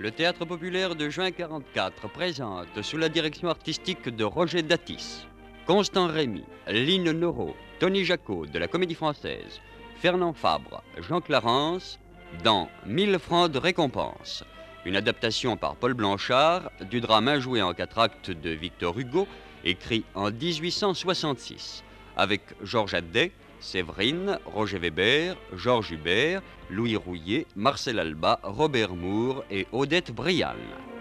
Le Théâtre populaire de juin 44 présente, sous la direction artistique de Roger Datis, Constant Rémy, Line Noro, Tony Jacot de la Comédie Française, Fernand Fabre, Jean Clarence, dans 1000 francs de récompense, une adaptation par Paul Blanchard du drame injoué en 4 actes de Victor Hugo, écrit en 1866, avec Georges Adet, Séverine, Roger Weber, Georges Hubert, Louis Rouillet, Marcel Alba, Robert Moore et Odette Brial.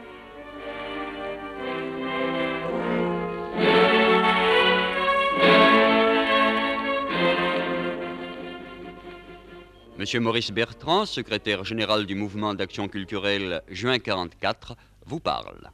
Monsieur Maurice Bertrand, secrétaire général du mouvement d'action culturelle juin 44, vous parle.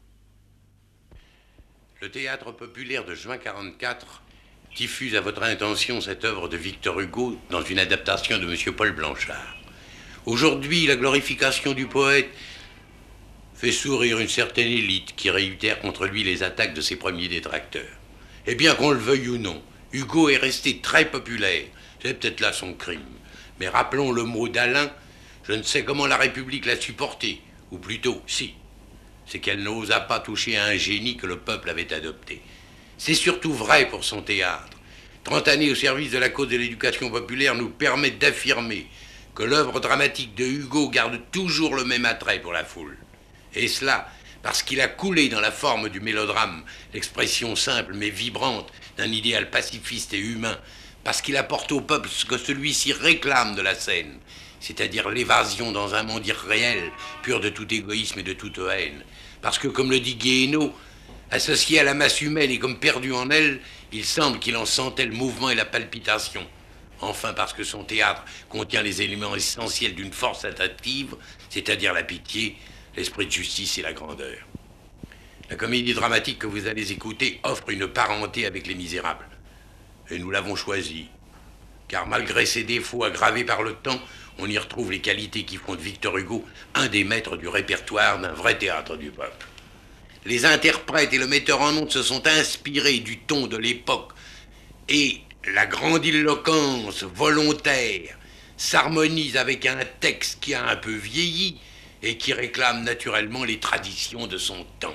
Le Théâtre populaire de juin 44 diffuse à votre intention cette œuvre de Victor Hugo dans une adaptation de M. Paul Blanchard. Aujourd'hui, la glorification du poète fait sourire une certaine élite qui réitère contre lui les attaques de ses premiers détracteurs. Et bien qu'on le veuille ou non, Hugo est resté très populaire. C'est peut-être là son crime. Mais rappelons le mot d'Alain, je ne sais comment la République l'a supporté, ou plutôt, si. C'est qu'elle n'osa pas toucher à un génie que le peuple avait adopté. C'est surtout vrai pour son théâtre. 30 années au service de la cause de l'éducation populaire nous permettent d'affirmer que l'œuvre dramatique de Hugo garde toujours le même attrait pour la foule. Et cela parce qu'il a coulé dans la forme du mélodrame l'expression simple mais vibrante d'un idéal pacifiste et humain, parce qu'il apporte au peuple ce que celui-ci réclame de la scène, c'est-à-dire l'évasion dans un monde irréel, pur de tout égoïsme et de toute haine. Parce que, comme le dit Guéhenno, associé à la masse humaine et comme perdu en elle, il semble qu'il en sentait le mouvement et la palpitation. Enfin, parce que son théâtre contient les éléments essentiels d'une force attractive, c'est-à-dire la pitié, l'esprit de justice et la grandeur. La comédie dramatique que vous allez écouter offre une parenté avec Les Misérables. Et nous l'avons choisie, car malgré ses défauts aggravés par le temps, on y retrouve les qualités qui font de Victor Hugo un des maîtres du répertoire d'un vrai théâtre du peuple. Les interprètes et le metteur en ondes se sont inspirés du ton de l'époque et la grandiloquence volontaire s'harmonise avec un texte qui a un peu vieilli et qui réclame naturellement les traditions de son temps.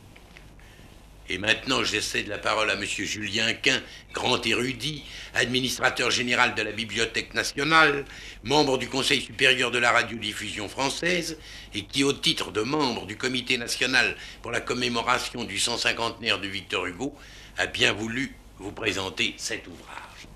Et maintenant, je cède la parole à M. Julien Quint, grand érudit, administrateur général de la Bibliothèque nationale, membre du Conseil supérieur de la radiodiffusion française, et qui, au titre de membre du Comité national pour la commémoration du 150e de Victor Hugo, a bien voulu vous présenter cet ouvrage.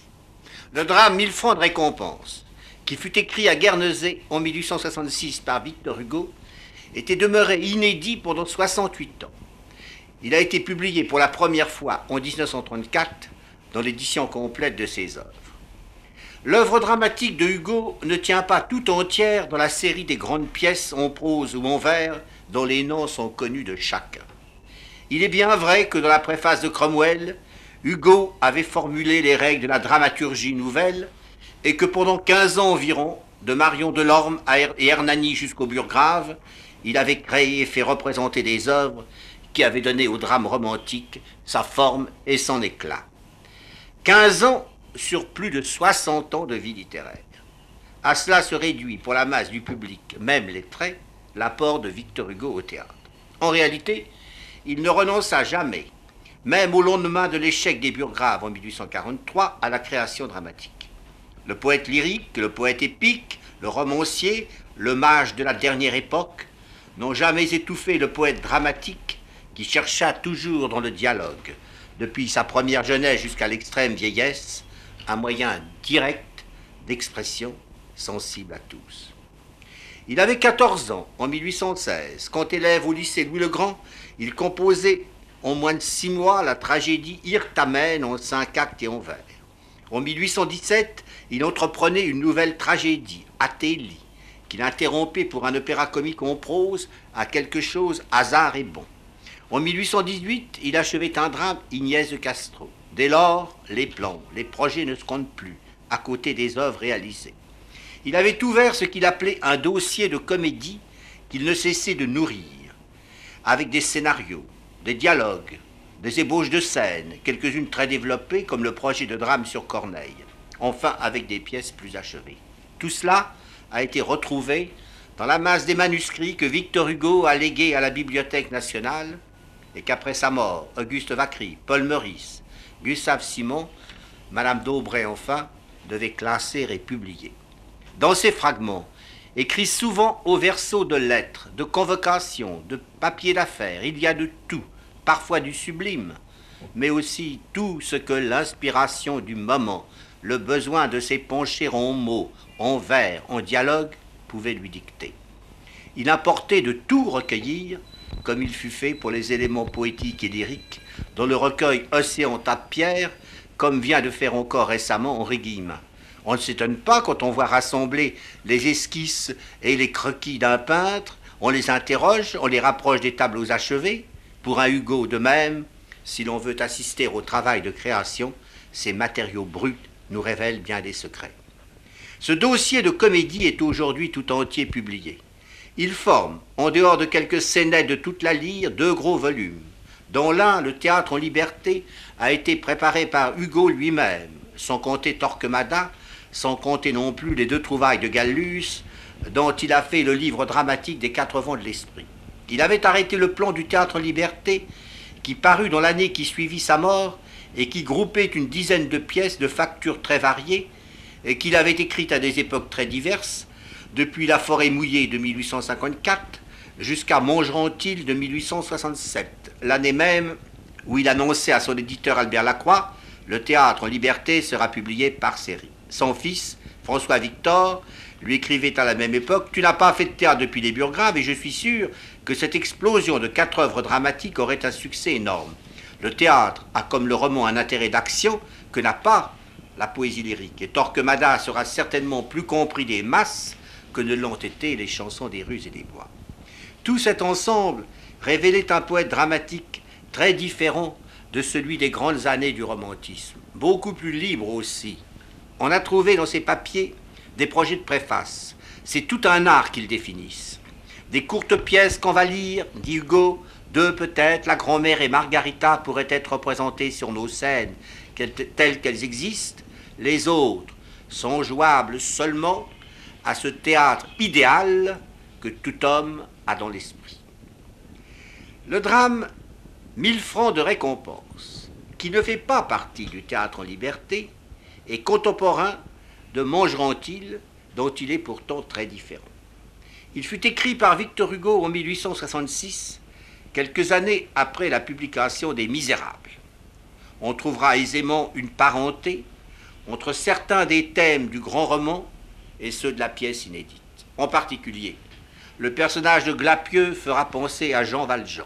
Le drame 1000 francs de récompense, qui fut écrit à Guernesey en 1866 par Victor Hugo, était demeuré inédit pendant 68 ans. Il a été publié pour la première fois en 1934 dans l'édition complète de ses œuvres. L'œuvre dramatique de Hugo ne tient pas tout entière dans la série des grandes pièces en prose ou en vers dont les noms sont connus de chacun. Il est bien vrai que dans la préface de Cromwell, Hugo avait formulé les règles de la dramaturgie nouvelle et que pendant 15 ans environ, de Marion Delorme et Hernani jusqu'au Burgrave, il avait créé et fait représenter des œuvres qui avait donné au drame romantique sa forme et son éclat. 15 ans sur plus de 60 ans de vie littéraire. À cela se réduit pour la masse du public, même lettré, l'apport de Victor Hugo au théâtre. En réalité, il ne renonça jamais, même au lendemain de l'échec des Burgraves en 1843, à la création dramatique. Le poète lyrique, le poète épique, le romancier, le mage de la dernière époque n'ont jamais étouffé le poète dramatique qui chercha toujours dans le dialogue, depuis sa première jeunesse jusqu'à l'extrême vieillesse, un moyen direct d'expression sensible à tous. Il avait 14 ans en 1816. Quand élève au lycée Louis-le-Grand, il composait en moins de 6 mois la tragédie Irtamène en 5 actes et en vers. En 1817, il entreprenait une nouvelle tragédie, Athélie, qu'il interrompait pour un opéra comique en prose à quelque chose hasard et bon. En 1818, il achevait un drame, Ignès de Castro. Dès lors, les plans, les projets ne se comptent plus, à côté des œuvres réalisées. Il avait ouvert ce qu'il appelait un dossier de comédie qu'il ne cessait de nourrir, avec des scénarios, des dialogues, des ébauches de scènes, quelques-unes très développées, comme le projet de drame sur Corneille, enfin avec des pièces plus achevées. Tout cela a été retrouvé dans la masse des manuscrits que Victor Hugo a légués à la Bibliothèque nationale et qu'après sa mort, Auguste Vacry, Paul Meurice, Gustave Simon, Madame d'Aubray enfin, devaient classer et publier. Dans ces fragments, écrits souvent au verso de lettres, de convocations, de papiers d'affaires, il y a de tout, parfois du sublime, mais aussi tout ce que l'inspiration du moment, le besoin de s'épancher en mots, en vers, en dialogue, pouvait lui dicter. Il importait de tout recueillir, comme il fut fait pour les éléments poétiques et lyriques, dans le recueil Océan tas de pierres, comme vient de faire encore récemment Henri Guillemin. On ne s'étonne pas quand on voit rassembler les esquisses et les croquis d'un peintre, on les interroge, on les rapproche des tableaux achevés. Pour un Hugo de même, si l'on veut assister au travail de création, ces matériaux bruts nous révèlent bien des secrets. Ce dossier de comédie est aujourd'hui tout entier publié. Il forme, en dehors de quelques scénettes de toute la lyre, 2 gros volumes. Dans l'un, le théâtre en liberté a été préparé par Hugo lui-même, sans compter Torquemada, sans compter non plus les 2 trouvailles de Gallus, dont il a fait le livre dramatique des 4 vents de l'esprit. Il avait arrêté le plan du théâtre en liberté, qui parut dans l'année qui suivit sa mort, et qui groupait une dizaine de pièces de factures très variées, et qu'il avait écrites à des époques très diverses, depuis La Forêt mouillée de 1854 jusqu'à Montgerontil de 1867, l'année même où il annonçait à son éditeur Albert Lacroix « Le théâtre en liberté sera publié par série ». Son fils, François Victor, lui écrivait à la même époque « Tu n'as pas fait de théâtre depuis les Burgraves et je suis sûr que cette explosion de 4 œuvres dramatiques aurait un succès énorme. Le théâtre a comme le roman un intérêt d'action que n'a pas la poésie lyrique. Et Torquemada sera certainement plus compris des masses que ne l'ont été les chansons des rues et des bois. » Tout cet ensemble révélait un poète dramatique très différent de celui des grandes années du romantisme, beaucoup plus libre aussi. On a trouvé dans ses papiers des projets de préface. C'est tout un art qu'ils définissent. Des courtes pièces qu'on va lire, dit Hugo, 2 peut-être, La grand-mère et Margarita pourraient être représentées sur nos scènes telles qu'elles existent. Les autres sont jouables seulement à ce théâtre idéal que tout homme a dans l'esprit. Le drame 1000 francs de récompense, qui ne fait pas partie du théâtre en liberté, est contemporain de Montgerontil, dont il est pourtant très différent. Il fut écrit par Victor Hugo en 1866, quelques années après la publication des Misérables. On trouvera aisément une parenté entre certains des thèmes du grand roman et ceux de la pièce inédite. En particulier, le personnage de Glapieux fera penser à Jean Valjean.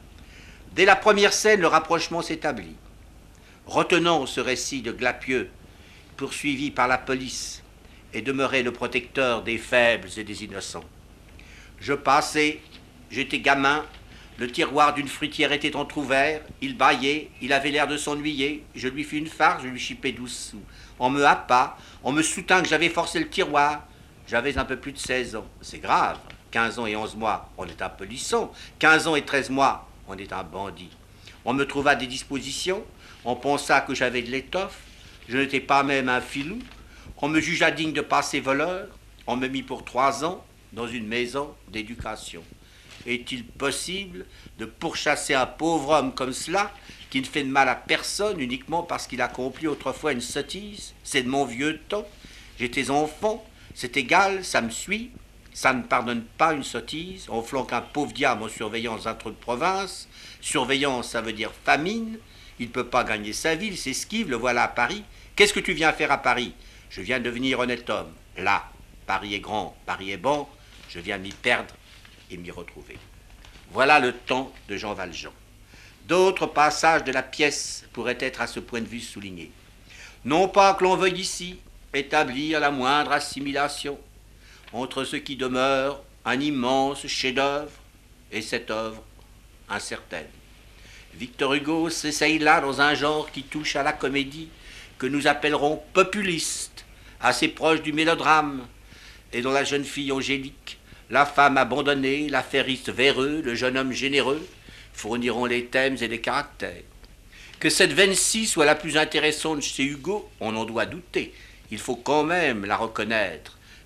Dès la première scène, le rapprochement s'établit. Retenons ce récit de Glapieux, poursuivi par la police, et demeurait le protecteur des faibles et des innocents. Je passais, j'étais gamin, le tiroir d'une fruitière était entrouvert, il bâillait, il avait l'air de s'ennuyer, je lui fis une farce, je lui chipai 12 sous. On me happa, on me soutint que j'avais forcé le tiroir. J'avais un peu plus de 16 ans, c'est grave. 15 ans et 11 mois, on est un polisson. 15 ans et 13 mois, on est un bandit. On me trouva des dispositions, on pensa que j'avais de l'étoffe, je n'étais pas même un filou. On me jugea digne de passer voleur, on me mit pour 3 ans dans une maison d'éducation. Est-il possible de pourchasser un pauvre homme comme cela, qui ne fait de mal à personne uniquement parce qu'il a accompli autrefois une sottise? C'est de mon vieux temps, j'étais enfant, c'est égal, ça me suit. Ça ne pardonne pas une sottise. On flanque un pauvre diable en surveillance d'un trou de province. Surveillance, ça veut dire famine. Il ne peut pas gagner sa vie, il s'esquive, le voilà à Paris. Qu'est-ce que tu viens faire à Paris? Je viens devenir honnête homme. Là, Paris est grand, Paris est bon. Je viens m'y perdre et m'y retrouver. Voilà le temps de Jean Valjean. D'autres passages de la pièce pourraient être à ce point de vue soulignés. Non pas que l'on veuille ici établir la moindre assimilation entre ce qui demeure un immense chef-d'œuvre et cette œuvre incertaine. Victor Hugo s'essaye là dans un genre qui touche à la comédie, que nous appellerons populiste, assez proche du mélodrame, et dont la jeune fille angélique, la femme abandonnée, l'affairiste véreux, le jeune homme généreux, fourniront les thèmes et les caractères. Que cette veine-ci soit la plus intéressante chez Hugo, on en doit douter. Il faut quand même la reconnaître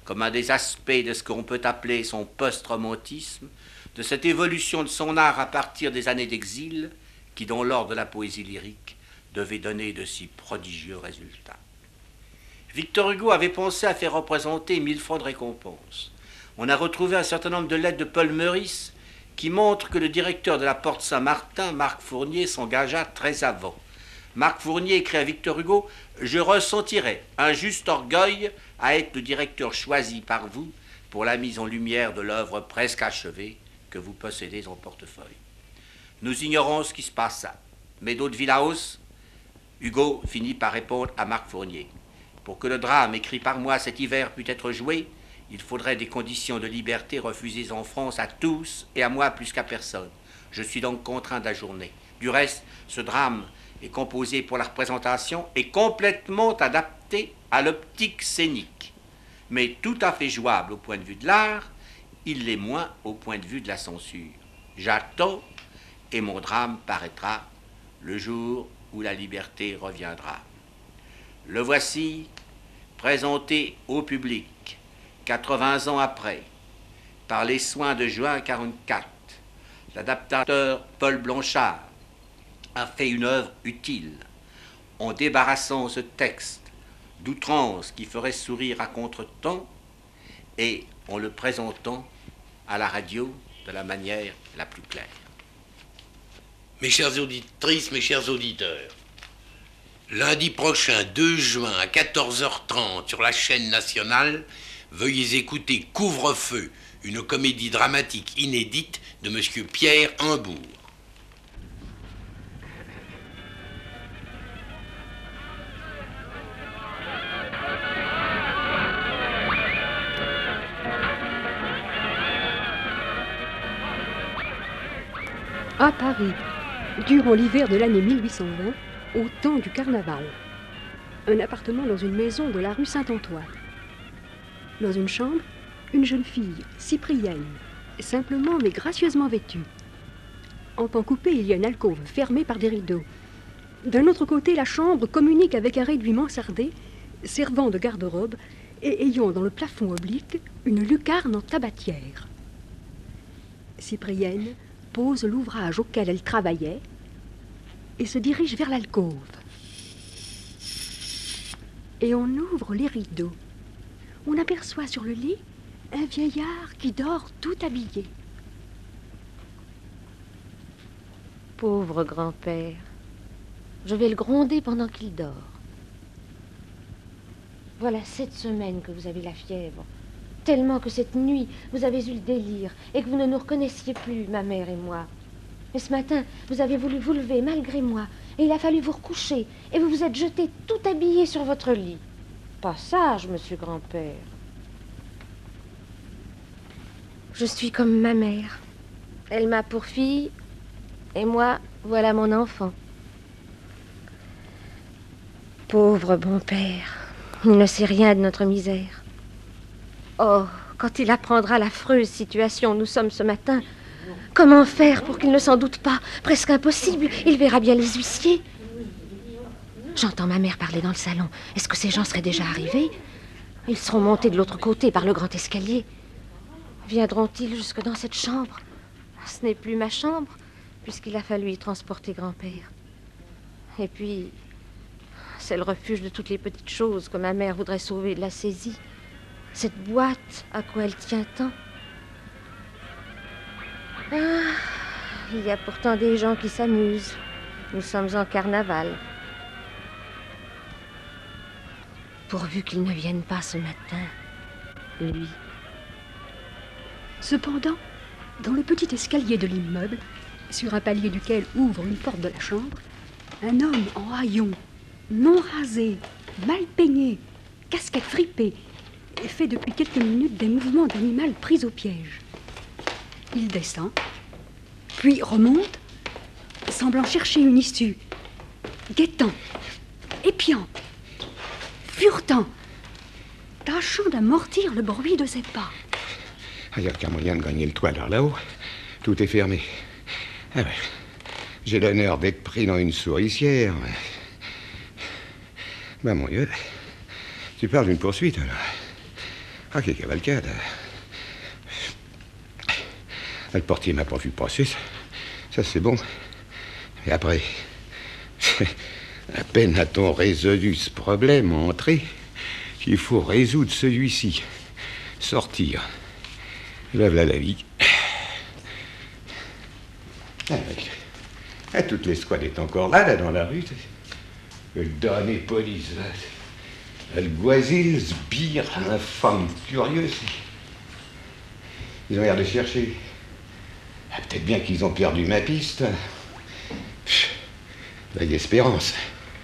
comme un des aspects de ce qu'on peut appeler son post-romantisme, de cette évolution de son art à partir des années d'exil, qui, dans l'ordre de la poésie lyrique, devait donner de si prodigieux résultats. Victor Hugo avait pensé à faire représenter 1000 francs de récompense. On a retrouvé un certain nombre de lettres de Paul Meurice qui montrent que le directeur de la Porte Saint-Martin, Marc Fournier, s'engagea très avant. Marc Fournier écrit à Victor Hugo « Je ressentirais un juste orgueil à être le directeur choisi par vous pour la mise en lumière de l'œuvre presque achevée que vous possédez en portefeuille. » Nous ignorons ce qui se passa, mais d'autres Villaos, Hugo finit par répondre à Marc Fournier. Pour que le drame écrit par moi cet hiver pût être joué, il faudrait des conditions de liberté refusées en France à tous et à moi plus qu'à personne. Je suis donc contraint d'ajourner. Du reste, ce drame est composé pour la représentation et complètement adapté à l'optique scénique. Mais tout à fait jouable au point de vue de l'art, il l'est moins au point de vue de la censure. J'attends et mon drame paraîtra le jour où la liberté reviendra. Le voici présenté au public 80 ans après, par les soins de juin 44, l'adaptateur Paul Blanchard a fait une œuvre utile en débarrassant ce texte d'outrances qui ferait sourire à contre-temps et en le présentant à la radio de la manière la plus claire. Mes chères auditrices, mes chers auditeurs, lundi prochain, 2 juin, à 14h30, sur la chaîne nationale, veuillez écouter Couvre-feu, une comédie dramatique inédite de M. Pierre Imbourg. À Paris, durant l'hiver de l'année 1820, au temps du carnaval. Un appartement dans une maison de la rue Saint-Antoine. Dans une chambre, une jeune fille, Cyprienne, simplement mais gracieusement vêtue. En pan coupé, il y a une alcôve fermée par des rideaux. D'un autre côté, la chambre communique avec un réduit mansardé, servant de garde-robe et ayant dans le plafond oblique une lucarne en tabatière. Cyprienne pose l'ouvrage auquel elle travaillait et se dirige vers l'alcôve. Et on ouvre les rideaux. On aperçoit sur le lit un vieillard qui dort tout habillé. Pauvre grand-père, je vais le gronder pendant qu'il dort. Voilà 7 semaines que vous avez la fièvre, tellement que cette nuit, vous avez eu le délire et que vous ne nous reconnaissiez plus, ma mère et moi. Mais ce matin, vous avez voulu vous lever malgré moi, et il a fallu vous recoucher, et vous vous êtes jeté tout habillé sur votre lit. Pas sage, monsieur grand-père. Je suis comme ma mère. Elle m'a pour fille, et moi, voilà mon enfant. Pauvre bon père, il ne sait rien de notre misère. Oh, quand il apprendra l'affreuse situation où nous sommes ce matin, comment faire pour qu'il ne s'en doute pas? Presque impossible, il verra bien les huissiers. J'entends ma mère parler dans le salon. Est-ce que ces gens seraient déjà arrivés? Ils seront montés de l'autre côté par le grand escalier. Viendront-ils jusque dans cette chambre? Ce n'est plus ma chambre, puisqu'il a fallu y transporter grand-père. Et puis, c'est le refuge de toutes les petites choses que ma mère voudrait sauver de la saisie. Cette boîte à quoi elle tient tant. Ah, il y a pourtant des gens qui s'amusent. Nous sommes en carnaval. Pourvu qu'il ne vienne pas ce matin, lui. Cependant, dans le petit escalier de l'immeuble, sur un palier duquel ouvre une porte de la chambre, un homme en haillons, non rasé, mal peigné, casquette fripée, fait depuis quelques minutes des mouvements d'animal pris au piège. Il descend, puis remonte, semblant chercher une issue, guettant, épiant, furetant, tâchant d'amortir le bruit de ses pas. Il n'y a aucun moyen de gagner le toit alors là-haut. Tout est fermé. Ah ouais. J'ai l'honneur d'être pris dans une souricière. Ben mon Dieu, tu parles d'une poursuite alors. Ah, quelle cavalcade. Le portier m'a pas vu passer, ça c'est bon. Et après, à peine a-t-on résolu ce problème, entrer, qu'il faut résoudre celui-ci. Sortir. Là, voilà la vie. Ah, toute l'escouade est encore là, dans la rue. Le dernier police, là. Le Goisil, sbire, infâme, curieux. Ils ont l'air de chercher. Ah, peut-être bien qu'ils ont perdu ma piste. Vague espérance.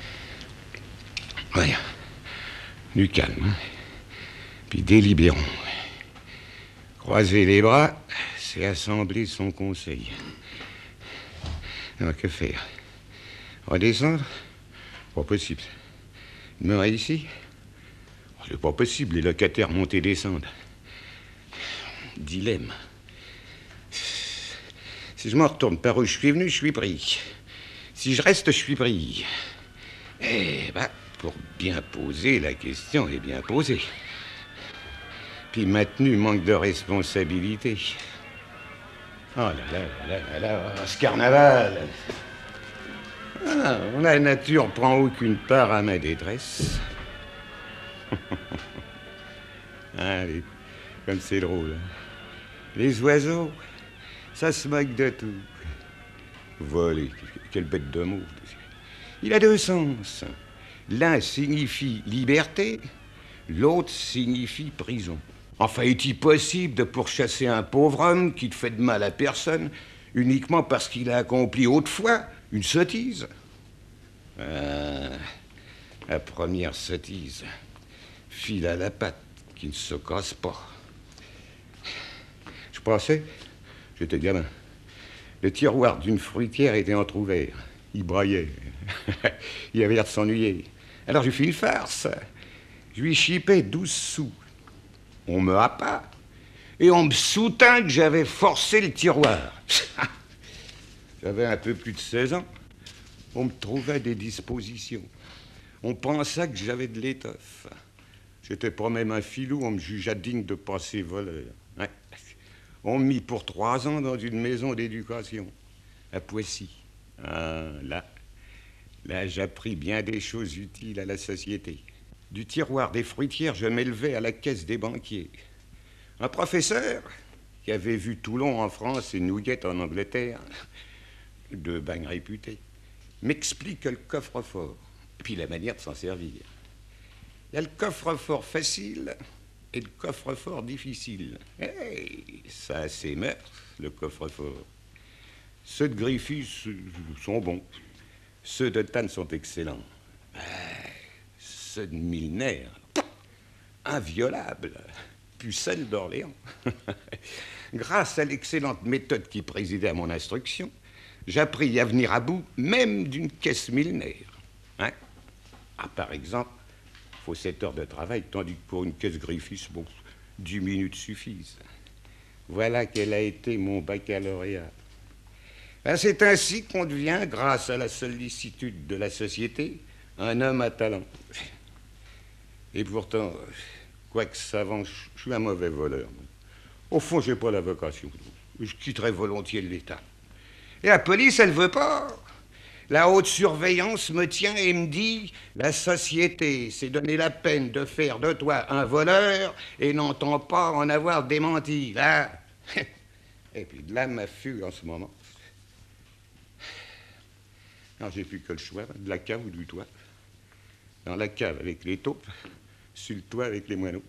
Rien. Du calme. Hein. Puis délibérons. Croiser les bras, c'est assembler son conseil. Alors, que faire? Redescendre? Pas possible. Demeurer ici? C'est pas possible, les locataires montent et descendent. Dilemme. Si je m'en retourne par où je suis venu, je suis pris. Si je reste, je suis pris. Eh ben, pour bien poser, la question est bien posée. Puis maintenu, manque de responsabilité. Oh là là là là là, ce carnaval. Ah, la nature prend aucune part à ma détresse. Allez, comme c'est drôle. Hein. Les oiseaux, ça se moque de tout. Voler, quelle bête de mot. Il a deux sens. L'un signifie liberté, l'autre signifie prison. Enfin, est-il possible de pourchasser un pauvre homme qui ne fait de mal à personne uniquement parce qu'il a accompli autrefois une sottise? La première sottise, file à la patte qui ne se casse pas. Je pensais, j'étais gamin, le tiroir d'une fruitière était entrouvert. Il braillait. Il avait l'air de s'ennuyer. Alors j'ai fait une farce. Je lui chipais 12 sous. On me happa. Et on me soutint que j'avais forcé le tiroir. J'avais un peu plus de 16 ans. On me trouvait des dispositions. On pensait que j'avais de l'étoffe. J'étais pas même un filou, on me jugea digne de passer voleur. Ouais. On me mit pour 3 ans dans une maison d'éducation, à Poissy. Ah, là, j'appris bien des choses utiles à la société. Du tiroir des fruitières, je m'élevais à la caisse des banquiers. Un professeur, qui avait vu Toulon en France et Nougat en Angleterre, deux bagnes réputés, m'explique le coffre-fort, et puis la manière de s'en servir. Il y a le coffre-fort facile et le coffre-fort difficile. Hey, ça a ses mœurs, le coffre-fort. Ceux de Griffith sont bons. Ceux de Tannes sont excellents. Ceux de Milner, inviolables. Pucelle d'Orléans. Grâce à l'excellente méthode qui présidait à mon instruction, j'appris à venir à bout même d'une caisse Milner. Hein? Ah, par exemple, il faut 7 heures de travail, tandis que pour une caisse Griffith, bon, 10 minutes suffisent. Voilà quel a été mon baccalauréat. Ben, c'est ainsi qu'on devient, grâce à la sollicitude de la société, un homme à talent. Et pourtant, quoique savant, je suis un mauvais voleur. Au fond, j'ai pas la vocation. Je quitterais volontiers l'État. Et la police, elle veut pas. La haute surveillance me tient et me dit « La société s'est donné la peine de faire de toi un voleur et n'entend pas en avoir démenti. » Là. Et puis de là, ma fugue en ce moment. Alors, j'ai plus que le choix, de la cave ou du toit. Dans la cave avec les taupes, sur le toit avec les moineaux.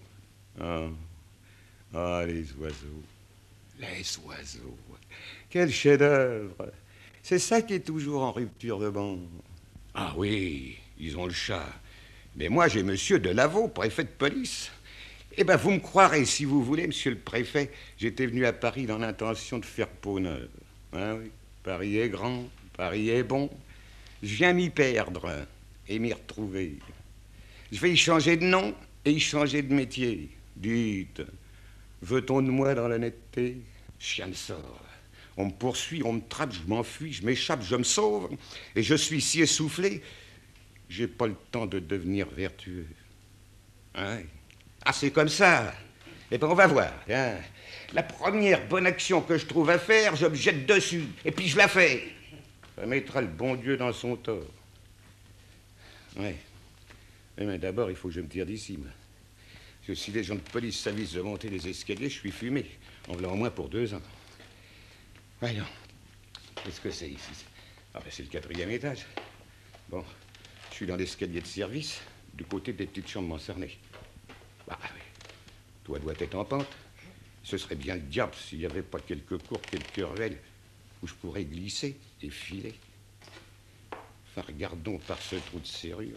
Ah, les oiseaux. Les oiseaux. Quel chef-d'œuvre. C'est ça qui est toujours en rupture de ban. Ah oui, ils ont le chat. Mais moi, j'ai monsieur Delaveau, préfet de police. Eh bien, vous me croirez, si vous voulez, monsieur le préfet, j'étais venu à Paris dans l'intention de faire peau neuve. Ah oui, Paris est grand, Paris est bon. Je viens m'y perdre et m'y retrouver. Je vais y changer de nom et y changer de métier. Dites, veut-on de moi dans l'honnêteté? Chien de sort. On me poursuit, on me trappe, je m'enfuis, je m'échappe, je me sauve. Et je suis si essoufflé, j'ai pas le temps de devenir vertueux. Hein? Ah, c'est comme ça. Eh ben, on va voir. Hein. La première bonne action que je trouve à faire, je me jette dessus. Et puis je la fais. Ça mettra le bon Dieu dans son tort. Ouais. Mais d'abord, il faut que je me tire d'ici, moi. Parce que si les gens de police s'avisent de monter les escaliers, je suis fumé. On l'a au moins pour 2 ans. Voyons. Qu'est-ce que c'est ici? Ah ben, c'est le 4e étage. Bon, je suis dans l'escalier de service, du côté des petites chambres mansardées. Bah oui. Toi doit être en pente. Ce serait bien le diable s'il n'y avait pas quelques cours, quelques ruelles où je pourrais glisser et filer. Enfin, regardons par ce trou de serrure.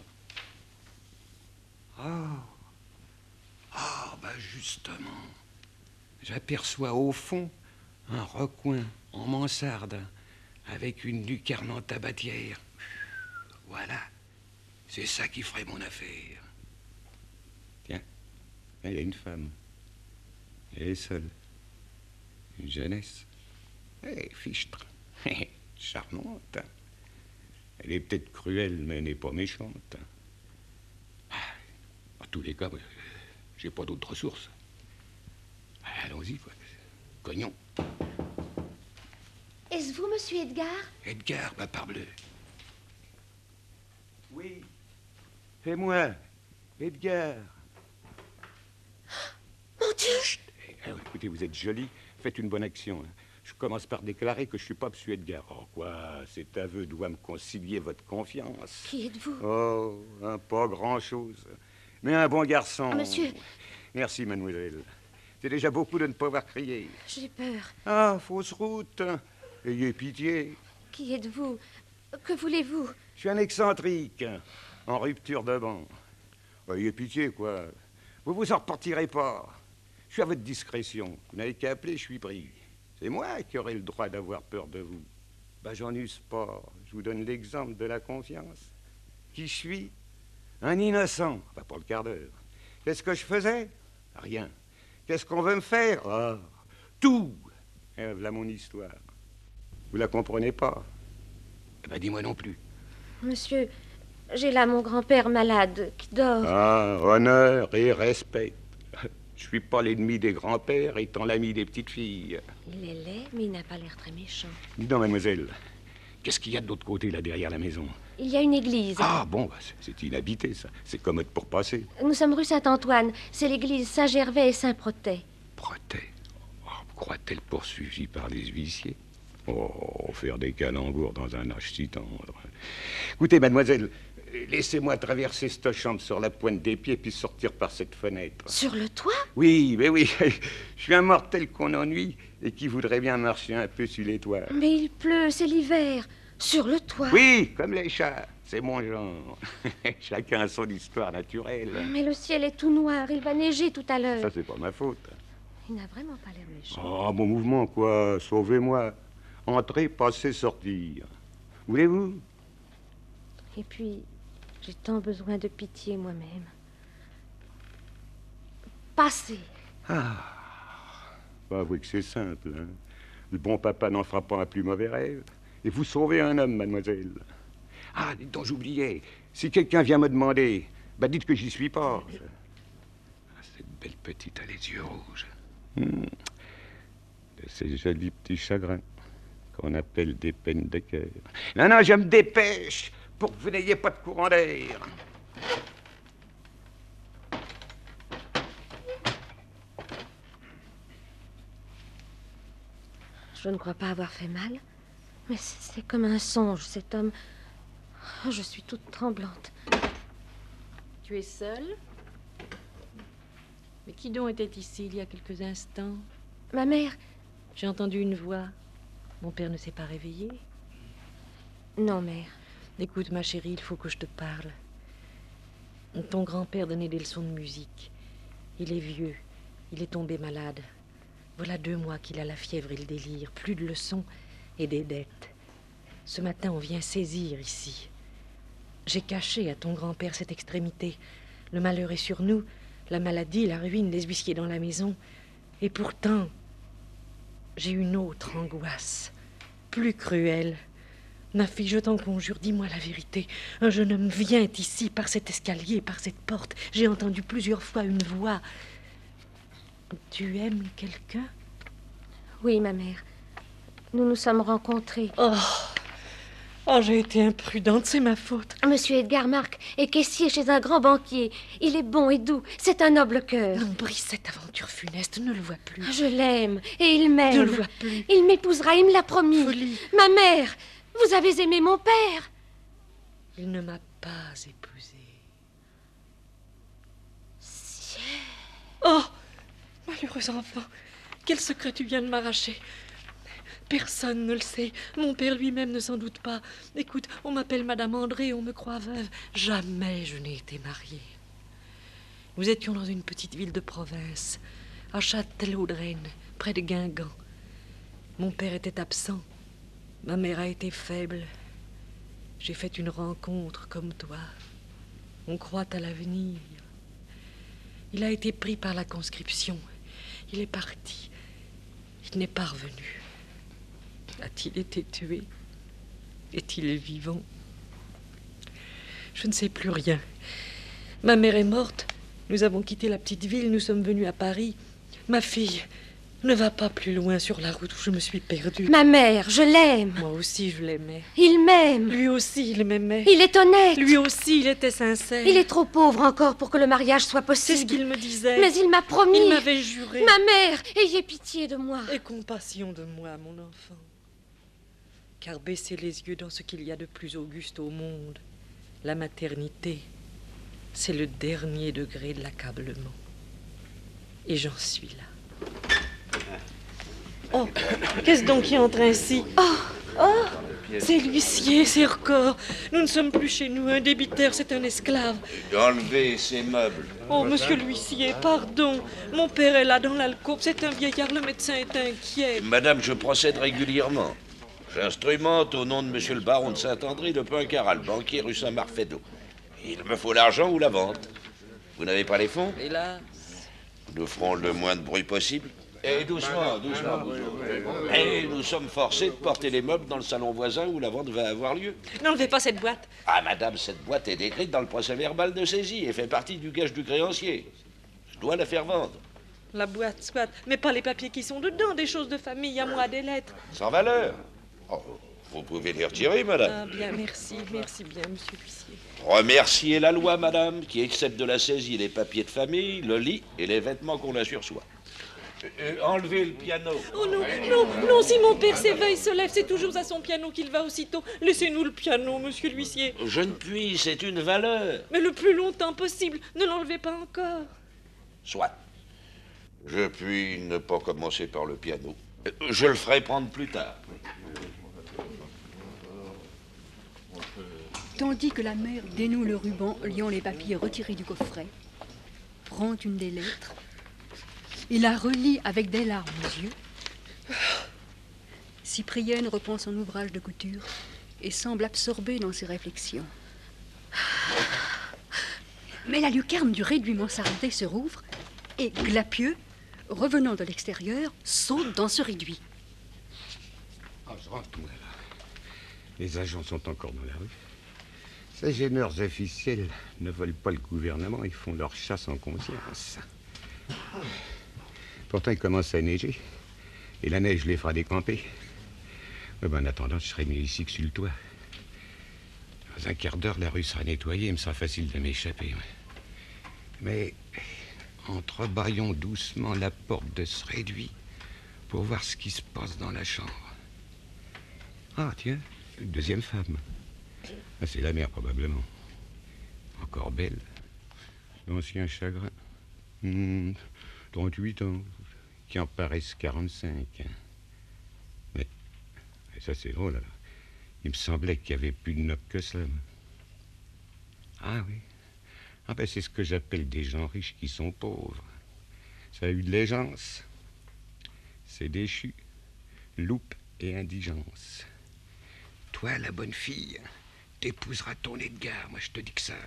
Bah justement, j'aperçois au fond un recoin en mansarde avec une lucarne en tabatière. Voilà, c'est ça qui ferait mon affaire. Tiens, là, il y a une femme. Elle est seule. Une jeunesse. Fichtre. Charmante. Elle est peut-être cruelle, mais elle n'est pas méchante. En tous les cas, j'ai pas d'autre ressource. Allons-y, quoi. Cognons. Est-ce vous, monsieur Edgar? Edgar, bah parbleu. Oui, c'est moi, Edgar. Mon Dieu! Chut. Alors, écoutez, vous êtes jolie, faites une bonne action. Hein. Je commence par déclarer que je suis pas monsieur Edgar. Oh quoi, cet aveu doit me concilier votre confiance. Qui êtes-vous? Oh, pas grand-chose. Mais un bon garçon. Ah, monsieur. Merci, mademoiselle. C'est déjà beaucoup de ne pas avoir crié. J'ai peur. Ah, fausse route. Ayez pitié. Qui êtes-vous? Que voulez-vous? Je suis un excentrique, en rupture de banc. Ayez pitié, quoi. Vous vous en repartirez pas. Je suis à votre discrétion. Vous n'avez qu'à appeler, je suis pris. C'est moi qui aurai le droit d'avoir peur de vous. Ben, j'en use pas. Je vous donne l'exemple de la confiance. Qui je suis? Un innocent. Pas pour le quart d'heure. Qu'est-ce que je faisais? Rien. Qu'est-ce qu'on veut me faire? Ah, tout. Et voilà mon histoire. Vous la comprenez pas? Eh ben, dis-moi non plus. Monsieur, j'ai là mon grand-père malade qui dort. Ah, honneur et respect. Je suis pas l'ennemi des grands-pères, étant l'ami des petites filles. Il est laid, mais il n'a pas l'air très méchant. Dis donc, mademoiselle, qu'est-ce qu'il y a de l'autre côté, là, derrière la maison? Il y a une église. Ah, bon, bah, c'est inhabité, ça. C'est commode pour passer. Nous sommes rue Saint-Antoine. C'est l'église Saint-Gervais et Saint-Protais. Protais? Oh, croit-elle poursuivie par les huissiers? Oh, faire des calembours dans un âge si tendre. Écoutez, mademoiselle, laissez-moi traverser cette chambre sur la pointe des pieds puis sortir par cette fenêtre. Sur le toit? Oui, mais oui. Je suis un mortel qu'on ennuie et qui voudrait bien marcher un peu sur les toits. Mais il pleut, c'est l'hiver. Sur le toit? Oui, comme les chats. C'est mon genre. Chacun a son histoire naturelle. Mais le ciel est tout noir. Il va neiger tout à l'heure. Ça, c'est pas ma faute. Il n'a vraiment pas l'air méchant. Oh, bon mouvement, quoi. Sauvez-moi. Entrez, passez, sortir. Voulez-vous? Et puis, j'ai tant besoin de pitié moi-même. Passez. Ah. Bah, avouez que c'est simple, hein. Le bon papa n'en fera pas un plus mauvais rêve. Et vous sauvez un homme, mademoiselle. Ah, dites donc, j'oubliais. Si quelqu'un vient me demander, bah dites que j'y suis pas. Ah, cette belle petite a les yeux rouges. De ces jolis petits chagrins qu'on appelle des peines de cœur. Non, non, je me dépêche pour que vous n'ayez pas de courant d'air. Je ne crois pas avoir fait mal. Mais c'est comme un songe, cet homme. Oh, je suis toute tremblante. Tu es seule? Mais qui donc était ici il y a quelques instants? Ma mère... J'ai entendu une voix. Mon père ne s'est pas réveillé? Non, mère. Écoute, ma chérie, il faut que je te parle. Ton grand-père donnait des leçons de musique. Il est vieux. Il est tombé malade. Voilà 2 mois qu'il a la fièvre et le délire. Plus de leçons et des dettes. Ce matin, on vient saisir ici. J'ai caché à ton grand-père cette extrémité. Le malheur est sur nous. La maladie, la ruine, les huissiers dans la maison. Et pourtant, j'ai une autre angoisse. Plus cruelle. Ma fille, je t'en conjure, dis-moi la vérité. Un jeune homme vient ici, par cet escalier, par cette porte. J'ai entendu plusieurs fois une voix. Tu aimes quelqu'un? Oui, ma mère. Nous nous sommes rencontrés. Oh, j'ai été imprudente, c'est ma faute. Monsieur Edgar Marc est caissier chez un grand banquier. Il est bon et doux. C'est un noble cœur. Non, brise cette aventure funeste, ne le vois plus. Je l'aime et il m'aime. Ne le vois plus. Il m'épousera, il me l'a promis. Folie. Ma mère, vous avez aimé mon père. Il ne m'a pas épousée. Ciel. Oh, malheureux enfant, quel secret tu viens de m'arracher. Personne ne le sait. Mon père lui-même ne s'en doute pas. Écoute, on m'appelle Madame André, on me croit veuve. Jamais je n'ai été mariée. Nous étions dans une petite ville de province, à Châtellerault-de-Rennes, près de Guingamp. Mon père était absent. Ma mère a été faible. J'ai fait une rencontre comme toi. On croit à l'avenir. Il a été pris par la conscription. Il est parti. Il n'est pas revenu. A-t-il été tué? Est-il vivant? Je ne sais plus rien. Ma mère est morte. Nous avons quitté la petite ville. Nous sommes venus à Paris. Ma fille, ne va pas plus loin sur la route où je me suis perdue. Ma mère, je l'aime. Moi aussi, je l'aimais. Il m'aime. Lui aussi, il m'aimait. Il est honnête. Lui aussi, il était sincère. Il est trop pauvre encore pour que le mariage soit C'est possible. ce qu'il me disait. Mais il m'a promis. Il m'avait juré. Ma mère, ayez pitié de moi. Aie compassion de moi, mon enfant. Car baisser les yeux dans ce qu'il y a de plus auguste au monde, la maternité, c'est le dernier degré de l'accablement. Et j'en suis là. Oh, qu'est-ce donc qui entre ainsi? Oh, c'est l'huissier, c'est record. Nous ne sommes plus chez nous. Un débiteur, c'est un esclave. D'enlever ces meubles. Oh, monsieur l'huissier, pardon. Mon père est là dans l'alcôve. C'est un vieillard. Le médecin est inquiet. Madame, je procède régulièrement. J'instrumente au nom de monsieur le baron de Saint-André de Pincaral, banquier rue Saint-Marc-Fédot. Il me faut l'argent ou la vente. Vous n'avez pas les fonds? Hélas. Nous ferons le moins de bruit possible. Et doucement, doucement. Et nous sommes forcés de porter les meubles dans le salon voisin où la vente va avoir lieu. N'enlevez pas cette boîte. Ah, madame, cette boîte est décrite dans le procès-verbal de saisie et fait partie du gage du créancier. Je dois la faire vendre. La boîte, soit, mais pas les papiers qui sont dedans, des choses de famille, à moi, des lettres. Sans valeur. Oh, vous pouvez les retirer, madame. Ah bien, merci bien, monsieur l'huissier. Remerciez la loi, madame, qui accepte de la saisie les papiers de famille, le lit et les vêtements qu'on a sur soi. Enlevez le piano. Oh non, non, non, si mon père s'éveille, se lève, c'est toujours à son piano qu'il va aussitôt. Laissez-nous le piano, monsieur l'huissier. Je ne puis, c'est une valeur. Mais le plus longtemps possible, ne l'enlevez pas encore. Soit. Je puis ne pas commencer par le piano. Je le ferai prendre plus tard. Tandis que la mère dénoue le ruban liant les papiers retirés du coffret, prend une des lettres et la relit avec des larmes aux yeux, Cyprienne reprend son ouvrage de couture et semble absorbée dans ses réflexions. Mais la lucarne du réduit mansardé se rouvre et Glapieux, revenant de l'extérieur, saute dans ce réduit. Ah, je rentre, moi, là. Les agents sont encore dans la rue. Ces gêneurs officiels ne veulent pas le gouvernement, ils font leur chasse en conscience. Pourtant, il commence à neiger. Et la neige les fera décamper. En attendant, je serai mieux ici que sur le toit. Dans un quart d'heure, la rue sera nettoyée, il me sera facile de m'échapper. Mais entrebâillons doucement la porte de ce réduit pour voir ce qui se passe dans la chambre. Ah, tiens, une deuxième femme. Ah, c'est la mère, probablement. Encore belle. D'anciens chagrins. 38 ans. Qui en paraissent 45. Mais ça, c'est drôle, alors. Il me semblait qu'il y avait plus de nobles que ça. Ah oui. Ah ben, c'est ce que j'appelle des gens riches qui sont pauvres. Ça a eu de l'aisance. C'est déchu. Loupe et indigence. Toi, la bonne fille, t'épouseras ton Edgar, moi je te dis que ça.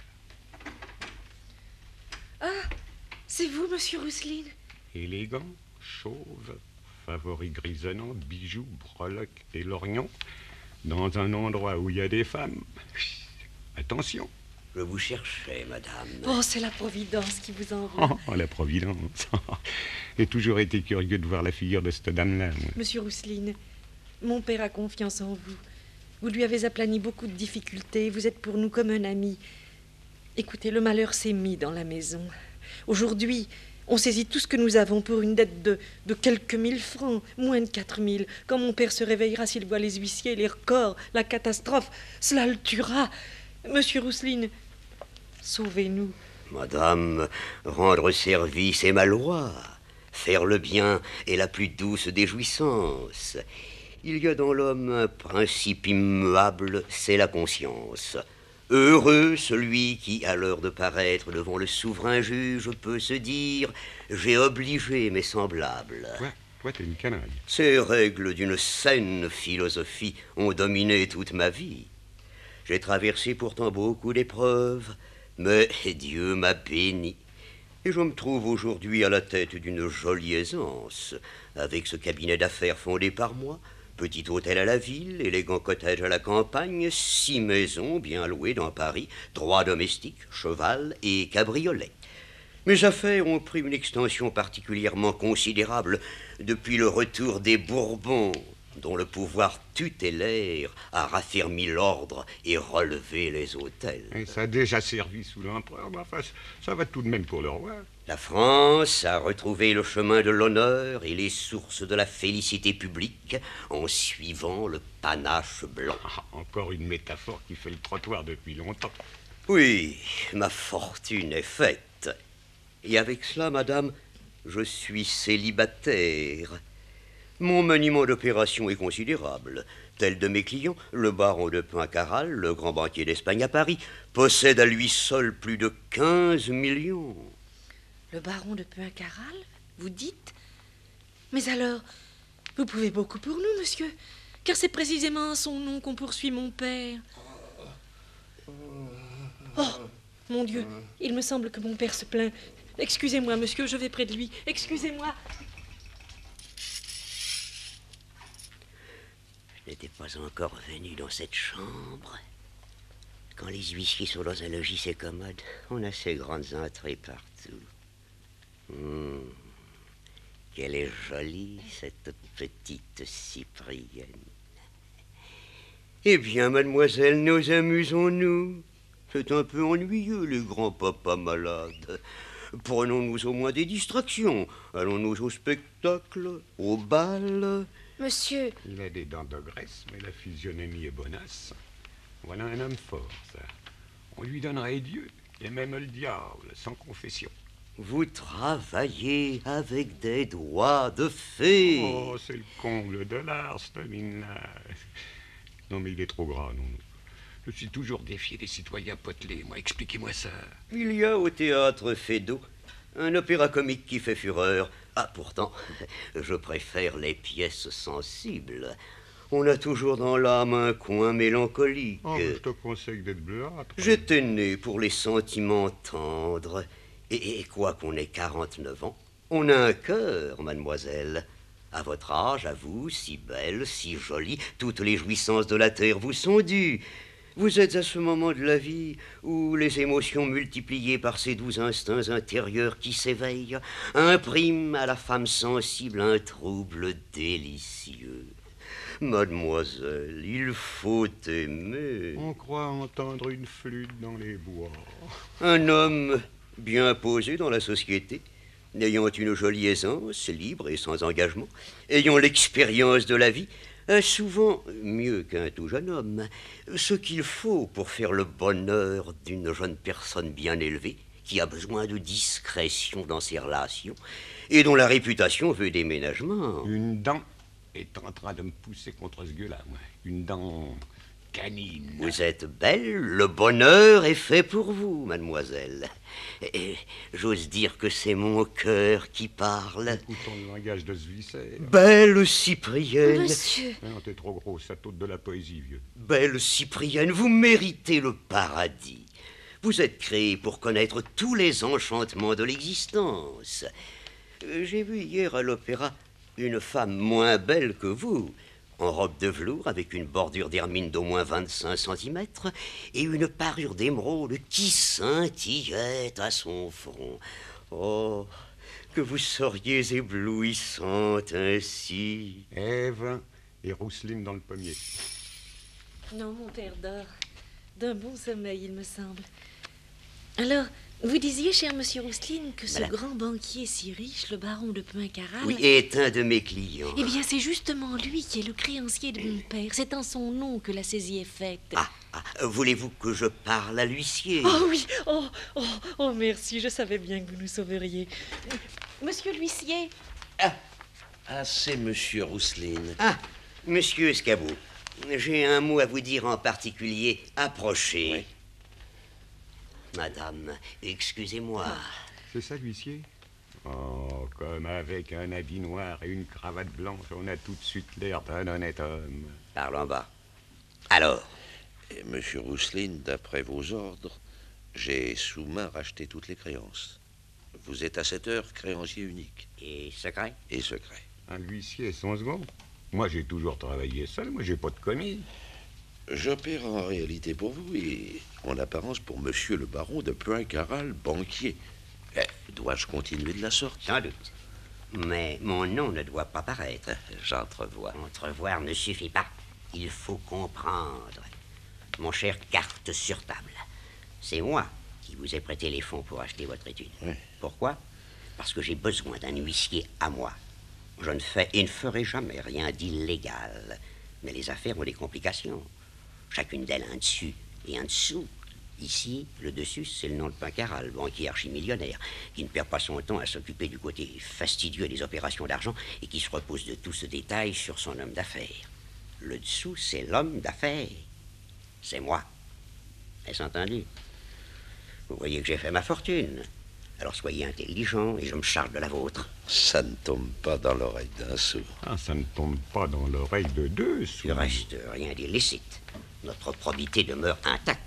Ah, c'est vous, monsieur Rousseline? Élégant, chauve, favori grisonnant, bijoux, breloques et lorgnons, dans un endroit où il y a des femmes. Attention, Je vous cherchais, madame. Oh, c'est la Providence qui vous envoie. Oh, la Providence. J'ai toujours été curieux de voir la figure de cette dame-là, moi. Monsieur Rousseline, mon père a confiance en vous. Vous lui avez aplani beaucoup de difficultés. Vous êtes pour nous comme un ami. Écoutez, le malheur s'est mis dans la maison. Aujourd'hui, on saisit tout ce que nous avons pour une dette de quelques 1000 francs, moins de 4000. Quand mon père se réveillera, s'il voit les huissiers, les records, la catastrophe, cela le tuera. Monsieur Rousseline, sauvez-nous. Madame, rendre service est ma loi. Faire le bien est la plus douce des jouissances. Il y a dans l'homme un principe immuable, c'est la conscience. Heureux celui qui, à l'heure de paraître devant le souverain juge, peut se dire « J'ai obligé mes semblables ». Toi, t'es une canaille. Ces règles d'une saine philosophie ont dominé toute ma vie. J'ai traversé pourtant beaucoup d'épreuves, mais Dieu m'a béni. Et je me trouve aujourd'hui à la tête d'une jolie aisance, avec ce cabinet d'affaires fondé par moi, petit hôtel à la ville, élégant cottage à la campagne, 6 maisons bien louées dans Paris, 3 domestiques, cheval et cabriolet. Mes affaires ont pris une extension particulièrement considérable depuis le retour des Bourbons, dont le pouvoir tutélaire a raffermi l'ordre et relevé les hôtels. Et ça a déjà servi sous l'empereur, mais enfin, ça va tout de même pour le roi. La France a retrouvé le chemin de l'honneur et les sources de la félicité publique en suivant le panache blanc. Ah, encore une métaphore qui fait le trottoir depuis longtemps. Oui, ma fortune est faite. Et avec cela, madame, je suis célibataire. Mon monument d'opération est considérable. Tel de mes clients, le baron de Poincarral, le grand banquier d'Espagne à Paris, possède à lui seul plus de 15 millions. Le baron de Poincarral, vous dites? Mais alors, vous pouvez beaucoup pour nous, monsieur, car c'est précisément en son nom qu'on poursuit mon père. Oh, mon Dieu, il me semble que mon père se plaint. Excusez-moi, monsieur, je vais près de lui. Excusez-moi. Je n'étais pas encore venu dans cette chambre. Quand les huissiers sont dans un logis, c'est commode. On a ces grandes entrées partout. Qu'elle est jolie, cette petite Cyprienne. Eh bien, mademoiselle, nous amusons-nous. C'est un peu ennuyeux, les grands-papas malades. Prenons-nous au moins des distractions. Allons-nous au spectacle, au bal. Monsieur... Il a des dents de graisse, mais la physionomie est bonasse. Voilà un homme fort, ça. On lui donnerait Dieu, et même le diable, sans confession. Vous travaillez avec des doigts de fée. Oh, c'est le comble de l'art, cette mine-là. Non, mais il est trop gras, non. Je suis toujours défié des citoyens potelés, moi. Expliquez-moi ça. Il y a au théâtre Feydeau un opéra comique qui fait fureur. Ah, pourtant, je préfère les pièces sensibles. On a toujours dans l'âme un coin mélancolique. Oh, je te conseille d'être bleuâtre. J'étais né pour les sentiments tendres. Et quoi qu'on ait 49 ans, on a un cœur, mademoiselle. À votre âge, à vous, si belle, si jolie, toutes les jouissances de la terre vous sont dues. Vous êtes à ce moment de la vie où les émotions multipliées par ces doux instincts intérieurs qui s'éveillent impriment à la femme sensible un trouble délicieux. Mademoiselle, il faut aimer. On croit entendre une flûte dans les bois. Un homme bien posé dans la société, n'ayant une jolie aisance, libre et sans engagement, ayant l'expérience de la vie, a souvent, mieux qu'un tout jeune homme, ce qu'il faut pour faire le bonheur d'une jeune personne bien élevée, qui a besoin de discrétion dans ses relations, et dont la réputation veut déménagement. Une dent est en train de me pousser contre ce gueux-là, moi. Une dent canine. Vous êtes belle, le bonheur est fait pour vous, mademoiselle. Et j'ose dire que c'est mon cœur qui parle. Écoutons le langage de ce viscère. Belle Cyprienne. Monsieur... Non, t'es trop gros, ça t'ôte de la poésie, vieux. Belle Cyprienne, vous méritez le paradis. Vous êtes créée pour connaître tous les enchantements de l'existence. J'ai vu hier à l'opéra une femme moins belle que vous, en robe de velours avec une bordure d'hermine d'au moins 25 cm et une parure d'émeraude qui scintillait à son front. Oh, que vous seriez éblouissante ainsi. Ève et Rousseline dans le pommier. Non, mon père dort. D'un bon sommeil, il me semble. Alors, vous disiez, cher monsieur Rousseline, que ce grand banquier si riche, le baron de Poincarral... Oui, est un de mes clients. Eh bien, c'est justement lui qui est le créancier de mon père. C'est en son nom que la saisie est faite. Voulez-vous que je parle à l'huissier? Oh oui, oh, merci, je savais bien que vous nous sauveriez. Monsieur l'huissier. C'est monsieur Rousseline. Monsieur Escabeau, j'ai un mot à vous dire en particulier. Approchez. Oui. Madame, excusez-moi. C'est ça, l'huissier? Oh, comme avec un habit noir et une cravate blanche, on a tout de suite l'air d'un honnête homme. Parle en bas. Alors? Monsieur Rousseline, d'après vos ordres, j'ai sous main racheté toutes les créances. Vous êtes à cette heure créancier unique. Et secret? Et secret. Un huissier et son second? Moi, j'ai toujours travaillé seul, moi, j'ai pas de commis. J'opère en réalité pour vous et en apparence pour monsieur le baron de Poincarral, banquier. Dois-je continuer de la sorte? Sans doute. Mais mon nom ne doit pas paraître. J'entrevois. Entrevoir ne suffit pas. Il faut comprendre. Mon cher, carte sur table. C'est moi qui vous ai prêté les fonds pour acheter votre étude. Oui. Pourquoi? Parce que j'ai besoin d'un huissier à moi. Je ne fais et ne ferai jamais rien d'illégal. Mais les affaires ont des complications. Chacune d'elles a un dessus et un dessous. Ici, le dessus, c'est le nom de Poincarral, banquier archimillionnaire, qui ne perd pas son temps à s'occuper du côté fastidieux des opérations d'argent et qui se repose de tout ce détail sur son homme d'affaires. Le dessous, c'est l'homme d'affaires. C'est moi. Est-ce entendu? Vous voyez que j'ai fait ma fortune. Alors soyez intelligent et je me charge de la vôtre. Ça ne tombe pas dans l'oreille d'un sourd. Ça ne tombe pas dans l'oreille de deux sourds. Il reste rien d'illicite. Notre probité demeure intacte.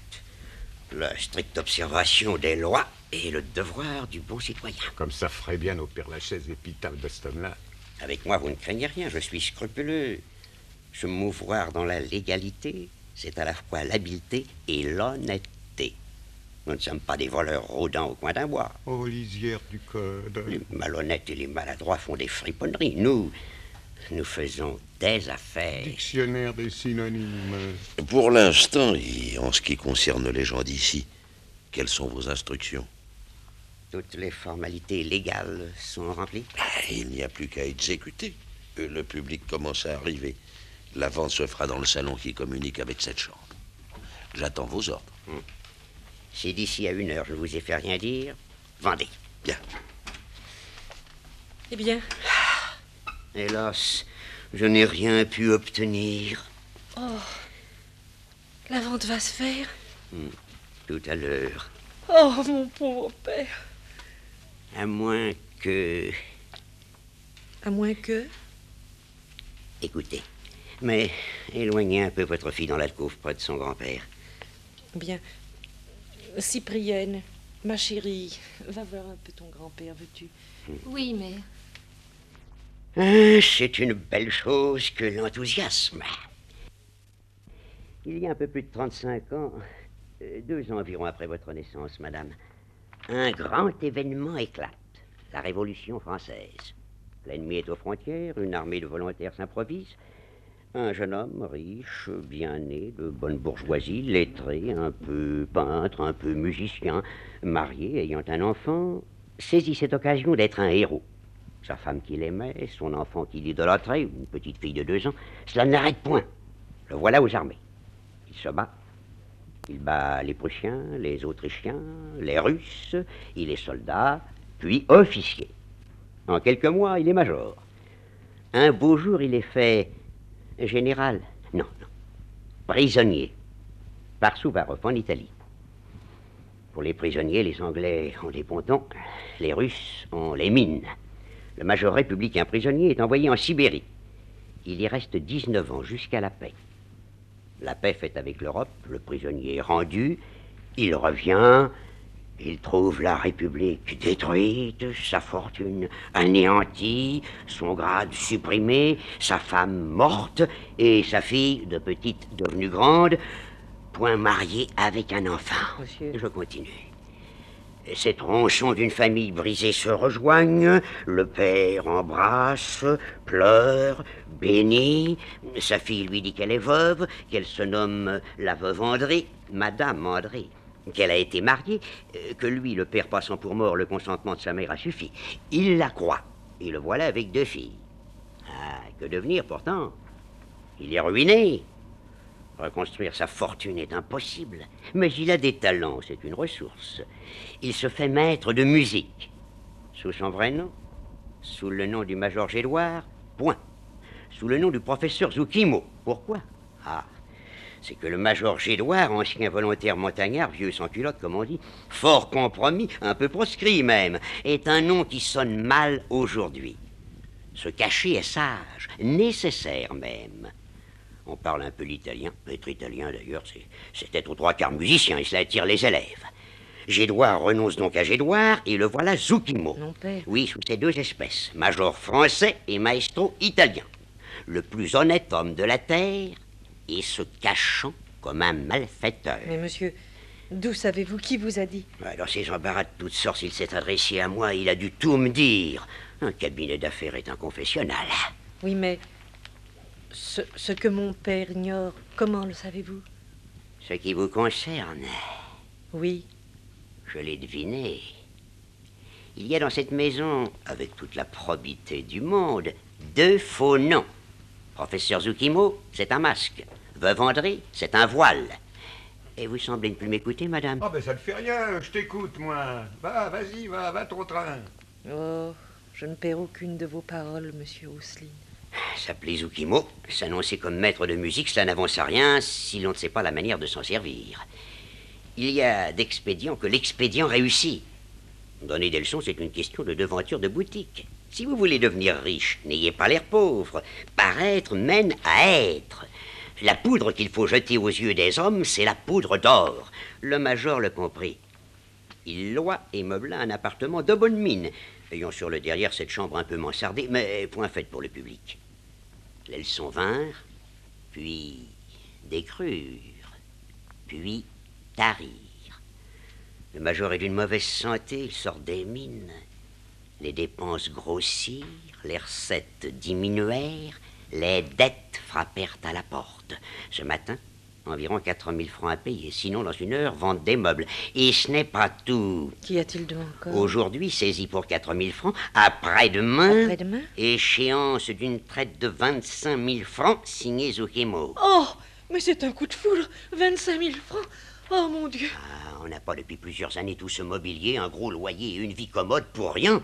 La stricte observation des lois est le devoir du bon citoyen. Comme ça ferait bien au Père-Lachaise épitaphe de cet homme-là. Avec moi, vous ne craignez rien, je suis scrupuleux. Se mouvoir dans la légalité, c'est à la fois l'habileté et l'honnêteté. Nous ne sommes pas des voleurs rôdant au coin d'un bois. Oh, lisière du code. Les malhonnêtes et les maladroits font des friponneries. Nous faisons des affaires. Dictionnaire des synonymes. Pour l'instant, et en ce qui concerne les gens d'ici, quelles sont vos instructions? Toutes les formalités légales sont remplies. Il n'y a plus qu'à exécuter. Le public commence à arriver. La vente se fera dans le salon qui communique avec cette chambre. J'attends vos ordres. Si d'ici à 1 heure je ne vous ai fait rien dire, vendez. Bien. Eh bien? Hélas, je n'ai rien pu obtenir. Oh, la vente va se faire? Tout à l'heure. Oh, mon pauvre père. À moins que... À moins que? Écoutez, mais éloignez un peu votre fille dans l'alcôve près de son grand-père. Bien. Cyprienne, ma chérie, va voir un peu ton grand-père, veux-tu? Oui, mais... C'est une belle chose que l'enthousiasme. Il y a un peu plus de 35 ans, 2 ans environ après votre naissance, madame, un grand événement éclate, la Révolution française. L'ennemi est aux frontières, une armée de volontaires s'improvise. Un jeune homme riche, bien né, de bonne bourgeoisie, lettré, un peu peintre, un peu musicien, marié, ayant un enfant, saisit cette occasion d'être un héros. Sa femme qu'il aimait, son enfant qu'il idolâtrait, une petite fille de 2 ans, cela n'arrête point. Le voilà aux armées. Il se bat. Il bat les Prussiens, les Autrichiens, les Russes, il est soldat, puis officier. En quelques mois, il est major. Un beau jour, il est fait général. Non, prisonnier. Par Souvarov, en Italie. Pour les prisonniers, les Anglais ont des pontons, les Russes ont les mines. Le major républicain prisonnier est envoyé en Sibérie. Il y reste 19 ans, jusqu'à la paix. La paix faite avec l'Europe, le prisonnier est rendu, il revient, Il trouve la République détruite, sa fortune anéantie, son grade supprimé, sa femme morte et sa fille, de petite devenue grande, point mariée avec un enfant. Monsieur. Je continue. Ces tronçons d'une famille brisée se rejoignent, le père embrasse, pleure, bénit, sa fille lui dit qu'elle est veuve, qu'elle se nomme la veuve André, Madame André, qu'elle a été mariée, que lui, le père passant pour mort, le consentement de sa mère a suffi. Il la croit, et le voilà avec 2 filles. Ah, que devenir pourtant? Il est ruiné. Reconstruire sa fortune est impossible, mais il a des talents, c'est une ressource. Il se fait maître de musique. Sous son vrai nom, sous le nom du major Gédoire, point. Sous le nom du professeur Zoukimo. Pourquoi? Ah, c'est que le major Gédoire, ancien volontaire montagnard, vieux sans culotte comme on dit, fort compromis, un peu proscrit même, est un nom qui sonne mal aujourd'hui. Se cacher est sage, nécessaire même. On parle un peu l'italien. Être italien, d'ailleurs, c'est être aux 3/4 musicien, et cela attire les élèves. Gédoire renonce donc à Gédoire, et le voilà Zoukimo. Non, père. Oui, sous ces 2 espèces, major français et maestro italien. Le plus honnête homme de la terre, et se cachant comme un malfaiteur. Mais monsieur, d'où savez-vous? Qui vous a dit? Dans ses embarras de toutes sortes, il s'est adressé à moi, il a dû tout me dire. Un cabinet d'affaires est un confessionnal. Oui, mais ce que mon père ignore, comment le savez-vous? Ce qui vous concerne, Oui. je l'ai deviné. Il y a dans cette maison, avec toute la probité du monde, 2 faux noms. Professeur Zoukimo, c'est un masque. Veuve André, c'est un voile. Et vous semblez ne plus m'écouter, madame? Ah ben ça ne fait rien, je t'écoute, moi. Vas-y, va ton train. Oh, je ne perds aucune de vos paroles, monsieur Rousseline. S'appeler Zoukimo, s'annoncer comme maître de musique, cela n'avance à rien si l'on ne sait pas la manière de s'en servir. Il y a d'expédients que l'expédient réussit. Donner des leçons, c'est une question de devanture de boutique. Si vous voulez devenir riche, n'ayez pas l'air pauvre. Paraître mène à être. La poudre qu'il faut jeter aux yeux des hommes, c'est la poudre d'or. Le major le comprit. Il loua et meubla un appartement de bonne mine, ayant sur le derrière cette chambre un peu mansardée, mais point faite pour le public. Les leçons vinrent, puis décrurent, puis tarirent. Le major est d'une mauvaise santé, il sort des mines. Les dépenses grossirent, les recettes diminuèrent, les dettes frappèrent à la porte. Ce matin, environ 4000 francs à payer, sinon dans 1 heure, vente des meubles. Et ce n'est pas tout. Qu'y a-t-il donc encore? Aujourd'hui, saisi pour 4000 francs, après-demain, Après-demain? échéance d'une traite de 25 000 francs, signée Zoukimo. Oh, mais c'est un coup de foudre! 25 000 francs! Oh, mon Dieu! Ah, on n'a pas depuis plusieurs années tout ce mobilier, un gros loyer et une vie commode pour rien.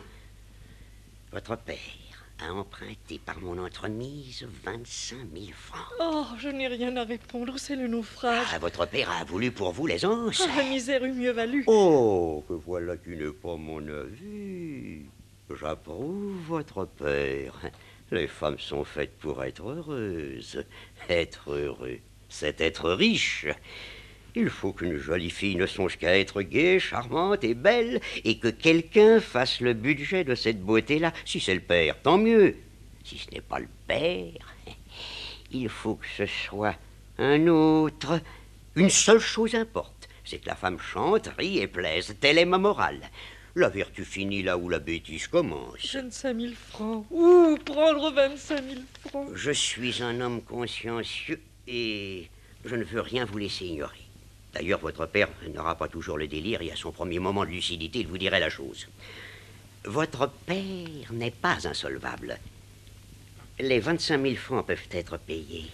Votre père a emprunté par mon entremise 25 000 francs. Oh, je n'ai rien à répondre, c'est le naufrage. Ah, votre père a voulu pour vous l'aisance. Ah, la misère eût mieux valu. Oh, que voilà qui n'est pas mon avis. J'approuve votre père. Les femmes sont faites pour être heureuses. Être heureux, c'est être riche. Il faut qu'une jolie fille ne songe qu'à être gaie, charmante et belle, et que quelqu'un fasse le budget de cette beauté-là. Si c'est le père, tant mieux. Si ce n'est pas le père, il faut que ce soit un autre. Une seule chose importe, c'est que la femme chante, rit et plaise. Telle est ma morale. La vertu finit là où la bêtise commence. 25 000 francs. Ouh, prendre 25 000 francs. Je suis un homme consciencieux et je ne veux rien vous laisser ignorer. D'ailleurs, votre père n'aura pas toujours le délire et à son premier moment de lucidité, il vous dirait la chose. Votre père n'est pas insolvable. Les 25 000 francs peuvent être payés.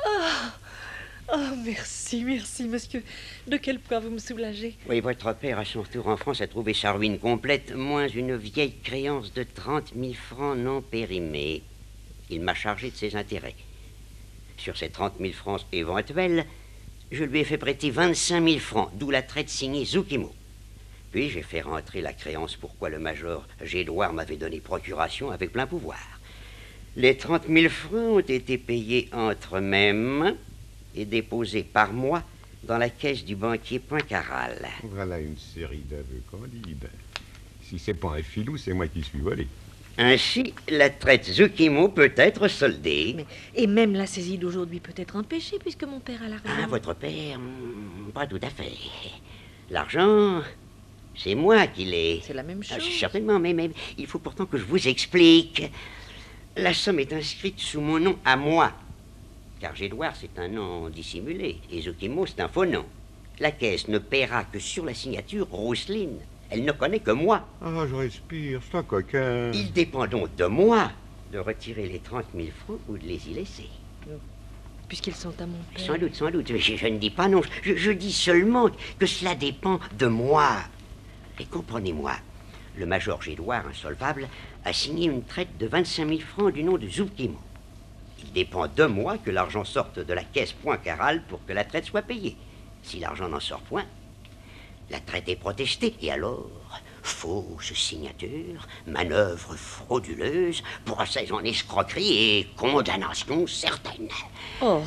Ah, merci, monsieur. De quel poids vous me soulagez? Oui, votre père, à son retour en France, a trouvé sa ruine complète, moins une vieille créance de 30 000 francs non périmés. Il m'a chargé de ses intérêts. Sur ces 30 000 francs éventuels, je lui ai fait prêter 25 000 francs, d'où la traite signée Zoukimo. Puis j'ai fait rentrer la créance pourquoi le major Gédoire m'avait donné procuration avec plein pouvoir. Les 30 000 francs ont été payés entre mes mains et déposés par moi dans la caisse du banquier Poincarral. Voilà une série d'aveux candides. Si c'est pas un filou, c'est moi qui suis volé. Ainsi, la traite Zucchimo peut être soldée. Et même la saisie d'aujourd'hui peut être empêchée puisque mon père a l'argent. Ah, votre père, pas tout à fait. L'argent, c'est moi qui l'ai. C'est la même chose. Certainement, mais il faut pourtant que je vous explique. La somme est inscrite sous mon nom à moi. Car Gédoire, c'est un nom dissimulé. Et Zucchimo, c'est un faux nom. La caisse ne paiera que sur la signature Rousseline. Elle ne connaît que moi. Ah, je respire, c'est un coquin. Il dépend donc de moi de retirer les 30 000 francs ou de les y laisser. Puisqu'ils sont à mon père. Sans doute, sans doute. Je ne dis pas non. Je dis seulement que cela dépend de moi. Et comprenez-moi, le major Gédoire, insolvable, a signé une traite de 25 000 francs du nom de Zucchimo. Il dépend de moi que l'argent sorte de la caisse Poincarral pour que la traite soit payée. Si l'argent n'en sort point, la traite est protestée. Et alors, fausse signature, manœuvre frauduleuse, procès en escroquerie et condamnation certaine. Oh,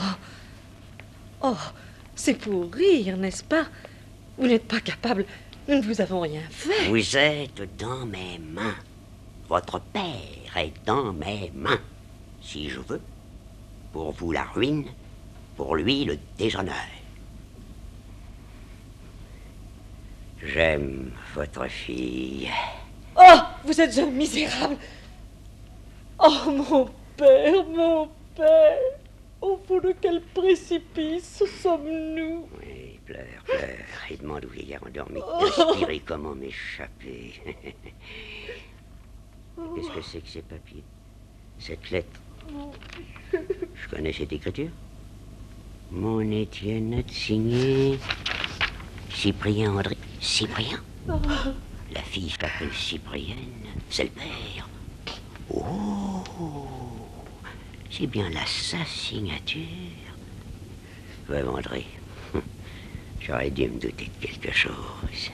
c'est pour rire, n'est-ce pas? Vous n'êtes pas capable. Nous ne vous avons rien fait. Vous êtes dans mes mains. Votre père est dans mes mains. Si je veux, pour vous la ruine, pour lui le déshonneur. J'aime votre fille. Oh, vous êtes un misérable. Oh, mon père, mon père. Au fond de quel précipice sommes-nous? Oui, pleure, et demande au vieillard endormi d'inspirer comment m'échapper. Qu'est-ce que c'est que ces papiers? Cette lettre? Je connais cette écriture. Mon Étienne signé Cyprien André. Cyprien? La fille s'appelle Cyprienne. C'est le père. Oh, c'est bien là sa signature. Ouais, André, j'aurais dû me douter de quelque chose.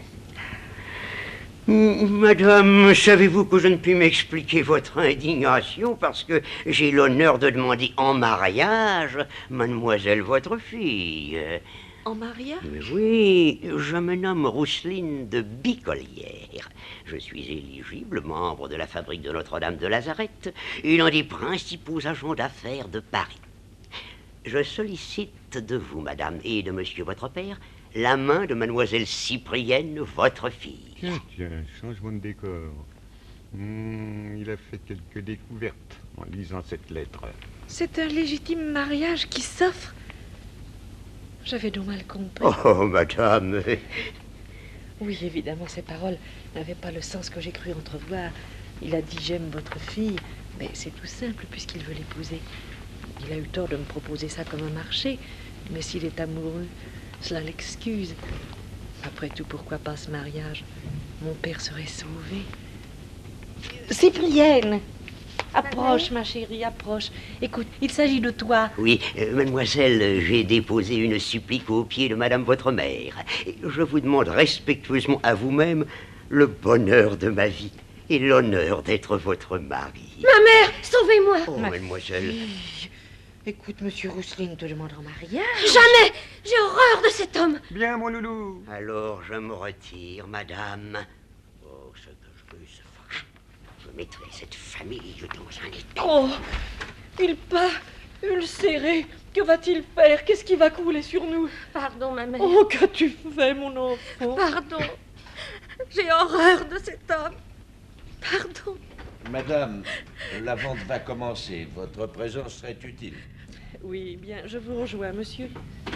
Madame, savez-vous que je ne puis m'expliquer votre indignation parce que j'ai l'honneur de demander en mariage mademoiselle votre fille. En mariage? Mais oui, je me nomme Rousseline de Bicolière. Je suis éligible, membre de la fabrique de Notre-Dame de Lazareth et l'un des principaux agents d'affaires de Paris. Je sollicite de vous, madame, et de monsieur votre père, la main de mademoiselle Cyprienne, votre fille. Tiens, changement de décor. Il a fait quelques découvertes en lisant cette lettre. C'est un légitime mariage qui s'offre. J'avais donc mal compris. Oh, madame. Oui, évidemment, ces paroles n'avaient pas le sens que j'ai cru entrevoir. Il a dit « j'aime votre fille », mais c'est tout simple puisqu'il veut l'épouser. Il a eu tort de me proposer ça comme un marché, mais s'il est amoureux, cela l'excuse. Après tout, pourquoi pas ce mariage? Mon père serait sauvé. Cyprienne! Approche, ma chérie, approche. Écoute, il s'agit de toi. Oui, mademoiselle, j'ai déposé une supplique aux pieds de madame votre mère. Et je vous demande respectueusement à vous-même le bonheur de ma vie et l'honneur d'être votre mari. Ma mère, sauvez-moi! Oh, mademoiselle. Fille. Écoute, monsieur Rousseline te demande en mariage. Jamais! J'ai horreur de cet homme! Bien, mon loulou. Alors, je me retire, madame. Oh, ce que je veux se fera. Je mettrai cette famille dans un état. Oh, il part, ulcéré. Que va-t-il faire? Qu'est-ce qui va couler sur nous? Pardon, ma mère. Oh, qu'as-tu fait, mon enfant? Pardon. J'ai horreur de cet homme. Pardon. Madame, la vente va commencer. Votre présence serait utile. Oui, bien, je vous rejoins, monsieur.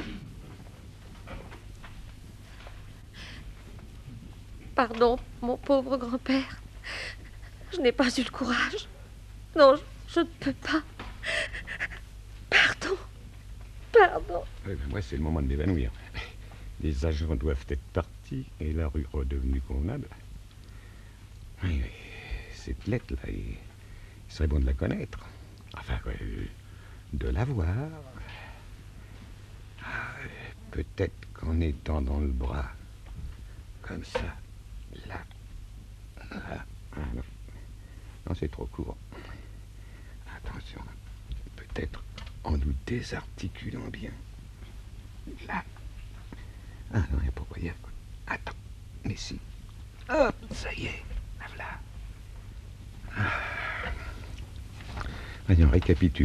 Pardon, mon pauvre grand-père. Je n'ai pas eu le courage. Non, je ne peux pas. Pardon. Pardon. Oui, ben moi, c'est le moment de m'évanouir. Les agents doivent être partis et la rue redevenue convenable. Oui, oui. Cette lettre-là, il serait bon de la connaître. Enfin, de la voir. Peut-être qu'en étant dans le bras, comme ça, là, non, non c'est trop court. Attention, peut-être en nous désarticulant bien. Là, Ah non, il n'y a pas moyen. Attends, mais si. Hop, ça y est. Voilà. Allez, on récapitule.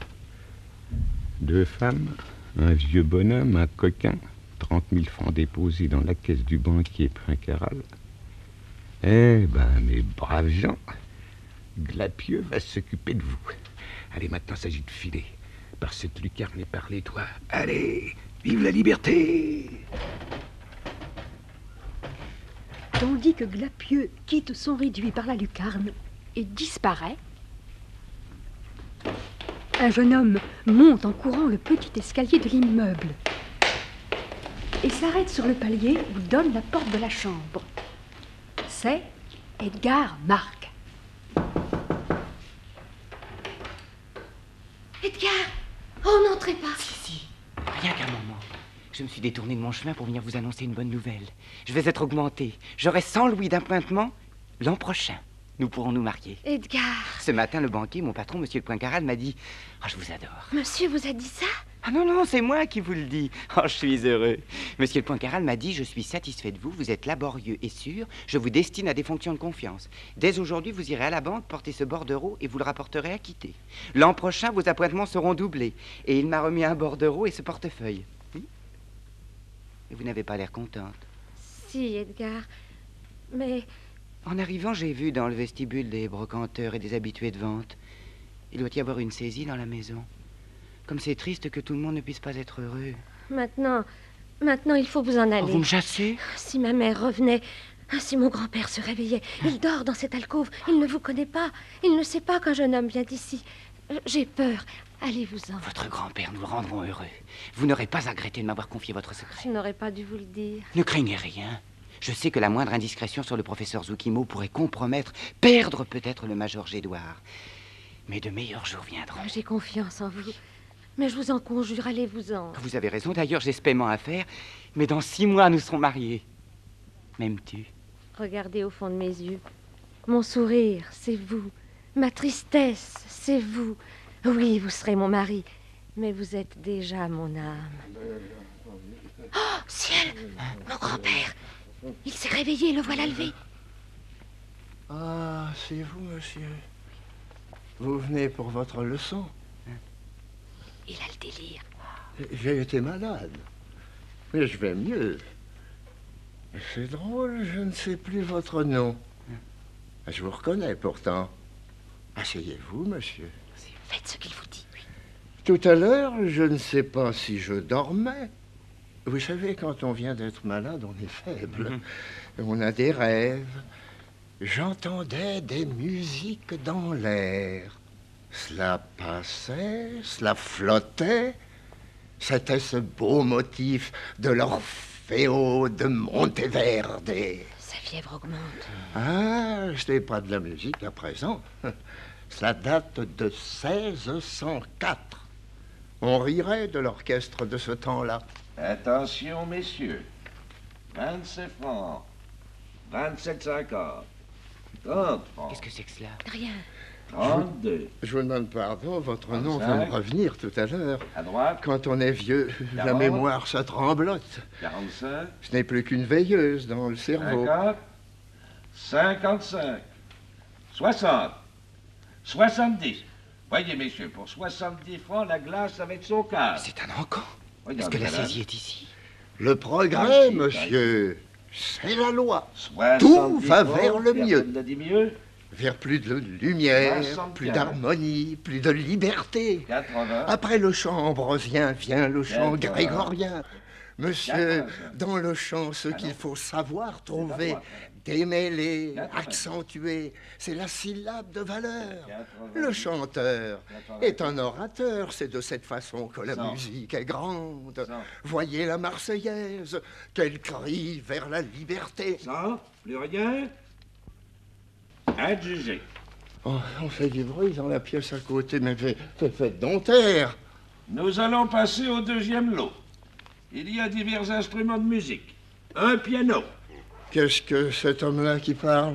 2 femmes, un vieux bonhomme, un coquin, 30 000 francs déposés dans la caisse du banquier Poincarral. Eh ben, mes braves gens, Glapieux va s'occuper de vous. Allez, maintenant, il s'agit de filer. Par cette lucarne et par les toits. Allez, vive la liberté! Tandis que Glapieux quitte son réduit par la lucarne et disparaît, un jeune homme monte en courant le petit escalier de l'immeuble et s'arrête sur le palier où donne la porte de la chambre. C'est Edgar Marc. Edgar! Oh, n'entrez pas! Si, rien qu'un moment. Je me suis détourné de mon chemin pour venir vous annoncer une bonne nouvelle. Je vais être augmenté. J'aurai 100 louis d'appointement l'an prochain. Nous pourrons nous marier. Edgar! Ce matin, le banquier, mon patron, monsieur Poincarral, m'a dit... Oh, je vous adore. Monsieur vous a dit ça? Ah non, c'est moi qui vous le dis. Oh, je suis heureux. Monsieur Poincarral m'a dit, je suis satisfait de vous, vous êtes laborieux et sûr, je vous destine à des fonctions de confiance. Dès aujourd'hui, vous irez à la banque, porter ce bordereau et vous le rapporterez acquitté. L'an prochain, vos appointements seront doublés. Et il m'a remis un bordereau et ce portefeuille. Et vous n'avez pas l'air contente. Si, Edgar, mais... En arrivant, j'ai vu dans le vestibule des brocanteurs et des habitués de vente. Il doit y avoir une saisie dans la maison. Comme c'est triste que tout le monde ne puisse pas être heureux. Maintenant, il faut vous en aller. Oh, vous me chassez? Si ma mère revenait, si mon grand-père se réveillait, il dort dans cette alcôve, il ne vous connaît pas, il ne sait pas qu'un jeune homme vient d'ici. J'ai peur. Allez-vous-en. Votre grand-père, nous le rendrons heureux. Vous n'aurez pas à regretter de m'avoir confié votre secret. Je n'aurais pas dû vous le dire. Ne craignez rien. Je sais que la moindre indiscrétion sur le professeur Zoukimo pourrait compromettre, perdre peut-être le major Gédouard. Mais de meilleurs jours viendront. J'ai confiance en vous. Mais je vous en conjure, allez-vous-en. Vous avez raison, d'ailleurs, j'ai ce paiement à faire. Mais dans 6 mois, nous serons mariés. M'aimes-tu? Regardez au fond de mes yeux. Mon sourire, c'est vous. Ma tristesse, c'est vous. Oui, vous serez mon mari. Mais vous êtes déjà mon âme. Oh, ciel! Mon grand-père! Il s'est réveillé, le voilà levé. Ah, c'est vous, monsieur. Vous venez pour votre leçon. Il a le délire. J'ai été malade. Mais je vais mieux. C'est drôle, je ne sais plus votre nom. Je vous reconnais pourtant. Asseyez-vous, monsieur. Faites ce qu'il vous dit. Tout à l'heure, je ne sais pas si je dormais. Vous savez, quand on vient d'être malade, on est faible. On a des rêves. J'entendais des musiques dans l'air. Cela passait, cela flottait. C'était ce beau motif de l'Orfeo de Monteverde. Sa fièvre augmente. Ah, ce n'est pas de la musique à présent. Cela date de 1604. On rirait de l'orchestre de ce temps-là. Attention, messieurs. 27 francs. 27,50. 30 francs. Qu'est-ce que c'est que cela? Rien. 32. Je vous demande pardon, votre nom 35. va me revenir tout à l'heure. À droite. Quand on est vieux, la 40. mémoire se tremblote. 45. Ce n'est plus qu'une veilleuse dans le cerveau. 50. 55. 60. 70. Voyez, messieurs, pour 70 francs, la glace avec son cadre. C'est un encan. Est-ce que la saisie est ici? Le progrès, monsieur, c'est la loi. 70 Tout va francs, vers le mieux. personne n'a dit mieux. Vers plus de lumière, 75. plus d'harmonie, plus de liberté. 80. Après le chant ambrosien vient le chant 80. grégorien. Monsieur, 85. dans le chant, ce qu'il faut savoir trouver, démêler, accentuer, c'est la syllabe de valeur. 80. Le chanteur est un orateur, c'est de cette façon que la 100. musique est grande. 100. Voyez la Marseillaise, qu'elle crie vers la liberté. 100. Plus rien. Adjugé. Oh, on fait du bruit dans la pièce à côté, mais faites donc taire. Nous allons passer au deuxième lot. Il y a divers instruments de musique. Un piano. Qu'est-ce que cet homme-là qui parle?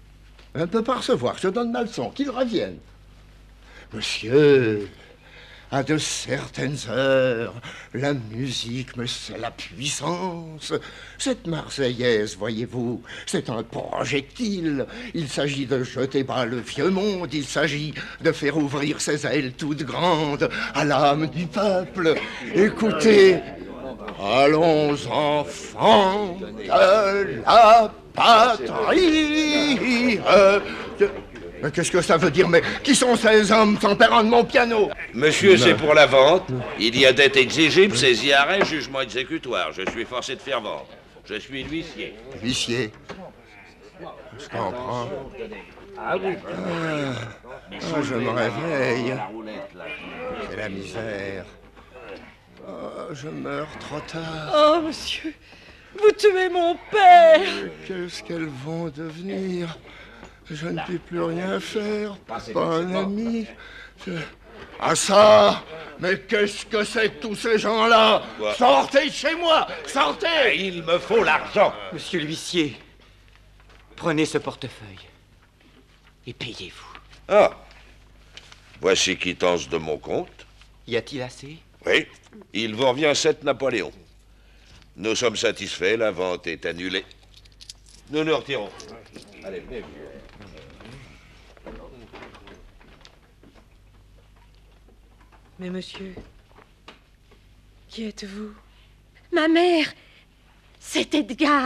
On ne peut pas recevoir, je donne ma leçon, qu'il revienne. Monsieur, À de certaines heures, la musique me c'est la puissance. Cette Marseillaise, voyez-vous, c'est un projectile. Il s'agit de jeter bas le vieux monde. Il s'agit de faire ouvrir ses ailes toutes grandes à l'âme du peuple. Écoutez, allons enfants de la patrie. Mais qu'est-ce que ça veut dire? Mais qui sont ces hommes s'emparant de mon piano? Monsieur, c'est pour la vente. Il y a dette exigible, saisie arrêt, jugement exécutoire. Je suis forcé de faire vendre. Je suis l'huissier. Huissier? Je comprends. Je me réveille. C'est la misère. Je meurs trop tard. Oh, monsieur, vous tuez mon père. Qu'est-ce qu'elles vont devenir? Je ne puis plus rien faire. Pas un ami. Ah ça! Mais qu'est-ce que c'est que tous ces gens-là? Sortez de chez moi! Sortez! Il me faut l'argent. Monsieur l'huissier, prenez ce portefeuille et payez-vous. Ah, voici quittance de mon compte. Y a-t-il assez? Oui, il vous revient 7 Napoléons. Nous sommes satisfaits, la vente est annulée. Nous nous retirons. Allez, venez. Mais monsieur, qui êtes-vous? Ma mère, c'est Edgar.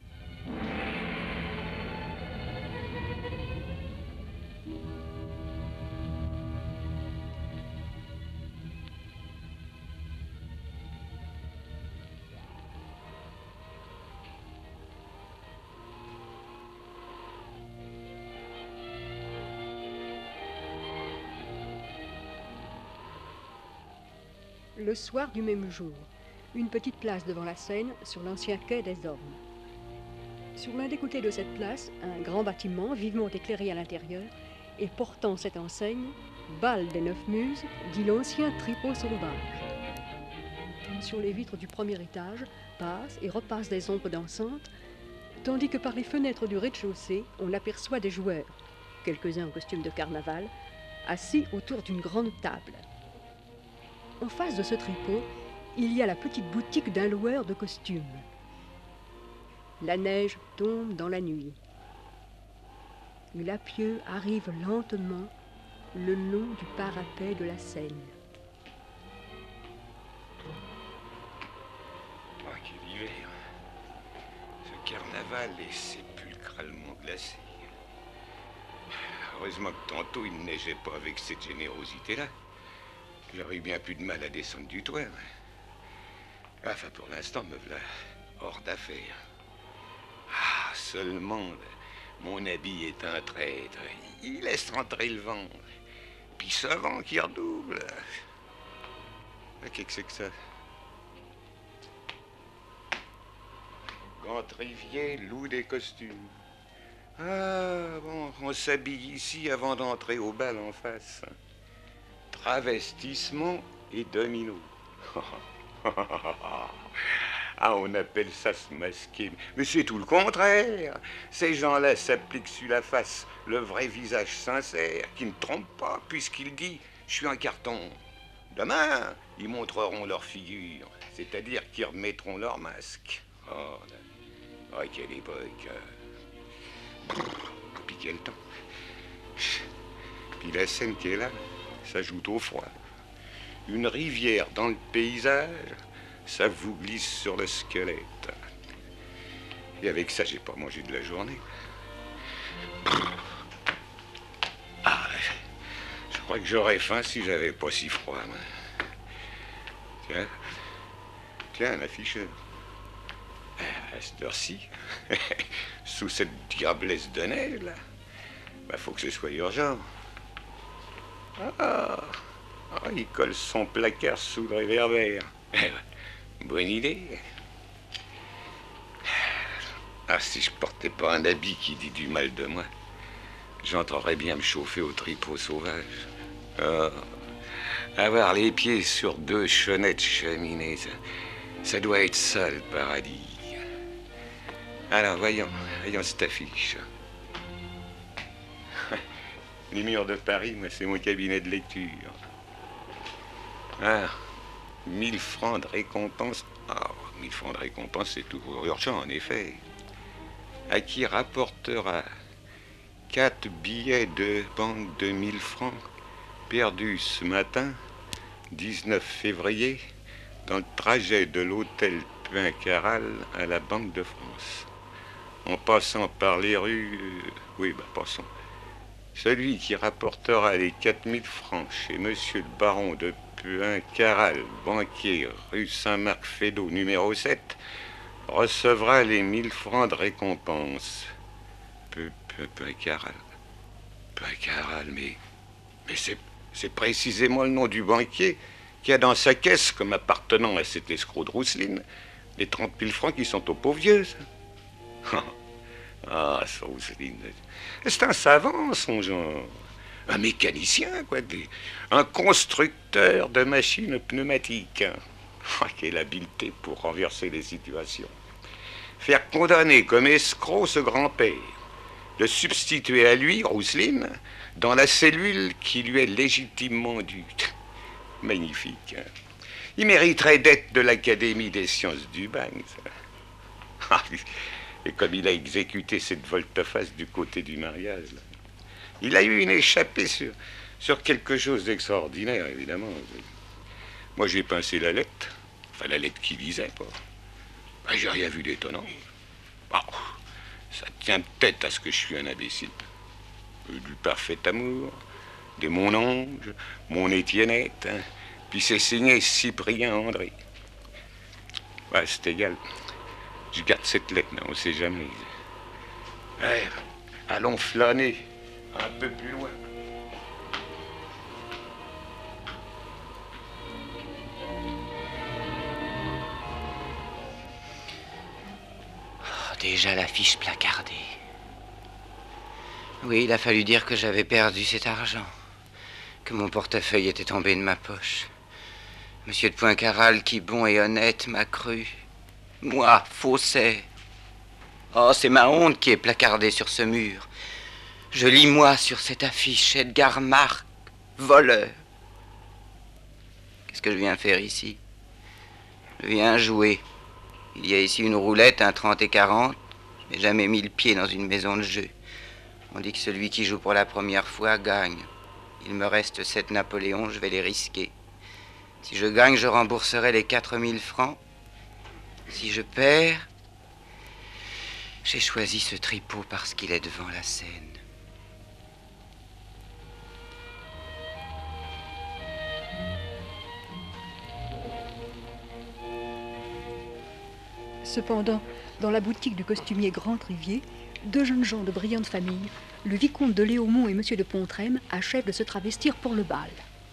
Le soir du même jour, une petite place devant la Seine, sur l'ancien quai des Ormes. Sur l'un des côtés de cette place, un grand bâtiment vivement éclairé à l'intérieur et portant cette enseigne, Bal des 9 Muses, dit l'ancien tripot sauvage. Sur les vitres du premier étage passent et repassent des ombres dansantes, tandis que par les fenêtres du rez-de-chaussée, on aperçoit des joueurs, quelques-uns en costume de carnaval, assis autour d'une grande table. En face de ce tripot, il y a la petite boutique d'un loueur de costumes. La neige tombe dans la nuit. Glapieux arrive lentement le long du parapet de la Seine. Oh, quel hiver. Ce carnaval est sépulcralement glacé. Heureusement que tantôt il ne neigeait pas avec cette générosité-là. J'aurais eu bien plus de mal à descendre du toit. Enfin, pour l'instant, me voilà hors d'affaire. Ah, seulement, mon habit est un traître. Il laisse rentrer le vent. Puis ce vent qui redouble. Qu'est-ce que c'est que ça? Gantrivier loue des costumes. Ah, bon, on s'habille ici avant d'entrer au bal en face. Travestissement et domino. Ah, on appelle ça se masquer. Mais c'est tout le contraire. Ces gens-là s'appliquent sur la face le vrai visage sincère, qui ne trompe pas, puisqu'il dit « Je suis un carton ». Demain, ils montreront leur figure, c'est-à-dire qu'ils remettront leur masque. Oh, quelle époque. Puis quel temps. Puis la scène qui est là, s'ajoute au froid. Une rivière dans le paysage, ça vous glisse sur le squelette. Et avec ça, j'ai pas mangé de la journée. Ah, je crois que j'aurais faim si j'avais pas si froid. Tiens, un afficheur. À cette heure-ci, sous cette diablesse de neige, là, faut que ce soit urgent. Il colle son placard sous le réverbère. Bonne idée. Ah, si je portais pas un habit qui dit du mal de moi, j'entrerais bien me chauffer au tripot sauvage. Avoir les pieds sur 2 chenettes cheminées, ça doit être ça, le paradis. Alors, voyons cette affiche. Les murs de Paris, moi, c'est mon cabinet de lecture. Ah, 1000 francs de récompense. Ah, 1000 francs de récompense, c'est toujours urgent, en effet. À qui rapportera 4 billets de banque de 1000 francs perdus ce matin, 19 février, dans le trajet de l'hôtel Poincarral à la Banque de France. En passant par les rues... passons. Celui qui rapportera les 4000 francs chez monsieur le baron de Poincarral, banquier, rue Saint-Marc-Fédot, numéro 7, recevra les 1000 francs de récompense. Poincarral. Poincarral, mais c'est précisément le nom du banquier qui a dans sa caisse, comme appartenant à cet escroc de Rousseline, les 30 000 francs qui sont aux pauvres vieux, ça. Ah, ce Rousseline, c'est un savant, son genre. Un mécanicien, quoi. Un constructeur de machines pneumatiques. Ah, quelle habileté pour renverser les situations. Faire condamner comme escroc ce grand-père. Le substituer à lui, Rousseline, dans la cellule qui lui est légitimement due. Magnifique. Hein? Il mériterait d'être de l'Académie des sciences du bagne. Ah, et comme il a exécuté cette volte-face du côté du mariage, là, il a eu une échappée sur quelque chose d'extraordinaire, évidemment. Moi, j'ai pincé la lettre. Enfin, la lettre qui lisait, pas. Ben, j'ai rien vu d'étonnant. Oh, ça tient peut-être à ce que je suis un imbécile. Du parfait amour, de mon ange, mon Étiennette, hein. Puis c'est signé Cyprien André. Ouais, c'est égal. Je garde cette lettre, on ne sait jamais. Ouais, allons flâner un peu plus loin. Oh, déjà la fiche placardée. Oui, il a fallu dire que j'avais perdu cet argent, que mon portefeuille était tombé de ma poche. Monsieur de Poincarral, qui bon et honnête, m'a cru. Moi, faussaire. Oh, c'est ma honte qui est placardée sur ce mur. Je lis, moi, sur cette affiche, Edgar Marc, voleur. Qu'est-ce que je viens faire ici? Je viens jouer. Il y a ici une roulette, un 30 et 40. Je n'ai jamais mis le pied dans une maison de jeu. On dit que celui qui joue pour la première fois gagne. Il me reste 7 Napoléons, je vais les risquer. Si je gagne, je rembourserai les 4000 francs. Si je perds, j'ai choisi ce tripot parce qu'il est devant la Seine. Cependant, dans la boutique du costumier Grand Trivier, deux jeunes gens de brillante famille, le vicomte de Léaumont et monsieur de Pontrem, achèvent de se travestir pour le bal.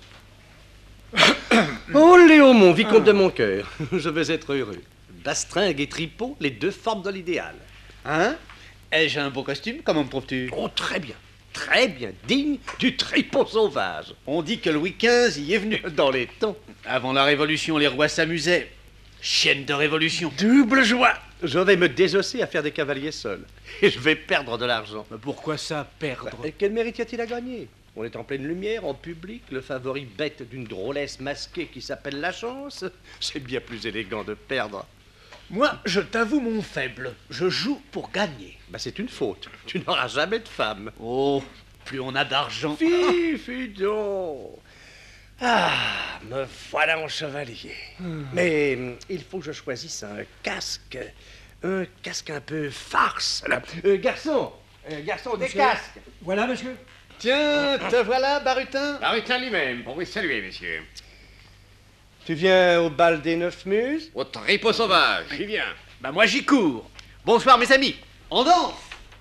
Oh, Léaumont, vicomte de mon cœur, je vais être heureux. Bastringue et tripot, les deux formes de l'idéal. Hein? Ai-je un beau costume? Comment me trouves-tu? Oh, très bien, digne du tripot sauvage. On dit que Louis XV y est venu. Dans les temps. Avant la Révolution, les rois s'amusaient. Chienne de révolution. Double joie. Je vais me désosser à faire des cavaliers seuls. Et je vais perdre de l'argent. Mais pourquoi ça, perdre? Quel mérite y a-t-il à gagner? On est en pleine lumière, en public, le favori bête d'une drôlesse masquée qui s'appelle la chance. C'est bien plus élégant de perdre. Moi, je t'avoue mon faible. Je joue pour gagner. Bah, c'est une faute. Tu n'auras jamais de femme. Oh, plus on a d'argent. Fi donc. Ah, me voilà en chevalier. Mais il faut que je choisisse un casque un peu farce. Là. Garçon, des casques. Voilà, monsieur. Tiens, te voilà, Barutin. Barutin lui-même, pour vous saluer, messieurs. Tu viens au bal des 9 muses? Au tripot sauvage, j'y viens. Bah moi j'y cours. Bonsoir mes amis, on danse.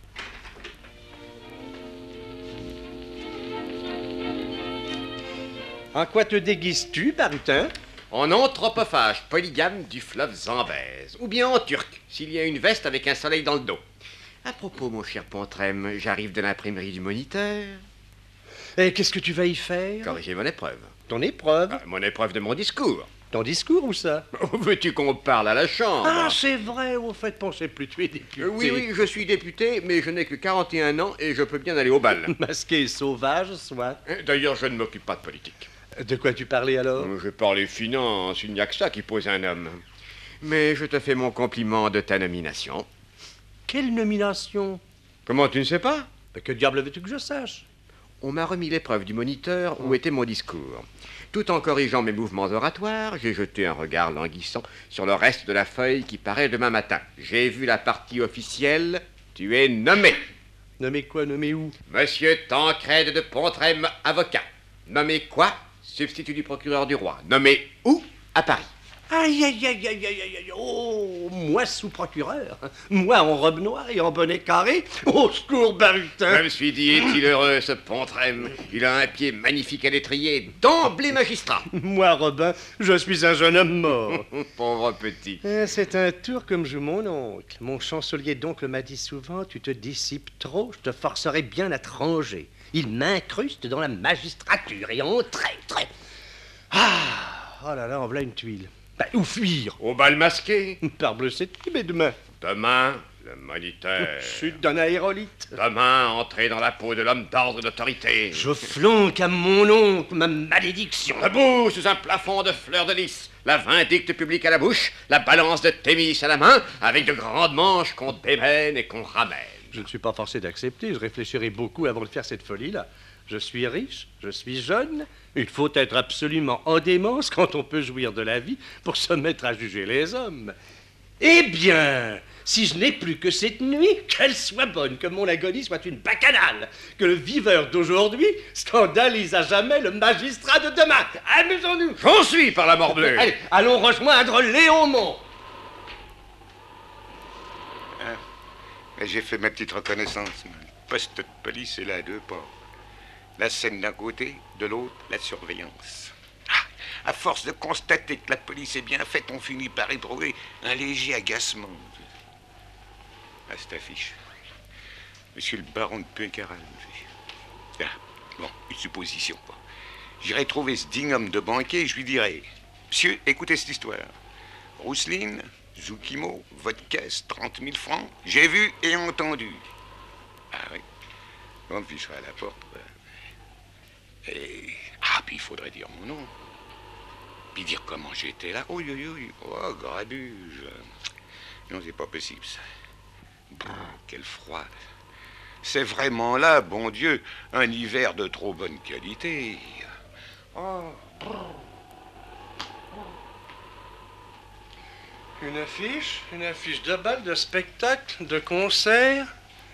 En quoi te déguises-tu, Barutin? En anthropophage polygame du fleuve Zambèze. Ou bien en turc, s'il y a une veste avec un soleil dans le dos. À propos, mon cher Pontrem, j'arrive de l'imprimerie du Moniteur. Et qu'est-ce que tu vas y faire? Corriger mon épreuve. Ton épreuve? Mon épreuve de mon discours. Ton discours, où ça? Veux-tu qu'on parle à la Chambre? Ah, c'est vrai, au fait, pensez plus, tu es député. Oui, je suis député, mais je n'ai que 41 ans et je peux bien aller au bal. Masqué et sauvage, soit. D'ailleurs, je ne m'occupe pas de politique. De quoi tu parlais alors? Je parlais finance, il n'y a que ça qui pose un homme. Mais je te fais mon compliment de ta nomination. Quelle nomination? Comment, tu ne sais pas? Que diable veux-tu que je sache? On m'a remis l'épreuve du moniteur où était mon discours. Tout en corrigeant mes mouvements oratoires, j'ai jeté un regard languissant sur le reste de la feuille qui paraît demain matin. J'ai vu la partie officielle. Tu es nommé. Nommé quoi? Nommé où? Monsieur Tancrède de Pontrem, avocat. Nommé quoi? Substitut du procureur du roi. Nommé où? À Paris. Aïe, aïe, aïe, aïe, aïe, aïe, aïe, oh, moi sous-procureur, moi en robe noire et en bonnet carré, au secours, Barutin. Je me suis dit, est-il heureux, ce Pontrem? Il a un pied magnifique à l'étrier, d'emblée magistrat. Moi, Robin, je suis un jeune homme mort. Pauvre petit. C'est un tour comme joue mon oncle. Mon chancelier d'oncle m'a dit souvent, tu te dissipes trop, je te forcerai bien à te ranger. Il m'incruste dans la magistrature et en traître. Ah, oh là là, en voilà une tuile. Ben, où fuir? Au bal masqué. Parbleu, c'est qui, mais demain? Demain, le moniteur. Chute d'un aérolite. Demain, entrer dans la peau de l'homme d'ordre d'autorité. Je flanque à mon oncle ma malédiction. Debout sous un plafond de fleurs de lys, la vindicte publique à la bouche, la balance de Thémis à la main, avec de grandes manches qu'on démène et qu'on ramène. Je ne suis pas forcé d'accepter, je réfléchirai beaucoup avant de faire cette folie-là. Je suis riche, je suis jeune, il faut être absolument en démence quand on peut jouir de la vie pour se mettre à juger les hommes. Eh bien, si je n'ai plus que cette nuit, qu'elle soit bonne, que mon agonie soit une bacchanale, que le viveur d'aujourd'hui scandalise à jamais le magistrat de demain. Amusons-nous. J'en suis par la morbleu. Allez, allons rejoindre Léaumont. J'ai fait ma petite reconnaissance. Le poste de police est là à 2 pas. La scène d'un côté, de l'autre, la surveillance. À force de constater que la police est bien faite, on finit par éprouver un léger agacement. À cette affiche, Monsieur le baron de Poincaré. Bon, une supposition. J'irai trouver ce digne homme de banquier et je lui dirai: Monsieur, écoutez cette histoire. Rousseline, Zoukimo, votre caisse, 30 000 francs. J'ai vu et entendu. Ah oui. Donc, puis je serai à la porte. Et... puis il faudrait dire mon nom. Puis dire comment j'étais là. Oh, grabuge. Non, c'est pas possible, ça. Brrr, quel froid. C'est vraiment là, bon Dieu, un hiver de trop bonne qualité. Oh, brrr. Une affiche de bal, de spectacle, de concert.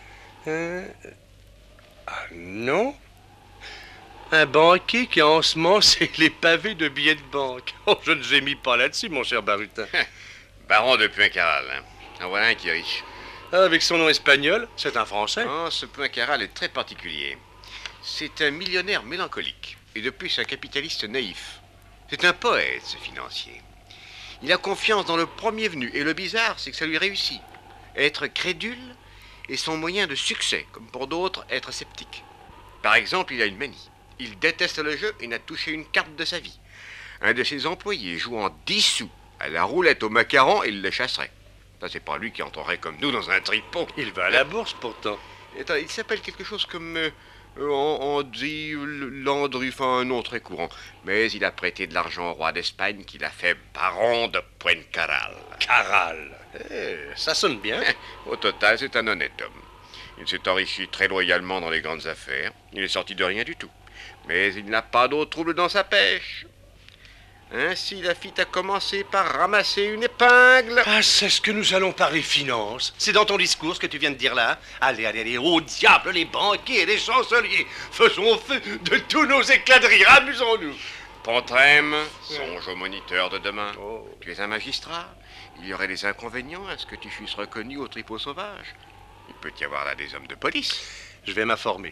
Non. Un banquier qui ensemence les pavés de billets de banque. Oh, je ne gémis pas là-dessus, mon cher Barutin. Baron de Poincaré, hein. En voilà un qui est riche. Avec son nom espagnol, c'est un Français. Oh, ce Poincaré est très particulier. C'est un millionnaire mélancolique, et de plus un capitaliste naïf. C'est un poète, ce financier. Il a confiance dans le premier venu, et le bizarre, c'est que ça lui réussit. Être crédule est son moyen de succès, comme pour d'autres, être sceptique. Par exemple, il a une manie. Il déteste le jeu et n'a touché une carte de sa vie. Un de ses employés joue en 10 sous à la roulette au macaron, il le chasserait. Ça, c'est pas lui qui entrerait comme nous dans un tripot. Il va à la bourse, pourtant. Attends, il s'appelle quelque chose comme... Andy Landry, enfin un nom très courant. Mais il a prêté de l'argent au roi d'Espagne qui l'a fait baron de Poincaré. Caral. Ça sonne bien. Au total, c'est un honnête homme. Il s'est enrichi très loyalement dans les grandes affaires. Il est sorti de rien du tout. Mais il n'a pas d'autre trouble dans sa pêche. Ainsi, Lafitte a commencé par ramasser une épingle. Ah, c'est ce que nous allons parler finance. C'est dans ton discours ce que tu viens de dire là. Allez, allez, allez, au diable les banquiers et les chanceliers. Faisons feu de tous nos éclats de rire, amusons-nous. Pontrem, songe au moniteur de demain. Tu es un magistrat. Il y aurait des inconvénients à ce que tu fusses reconnu au tripot sauvage. Il peut y avoir là des hommes de police. Je vais m'informer.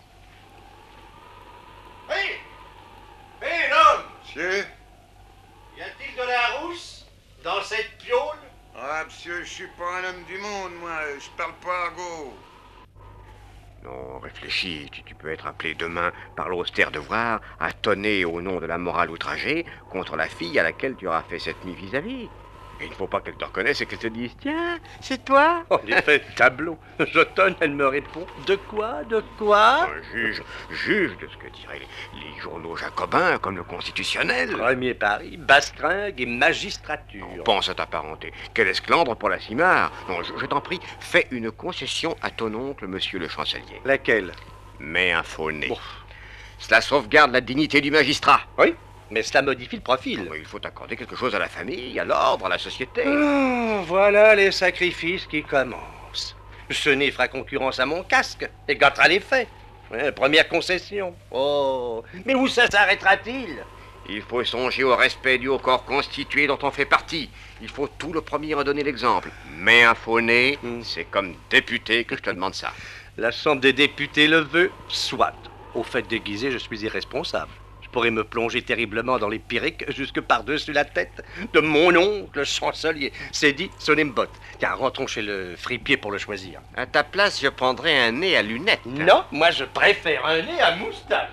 Hé, l'homme! Monsieur? Y a-t-il de la rousse dans cette piole? Ah, monsieur, je suis pas un homme du monde, moi. Je parle pas argot. Non, réfléchis. Tu peux être appelé demain par l'austère devoir à tonner au nom de la morale outragée contre la fille à laquelle tu auras fait cette nuit vis-à-vis. Et il ne faut pas qu'elle te reconnaisse et qu'elle te dise « Tiens, c'est toi ?» En effet, tableau. Je tonne, elle me répond. De quoi? De quoi? Juge de ce que diraient les journaux jacobins comme le Constitutionnel. Premier pari, bastringue et magistrature. Pense à ta parenté. Quel esclandre pour la Cimard. Non, je t'en prie, fais une concession à ton oncle, monsieur le chancelier. Laquelle? Mets un faux nez. Cela sauvegarde la dignité du magistrat. Oui, mais cela modifie le profil. Il faut accorder quelque chose à la famille, à l'ordre, à la société. Voilà les sacrifices qui commencent. Ce nez fera concurrence à mon casque et gâtera les faits. Première concession. Oh, mais où ça s'arrêtera-t-il? Il faut songer au respect du haut corps constitué dont on fait partie. Il faut tout le premier en donner l'exemple. Mets un faux nez, c'est comme député que je te demande ça. La Chambre des députés le veut, soit. Au fait déguisé, je suis irresponsable. Je pourrais me plonger terriblement dans les pyrrhiques jusque par-dessus la tête de mon oncle chancelier. C'est dit, sonné me botte. Tiens, rentrons chez le fripier pour le choisir. À ta place, je prendrais un nez à lunettes. Non, moi je préfère un nez à moustache.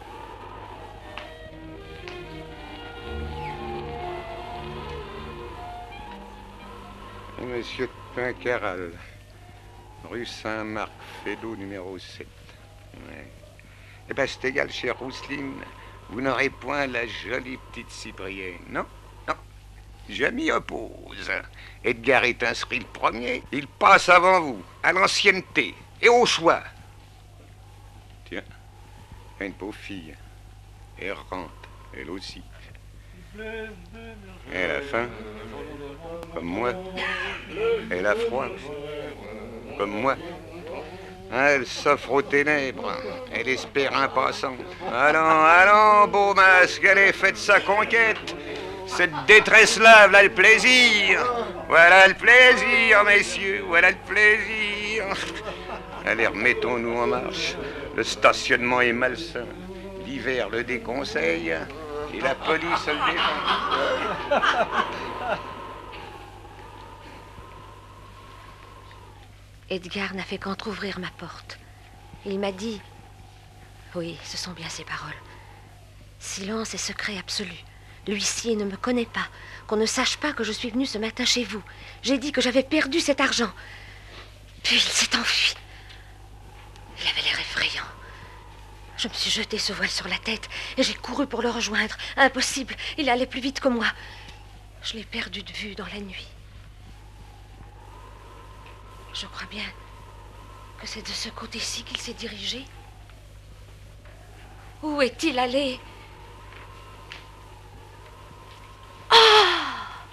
Monsieur Pincaral, rue Saint-Marc, Fédot numéro 7. Ouais. Eh ben, c'est égal, chère Rousseline. Vous n'aurez point la jolie petite Cyprienne, non? Non. Je m'y oppose. Edgar est inscrit le premier. Il passe avant vous, à l'ancienneté et au choix. Tiens, une pauvre fille, errante, elle aussi. Et à la fin, comme moi, elle a froid, comme moi. Elle s'offre aux ténèbres, elle espère un passant. Allons, allons, beau masque, elle est faite sa conquête. Cette détresse-là, voilà le plaisir. Voilà le plaisir, messieurs, voilà le plaisir. Allez, remettons-nous en marche. Le stationnement est malsain. L'hiver le déconseille et la police le défend. Edgar n'a fait qu'entrouvrir ma porte. Il m'a dit... Oui, ce sont bien ses paroles. Silence et secret absolu. L'huissier ne me connaît pas. Qu'on ne sache pas que je suis venue ce matin chez vous. J'ai dit que j'avais perdu cet argent. Puis il s'est enfui. Il avait l'air effrayant. Je me suis jeté ce voile sur la tête et j'ai couru pour le rejoindre. Impossible, il allait plus vite que moi. Je l'ai perdu de vue dans la nuit. Je crois bien que c'est de ce côté-ci qu'il s'est dirigé. Où est-il allé? Oh!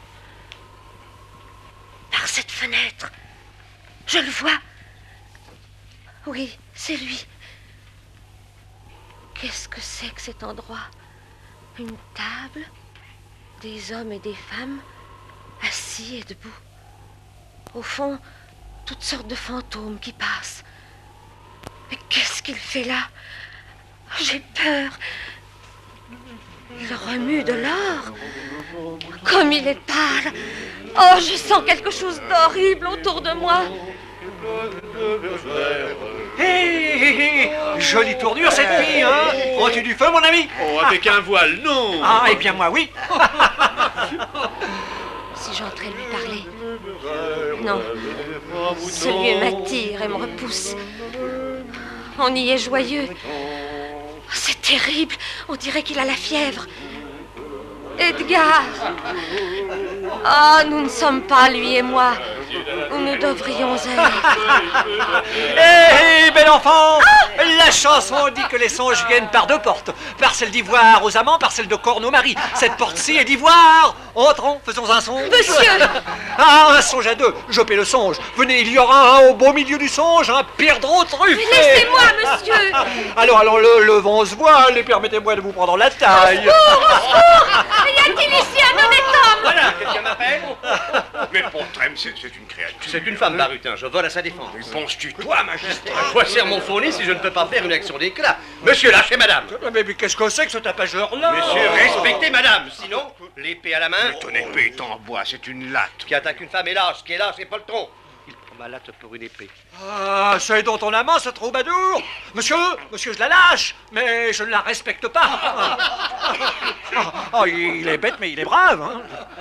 Par cette fenêtre. Je le vois. Oui, c'est lui. Qu'est-ce que c'est que cet endroit? Une table, des hommes et des femmes assis et debout. Au fond, toutes sortes de fantômes qui passent. Mais qu'est-ce qu'il fait là? J'ai peur. Il remue de l'or. Comme il est pâle. Oh, je sens quelque chose d'horrible autour de moi. Hé, jolie tournure cette fille, hein? Prends-tu du feu, mon ami? Oh, avec un voile, non. Ah, eh bien moi, oui. Si j'entrais lui parler. Non. Ce lieu m'attire et me repousse. On y est joyeux. C'est terrible. On dirait qu'il a la fièvre. Edgar! Ah, nous ne sommes pas, lui et moi, où nous devrions être. Hé, bel enfant! La chanson dit que les songes viennent par deux portes. Par celle d'ivoire aux amants, par celle de corne aux maris. Cette porte-ci est d'ivoire. Entrons, faisons un songe. Monsieur! Ah, un songe à deux. Je paie le songe. Venez, il y aura un au beau milieu du songe, un perdreau truffé. Laissez-moi, monsieur! Alors, le vent se voile et permettez-moi de vous prendre la taille. Au secours! Y a-t-il ici un honnête homme? Voilà, quelqu'un m'appelle? Mais Pontrem, c'est une créature. C'est une femme, Barutin, je vole à sa défense. Penses-tu, toi, magistrat? À quoi sert mon fourni si je ne peux pas faire une action d'éclat? Monsieur, lâchez madame! Mais qu'est-ce que c'est que ce tapageur-là? Monsieur, respectez madame, sinon, l'épée à la main... Mais ton épée est en bois, c'est une latte. Qui attaque une femme, hélas, qui est là, c'est poltron. Il Ma latte pour une épée. Ah, c'est dont ton amant, ce troubadour. Monsieur, je la lâche, mais je ne la respecte pas. Oh, il est bête, mais il est brave. Hein.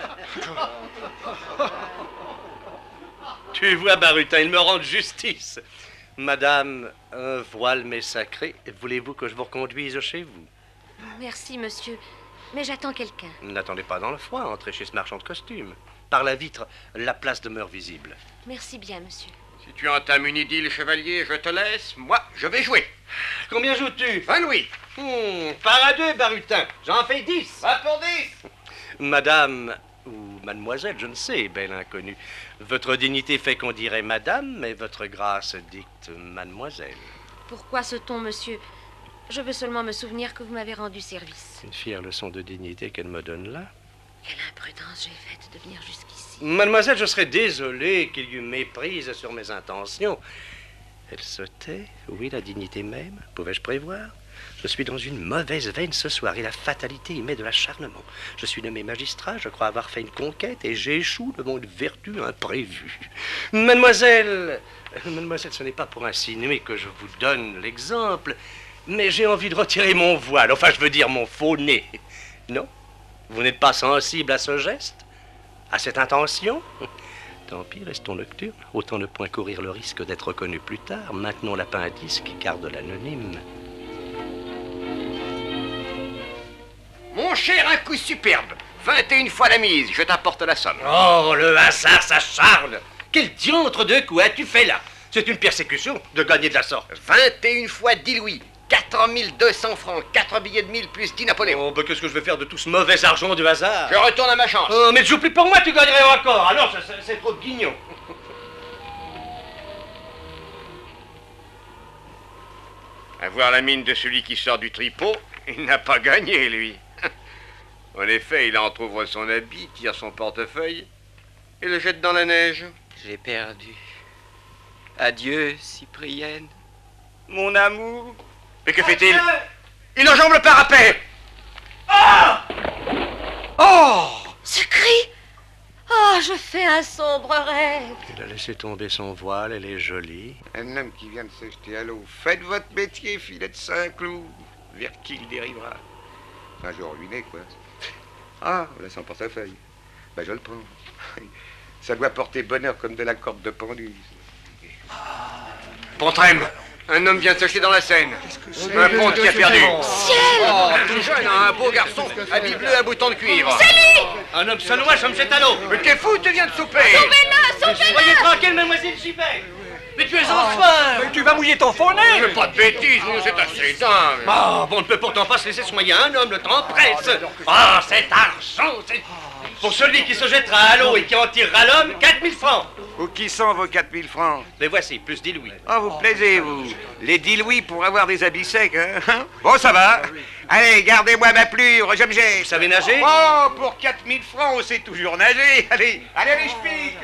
Tu vois, Barutin, ils me rendent justice. Madame, un voile m'est sacré. Voulez-vous que je vous reconduise chez vous? Merci, monsieur. Mais j'attends quelqu'un. N'attendez pas dans le froid, entrez chez ce marchand de costumes. Par la vitre, la place demeure visible. Merci bien, monsieur. Si tu entames une idylle, chevalier, je te laisse. Moi, je vais jouer. Combien joues-tu? 20 louis. Par à 2, Barutin. J'en fais 10. Va pour 10. Madame, ou mademoiselle, je ne sais, belle inconnue. Votre dignité fait qu'on dirait madame, mais votre grâce dicte mademoiselle. Pourquoi ce ton, monsieur? Je veux seulement me souvenir que vous m'avez rendu service. Une fière leçon de dignité qu'elle me donne là. Quelle imprudence j'ai faite de venir jusqu'ici. Mademoiselle, je serais désolé qu'il y eût méprise sur mes intentions. Elle se tait, oui, la dignité même. Pouvais-je prévoir? Je suis dans une mauvaise veine ce soir et la fatalité y met de l'acharnement. Je suis nommé magistrat, je crois avoir fait une conquête et j'échoue devant une vertu imprévue. Mademoiselle, ce n'est pas pour insinuer que je vous donne l'exemple, mais j'ai envie de retirer mon voile, enfin je veux dire mon faux nez. Non? Vous n'êtes pas sensible à ce geste? À cette intention? Tant pis, restons nocturnes. Autant ne point courir le risque d'être reconnu plus tard. Maintenons l'appendice qui garde l'anonyme. Mon cher, un coup superbe. 21 fois la mise, je t'apporte la somme. Oh, le hasard s'acharne. Quel diantre de coup as-tu fait là? C'est une persécution de gagner de la sorte. 21 fois 10 louis. 4200 francs, 4 billets de 1000 plus 10 Napoléon. Oh, ben qu'est-ce que je vais faire de tout ce mauvais argent du hasard? Je retourne à ma chance. Oh, mais ne joue plus pour moi, tu gagnerais encore. Ah non, c'est trop guignon. À voir la mine de celui qui sort du tripot, il n'a pas gagné, lui. En effet, il entr'ouvre son habit, tire son portefeuille et le jette dans la neige. J'ai perdu. Adieu, Cyprienne. Mon amour. Mais que fait-il? Il enjambe le parapet. Ah! Oh! Ce cri! Oh, je fais un sombre rêve. Il a laissé tomber son voile, elle est jolie. Un homme qui vient de se jeter à l'eau. Faites votre métier, filet de Saint-Cloud. Vers qui il dérivera? Un jour ruiné, quoi. Ah, voilà son portefeuille. Ben, je le prends. Ça doit porter bonheur comme de la corde de pendu. Pontrem, un homme vient de se jeter dans la Seine. Un pont qui a perdu. Ciel! Oh, tout jeune, un beau garçon, habit bleu à boutons de cuivre. C'est lui! Un homme seulement, je me jette à l'eau. Mais t'es fou, tu viens de souper. Sauvez-le! Sauvez-le! Soyez tranquille, mademoiselle Gibet. Mais tu es enfant. Mais tu vas mouiller ton faux nez! Mais pas de bêtises, nous, c'est assez dingue. Ah, bon, on ne peut pourtant pas se laisser soigner un homme, le temps presse. Ah, cet argent, c'est... Pour celui qui se jettera à l'eau et qui en tirera l'homme, 4000 francs. Où qui sont vos 4000 francs? Les voici, plus 10 louis. Oh, vous plaisez, vous. Les 10 louis pour avoir des habits secs, hein? Bon, ça va. Allez, gardez-moi ma plure, je me jette. Vous savez nager? Oh, pour 4000 francs, on sait toujours nager. Allez, je pique.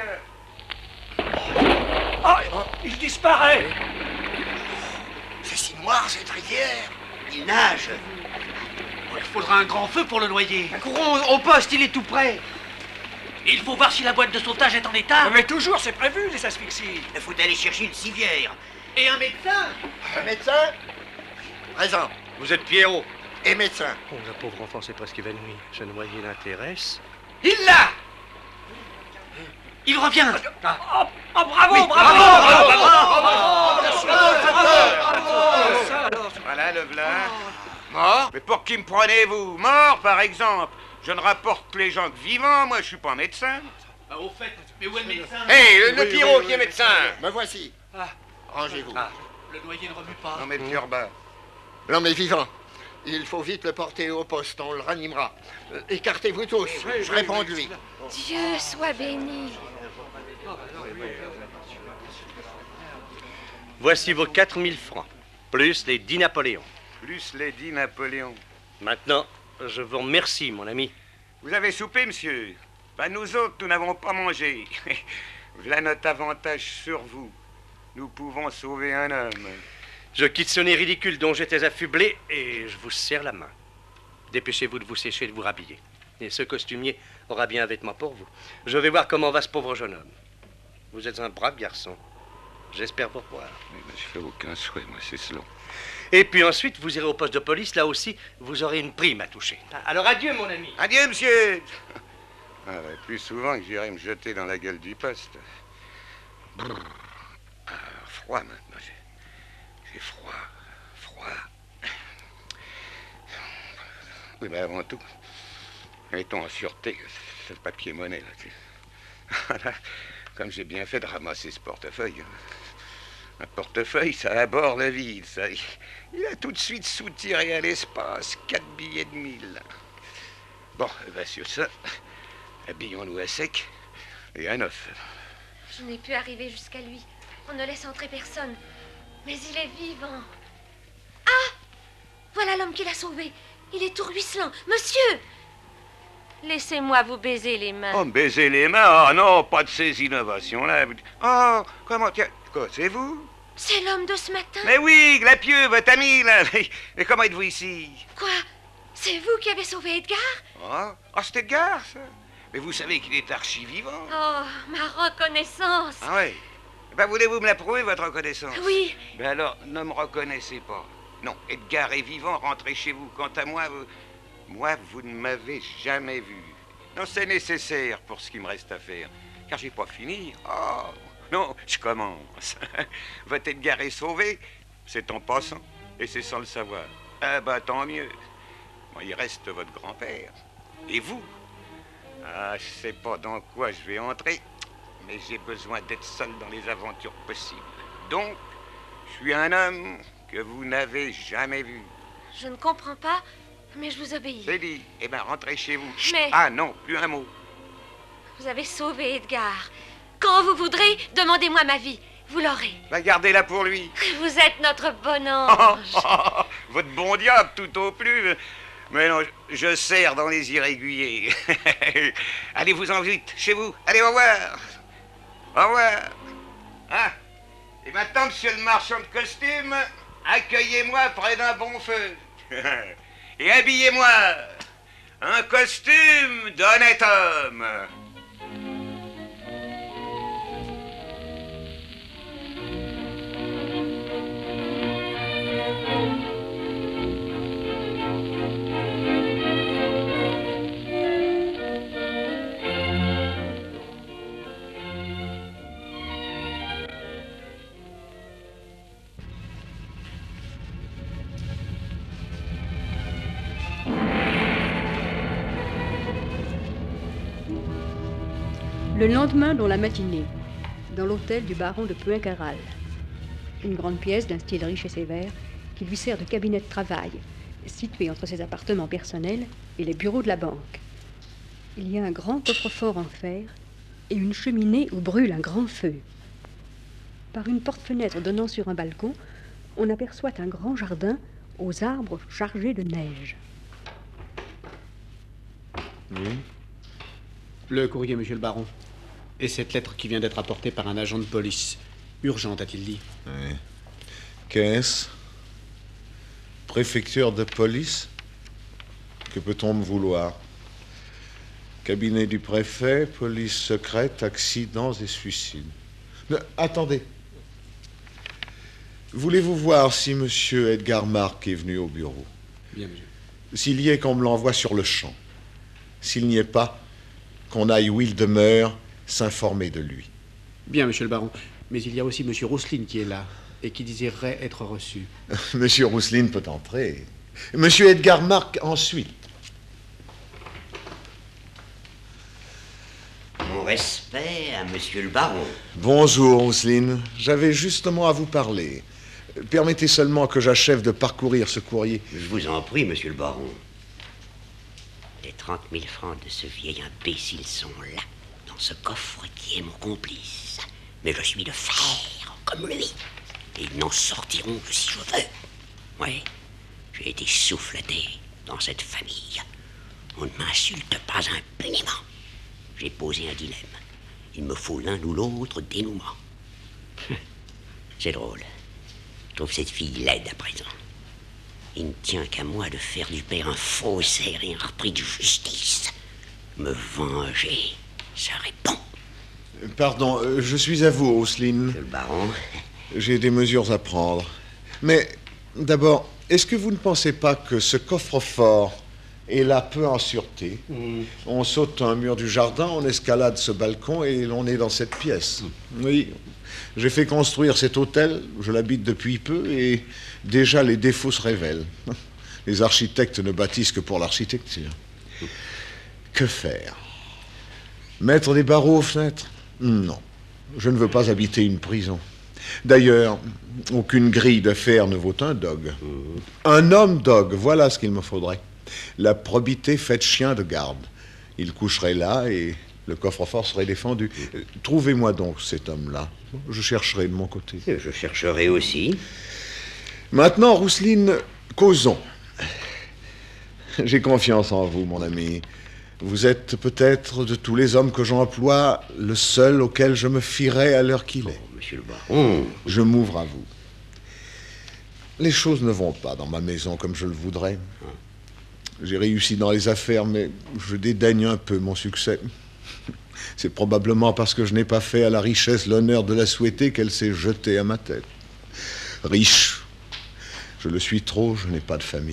Oh, il disparaît! C'est si noir, cette rivière. Il nage. Il faudra un grand feu pour le noyer. Courons au poste, il est tout près. Il faut voir si la boîte de sautage est en état. Mais toujours, c'est prévu, les asphyxies. Il faut aller chercher une civière. Et un médecin. Un médecin? Présent. Vous êtes Pierrot. Et médecin. Oh, la pauvre enfant s'est presque évanouie. Ce noyer l'intéresse. Il l'a! Il revient. Oh, bravo, Oui, bravo! Voilà, le v'là. Mort? Mais pour qui me prenez-vous? Mort, par exemple? Je ne rapporte les gens que vivants, moi, je suis pas médecin. Bah, au fait, mais où est le médecin? Hé, le Pierrot qui est médecin. Me voici. Rangez-vous. Le noyer ne remue pas. Non, mais cœur bas. L'homme est vivant. Il faut vite le porter au poste, on le ranimera. Écartez-vous tous, je réponds de lui. Dieu soit béni. Voici vos 4000 francs, plus les 10 Napoléons. Plus les 10 Napoléons. Maintenant, je vous remercie, mon ami. Vous avez soupé, monsieur? Ben, nous autres, nous n'avons pas mangé. Voilà notre avantage sur vous. Nous pouvons sauver un homme. Je quitte ce nez ridicule dont j'étais affublé et je vous serre la main. Dépêchez-vous de vous sécher et de vous rhabiller. Et ce costumier aura bien un vêtement pour vous. Je vais voir comment va ce pauvre jeune homme. Vous êtes un brave garçon. J'espère vous revoir. Mais je fais aucun souhait, moi, c'est selon. Et puis ensuite, vous irez au poste de police. Là aussi, vous aurez une prime à toucher. Alors adieu, mon ami. Adieu, monsieur. Ah, ouais, plus souvent que j'irai me jeter dans la gueule du poste. Brrr. Ah, froid maintenant. J'ai froid. Oui, mais avant tout, mettons en sûreté ce papier-monnaie, là. Voilà. Comme j'ai bien fait de ramasser ce portefeuille. Un portefeuille, ça aborde le vide, ça. Il a tout de suite soutiré à l'espace 4 billets de 1000. Bon, ben sur ça, habillons-nous à sec et à neuf. Je n'ai pu arriver jusqu'à lui. On ne laisse entrer personne. Mais il est vivant. Ah! Voilà l'homme qui l'a sauvé. Il est tout ruisselant. Monsieur! Laissez-moi vous baiser les mains. Oh, me baiser les mains? Ah non, pas de ces innovations-là. Oh, comment, tiens, quoi, c'est vous? C'est l'homme de ce matin. Mais oui, Glapieux, votre ami, là. Mais comment êtes-vous ici? Quoi? C'est vous qui avez sauvé Edgar? Oh, c'est Edgar, ça. Mais vous savez qu'il est archi-vivant. Oh, ma reconnaissance. Ah oui? Ben, voulez-vous me la prouver, votre reconnaissance? Oui. Ben alors, ne me reconnaissez pas. Non, Edgar est vivant, rentrez chez vous. Quant à moi, vous ne m'avez jamais vu. Non, c'est nécessaire pour ce qui me reste à faire. Car j'ai pas fini. Oh, non, je commence. Votre Edgar est sauvé, c'est en passant, et c'est sans le savoir. Ah bah, tant mieux. Bon, il reste votre grand-père. Et vous? Ah, je sais pas dans quoi je vais entrer, mais j'ai besoin d'être seul dans les aventures possibles. Donc, je suis un homme que vous n'avez jamais vu. Je ne comprends pas, mais je vous obéis. C'est dit. Eh bien, rentrez chez vous. Mais... Ah non, plus un mot. Vous avez sauvé Edgar. Quand vous voudrez, demandez-moi ma vie. Vous l'aurez. Bah, gardez-la pour lui. Vous êtes notre bon ange. Votre bon diable, tout au plus. Mais non, je serre dans les irréguliers. Allez-vous-en vite, chez vous. Allez, au revoir. Au revoir. Ah, et maintenant, monsieur le marchand de costumes, accueillez-moi près d'un bon feu. Et habillez-moi un costume d'honnête homme. Le lendemain, dans la matinée, dans l'hôtel du baron de Poincarral, une grande pièce d'un style riche et sévère qui lui sert de cabinet de travail, située entre ses appartements personnels et les bureaux de la banque. Il y a un grand coffre-fort en fer et une cheminée où brûle un grand feu. Par une porte-fenêtre donnant sur un balcon, on aperçoit un grand jardin aux arbres chargés de neige. Oui. Le courrier, monsieur le baron. Et cette lettre qui vient d'être apportée par un agent de police. Urgente, a-t-il dit. Oui. Qu'est-ce? Préfecture de police? Que peut-on me vouloir? Cabinet du préfet, police secrète, accidents et suicides. Mais, attendez. Voulez-vous voir si monsieur Edgar Marc est venu au bureau? Bien, monsieur. S'il y est, qu'on me l'envoie sur le champ. S'il n'y est pas, qu'on aille où il demeure, s'informer de lui. Bien, monsieur le baron. Mais il y a aussi monsieur Rousseline qui est là et qui désirerait être reçu. Monsieur Rousseline peut entrer. Monsieur Edgar Marc ensuite. Mon respect à monsieur le baron. Bonjour, Rousseline. J'avais justement à vous parler. Permettez seulement que j'achève de parcourir ce courrier. Je vous en prie, monsieur le baron. Les 30 000 francs de ce vieil imbécile sont là, dans ce coffre qui est mon complice. Mais je suis de fer, comme lui. Et ils n'en sortiront que si je veux. Oui, j'ai été souffleté dans cette famille. On ne m'insulte pas impunément. J'ai posé un dilemme. Il me faut l'un ou l'autre dénouement. C'est drôle. Je trouve cette fille laide à présent. Il ne tient qu'à moi de faire du père un faussaire et un repris de justice. Me venger serait bon. Pardon, je suis à vous, Roselyne. Monsieur le baron. J'ai des mesures à prendre. Mais d'abord, est-ce que vous ne pensez pas que ce coffre-fort est là peu en sûreté? On saute un mur du jardin, on escalade ce balcon et l'on est dans cette pièce. Oui, j'ai fait construire cet hôtel, je l'habite depuis peu et déjà les défauts se révèlent. Les architectes ne bâtissent que pour l'architecture. Que faire? Mettre des barreaux aux fenêtres? Non, je ne veux pas habiter une prison. D'ailleurs, aucune grille de fer ne vaut un dogue. Un homme dogue, voilà ce qu'il me faudrait. La probité faite chien de garde. Il coucherait là et le coffre-fort serait défendu. Trouvez-moi donc cet homme-là. Je chercherai de mon côté. Je chercherai aussi. Maintenant, Rousseline, causons. J'ai confiance en vous, mon ami. Vous êtes peut-être, de tous les hommes que j'emploie, le seul auquel je me fierai à l'heure qu'il est. Monsieur le baron. Je m'ouvre à vous. Les choses ne vont pas dans ma maison comme je le voudrais. J'ai réussi dans les affaires, mais je dédaigne un peu mon succès. C'est probablement parce que je n'ai pas fait à la richesse l'honneur de la souhaiter qu'elle s'est jetée à ma tête. Riche, je le suis trop, je n'ai pas de famille.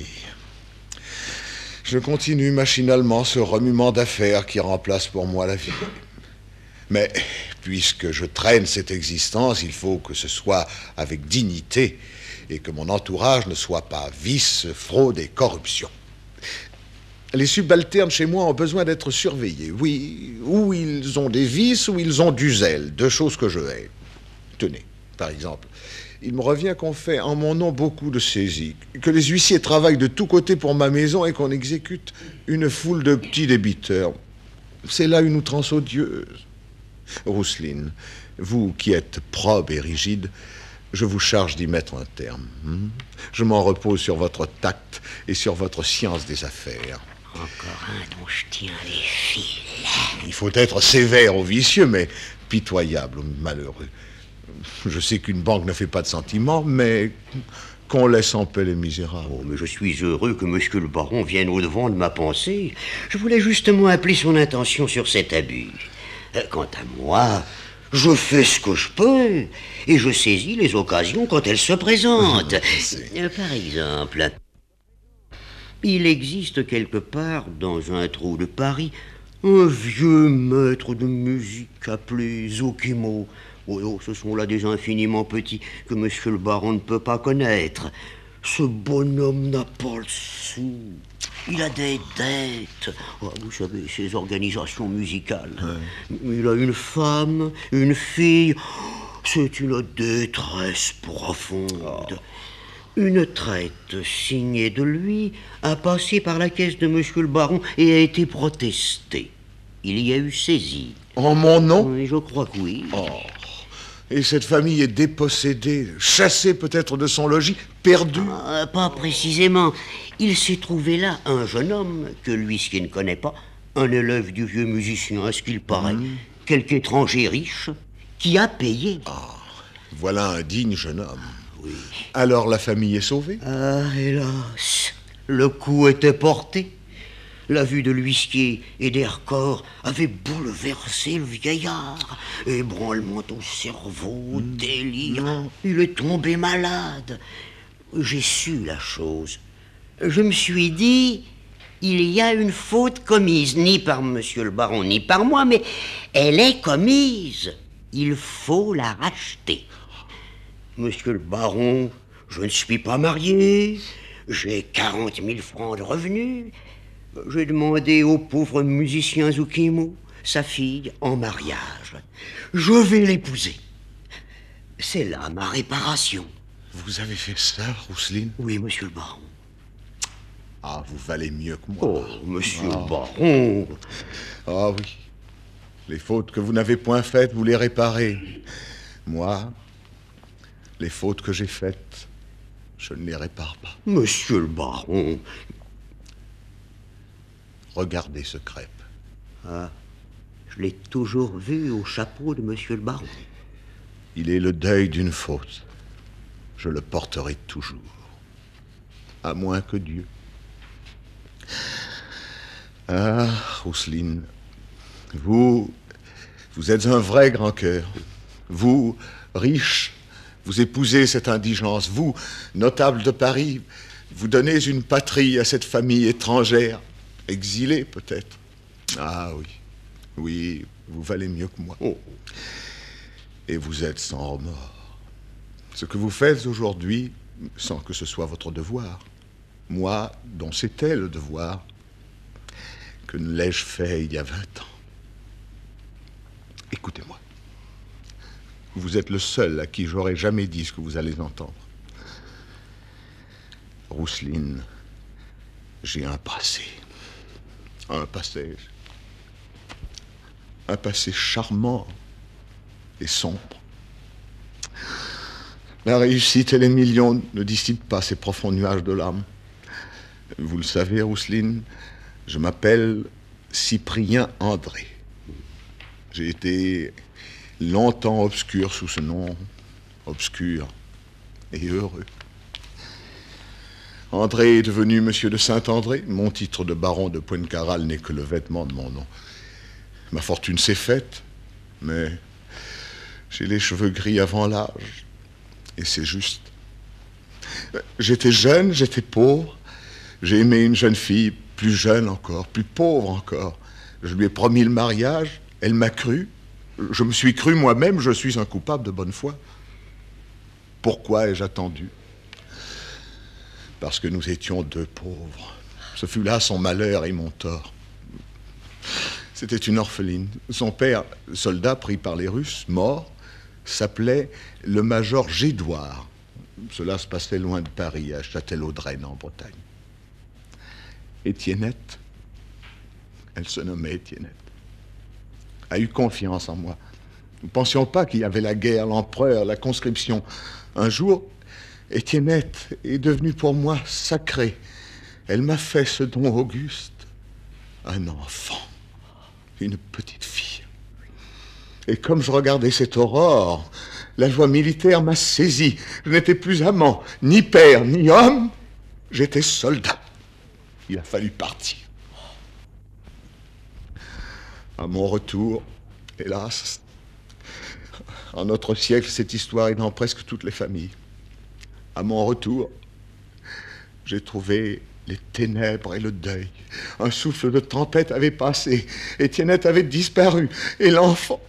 Je continue machinalement ce remuement d'affaires qui remplace pour moi la vie. Mais puisque je traîne cette existence, il faut que ce soit avec dignité et que mon entourage ne soit pas vice, fraude et corruption. Les subalternes chez moi ont besoin d'être surveillés. Oui, ou ils ont des vices, ou ils ont du zèle, deux choses que je hais. Tenez, par exemple, il me revient qu'on fait en mon nom beaucoup de saisies, que les huissiers travaillent de tous côtés pour ma maison et qu'on exécute une foule de petits débiteurs. C'est là une outrance odieuse. Rousseline, vous qui êtes probe et rigide, je vous charge d'y mettre un terme. Je m'en repose sur votre tact et sur votre science des affaires. Encore un dont je tiens les fils. Il faut être sévère aux vicieux, mais pitoyable aux malheureux. Je sais qu'une banque ne fait pas de sentiments, mais qu'on laisse en paix les misérables. Oh, mais je suis heureux que monsieur le baron vienne au-devant de ma pensée. Je voulais justement appeler son attention sur cet abus. Quant à moi, je fais ce que je peux et je saisis les occasions quand elles se présentent. Par exemple, il existe quelque part dans un trou de Paris un vieux maître de musique appelé Zokimo. Oh, ce sont là des infiniment petits que monsieur le baron ne peut pas connaître. Ce bonhomme n'a pas le sou. Il a des dettes. Oh, vous savez, ces organisations musicales. Ouais. Il a une femme, une fille. C'est une détresse profonde. Une traite signée de lui a passé par la caisse de monsieur le baron et a été protestée. Il y a eu saisie. En mon nom? Oui, je crois que oui. Oh. Et cette famille est dépossédée, chassée peut-être de son logis, perdue? Pas précisément. Il s'est trouvé là un jeune homme que l'huissier ne connaît pas, un élève du vieux musicien, à ce qu'il paraît, quelque étranger riche, qui a payé. Voilà un digne jeune homme. Oui. Alors la famille est sauvée? Ah, hélas, le coup était porté. La vue de l'huissier et d'Hercor avait bouleversé le vieillard. Ébranlement au cerveau, délire. Il est tombé malade. J'ai su la chose. Je me suis dit, il y a une faute commise, ni par monsieur le baron, ni par moi, mais elle est commise. Il faut la racheter. Monsieur le baron, je ne suis pas marié. J'ai 40 000 francs de revenus. J'ai demandé au pauvre musicien Zokimo sa fille en mariage. Je vais l'épouser. C'est là ma réparation. Vous avez fait ça, Rousseline? Oui, monsieur le baron. Ah, vous valez mieux que moi. Oh, monsieur le baron. Ah oui. Les fautes que vous n'avez point faites, vous les réparez. Moi, les fautes que j'ai faites, je ne les répare pas. Monsieur le baron. Regardez ce crêpe. Ah, je l'ai toujours vu au chapeau de monsieur le baron. Il est le deuil d'une faute. Je le porterai toujours. À moins que Dieu. Ah, Rousseline, vous Vous êtes un vrai grand cœur. Vous, riche, vous épousez cette indigence. Vous, notable de Paris, vous donnez une patrie à cette famille étrangère, exilée peut-être. Ah oui, oui, vous valez mieux que moi. Oh. Et vous êtes sans remords. Ce que vous faites aujourd'hui, sans que ce soit votre devoir, moi, dont c'était le devoir, que ne l'ai-je fait il y a 20 ans? Écoutez-moi. Vous êtes le seul à qui j'aurais jamais dit ce que vous allez entendre. Rousseline, j'ai un passé. Un passé charmant et sombre. La réussite et les millions ne dissipent pas ces profonds nuages de l'âme. Vous le savez, Rousseline, je m'appelle Cyprien André. J'ai été longtemps obscur sous ce nom, obscur et heureux. André est devenu monsieur de Saint-André. Mon titre de baron de Poincarral n'est que le vêtement de mon nom. Ma fortune s'est faite, mais j'ai les cheveux gris avant l'âge. Et c'est juste. J'étais jeune, j'étais pauvre. J'ai aimé une jeune fille, plus jeune encore, plus pauvre encore. Je lui ai promis le mariage, elle m'a cru. Je me suis cru moi-même, je suis un coupable de bonne foi. Pourquoi ai-je attendu? Parce que nous étions deux pauvres. Ce fut là son malheur et mon tort. C'était une orpheline. Son père, soldat pris par les Russes, mort, s'appelait le major Gédouard. Cela se passait loin de Paris, à Châtellerault-Draine, en Bretagne. Étiennette, elle se nommait Étiennette, a eu confiance en moi. Nous ne pensions pas qu'il y avait la guerre, l'empereur, la conscription. Un jour, Étiennette est devenue pour moi sacrée. Elle m'a fait ce don auguste. Un enfant, une petite fille. Et comme je regardais cette aurore, la joie militaire m'a saisi. Je n'étais plus amant, ni père, ni homme. J'étais soldat. Il a fallu partir. À mon retour, hélas, en notre siècle, cette histoire est dans presque toutes les familles. À mon retour, j'ai trouvé les ténèbres et le deuil. Un souffle de tempête avait passé. Étiennette avait disparu. Et l'enfant...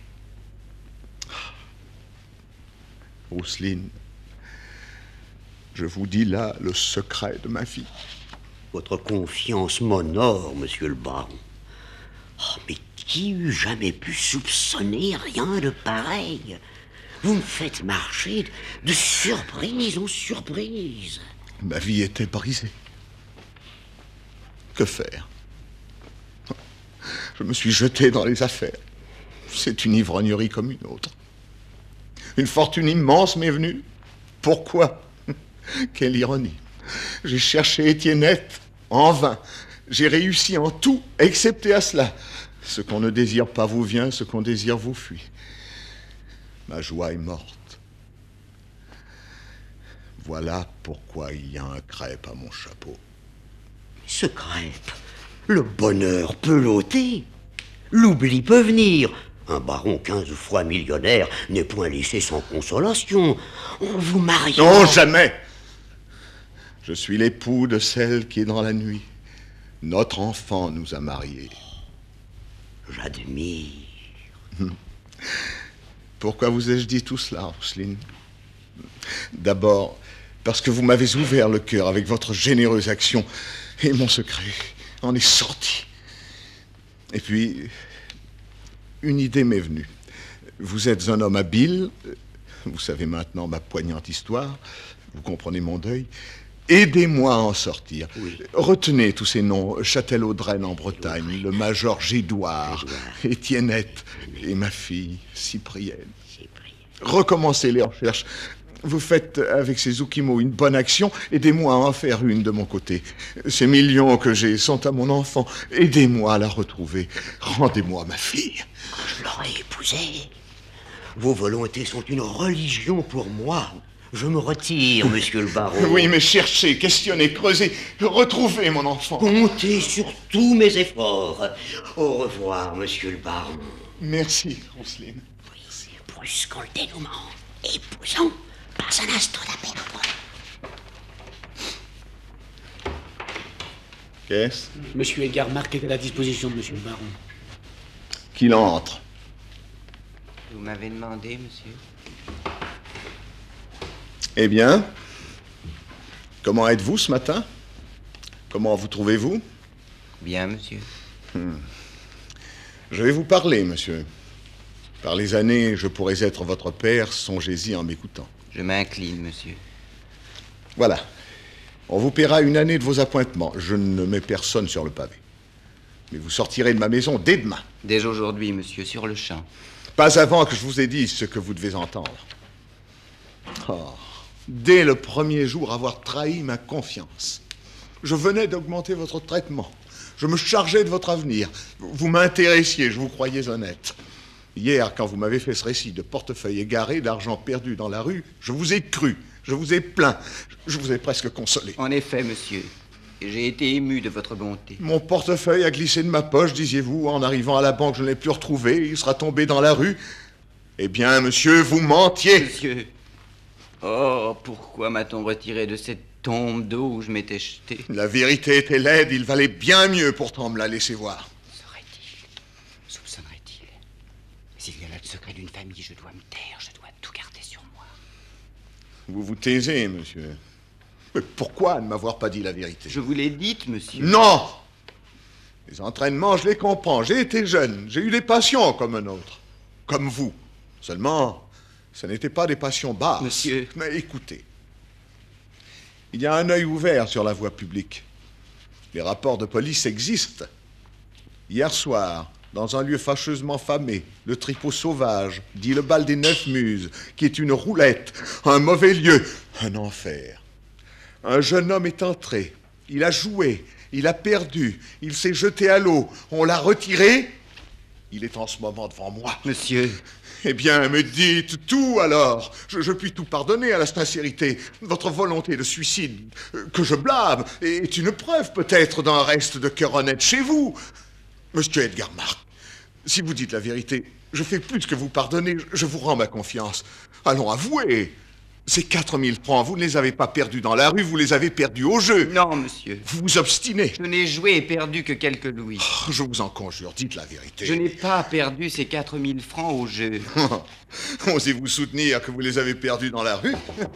Rousseline, je vous dis là le secret de ma vie. Votre confiance m'honore, monsieur le baron. Oh, mais qui eût jamais pu soupçonner rien de pareil? Vous me faites marcher de surprise en surprise. Ma vie était brisée. Que faire? Je me suis jeté dans les affaires. C'est une ivrognerie comme une autre. Une fortune immense m'est venue. Pourquoi? Quelle ironie. J'ai cherché Étiennette en vain. J'ai réussi en tout, excepté à cela. Ce qu'on ne désire pas vous vient, ce qu'on désire vous fuit. Ma joie est morte. Voilà pourquoi il y a un crêpe à mon chapeau. Ce crêpe, le bonheur peut l'ôter. L'oubli peut venir. Un baron 15 fois millionnaire n'est point laissé sans consolation. On vous marie. Non, jamais. Je suis l'époux de celle qui est dans la nuit. Notre enfant nous a mariés. J'admire. Pourquoi vous ai-je dit tout cela, Rousseline? D'abord, parce que vous m'avez ouvert le cœur avec votre généreuse action, et mon secret en est sorti. Et puis, une idée m'est venue. Vous êtes un homme habile, vous savez maintenant ma poignante histoire, vous comprenez mon deuil. Aidez-moi à en sortir. Oui. Retenez tous ces noms. Châtellerault-Draine en Bretagne, le major Gédouard, Étiennette et ma fille, Cyprienne. Recommencez les recherches. Vous faites avec ces Zoukimo une bonne action. Aidez-moi à en faire une de mon côté. Ces millions que j'ai sont à mon enfant. Aidez-moi à la retrouver. Rendez-moi ma fille. Je l'aurais épousée. Vos volontés sont une religion pour moi. Je me retire, monsieur le baron. Oui, mais cherchez, questionnez, creusez, retrouvez mon enfant. Comptez sur tous mes efforts. Au revoir, monsieur le baron. Merci, Roselyne. Brusquons le dénouement. Épousons, pas un instant à perdre. Qu'est-ce? Monsieur Edgar Marc est à la disposition de monsieur le baron. Qu'il entre. Vous m'avez demandé, monsieur. Eh bien, comment êtes-vous ce matin? Comment vous trouvez-vous? Bien, monsieur. Je vais vous parler, monsieur. Par les années, je pourrais être votre père, songez-y en m'écoutant. Je m'incline, monsieur. Voilà. On vous paiera une année de vos appointements. Je ne mets personne sur le pavé. Mais vous sortirez de ma maison dès demain. Dès aujourd'hui, monsieur, sur le champ. Pas avant que je vous ai dit ce que vous devez entendre. Oh, dès le premier jour, avoir trahi ma confiance. Je venais d'augmenter votre traitement. Je me chargeais de votre avenir. Vous m'intéressiez, je vous croyais honnête. Hier, quand vous m'avez fait ce récit de portefeuille égaré, d'argent perdu dans la rue, je vous ai cru, je vous ai plaint, je vous ai presque consolé. En effet, monsieur, j'ai été ému de votre bonté. Mon portefeuille a glissé de ma poche, disiez-vous. En arrivant à la banque, je ne l'ai plus retrouvé. Il sera tombé dans la rue. Eh bien, monsieur, vous mentiez. Monsieur, oh, pourquoi m'a-t-on retiré de cette tombe d'eau où je m'étais jeté? La vérité était laide, il valait bien mieux pourtant me la laisser voir. Soupçonnerait-il? S'il y a là le secret d'une famille, je dois me taire, je dois tout garder sur moi. Vous vous taisez, monsieur. Mais pourquoi ne m'avoir pas dit la vérité? Je vous l'ai dite, monsieur. Non! Les entraînements, je les comprends. J'ai été jeune, j'ai eu des passions comme un autre. Comme vous. Seulement, ce n'étaient pas des passions basses. Monsieur. Mais écoutez. Il y a un œil ouvert sur la voie publique. Les rapports de police existent. Hier soir, dans un lieu fâcheusement famé, le Tripot Sauvage, dit le bal des 9 Muses, qui est une roulette, un mauvais lieu, un enfer. Un jeune homme est entré, il a joué, il a perdu, il s'est jeté à l'eau, on l'a retiré, il est en ce moment devant moi. Monsieur. Eh bien, me dites tout alors. Je puis tout pardonner à la sincérité. Votre volonté de suicide, que je blâme, est une preuve peut-être d'un reste de cœur honnête chez vous. Monsieur Edgar Marc, si vous dites la vérité, je fais plus que vous pardonner, je vous rends ma confiance. Allons, avouez. Ces 4000 francs, vous ne les avez pas perdus dans la rue, vous les avez perdus au jeu. Non, monsieur. Vous vous obstinez. Je n'ai joué et perdu que quelques louis. Oh, je vous en conjure, dites la vérité. Je n'ai pas perdu ces 4000 francs au jeu. Osez-vous soutenir que vous les avez perdus dans la rue?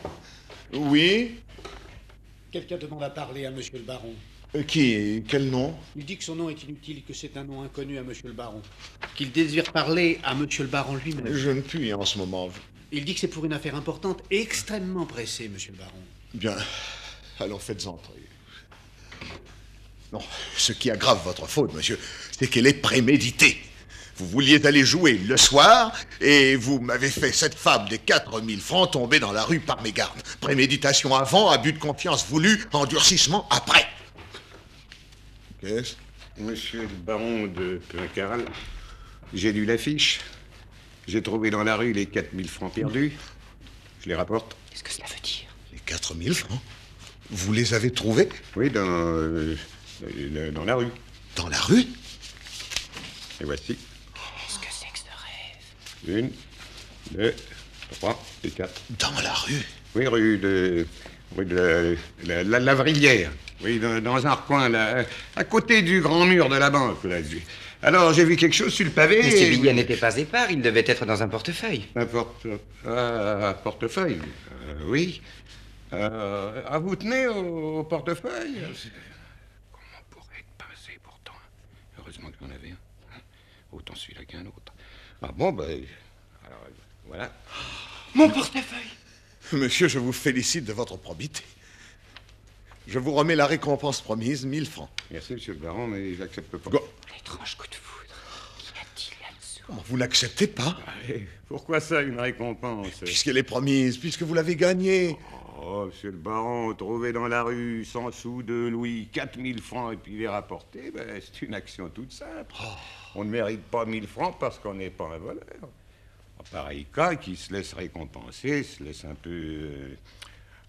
Oui. Quelqu'un demande à parler à monsieur le baron. Qui? Quel nom? Il dit que son nom est inutile, que c'est un nom inconnu à monsieur le baron. Qu'il désire parler à monsieur le baron lui-même. Je ne puis en ce moment. Il dit que c'est pour une affaire importante et extrêmement pressée, monsieur le baron. Bien, alors faites entrer. Non, ce qui aggrave votre faute, monsieur, c'est qu'elle est préméditée. Vous vouliez aller jouer le soir et vous m'avez fait cette fable des 4000 francs tomber dans la rue par mégarde. Préméditation avant, abus de confiance voulu, endurcissement après. Qu'est-ce? Monsieur le baron de Pincaral, j'ai lu l'affiche. J'ai trouvé dans la rue les 4000 francs perdus. Je les rapporte. Qu'est-ce que cela veut dire? Les 4000 francs? Vous les avez trouvés? Oui, dans la rue. Dans la rue? Et voici. Qu'est-ce que c'est que ce rêve? 1, 2, 3 et 4. Dans la rue? Oui, rue de la Lavrillière. Oui, dans un recoin, là, à côté du grand mur de la banque, là. Alors, j'ai vu quelque chose sur le pavé. Mais ces billets n'étaient pas épars, ils devaient être dans un portefeuille. Un portefeuille? Oui. Vous tenez au portefeuille? Comment pourrait-être passer pourtant? Heureusement que j'en avais un. Autant celui-là qu'un autre. Ah bon, ben... Alors, voilà. Mon portefeuille! Monsieur, je vous félicite de votre probité. Je vous remets la récompense promise, 1000 francs. Merci, monsieur le baron, mais j'accepte pas. Étrange coup de foudre. Qu'y a-t-il là-dessous? Comment, vous n'acceptez pas? Pourquoi ça, une récompense? Puisqu'elle est promise, puisque vous l'avez gagnée. Oh, monsieur le baron, trouver dans la rue 100 sous, 2 louis, 4000 francs et puis les rapporter, ben, c'est une action toute simple. On ne mérite pas 1000 francs parce qu'on n'est pas un voleur. En pareil cas, qui se laisse récompenser, se laisse un peu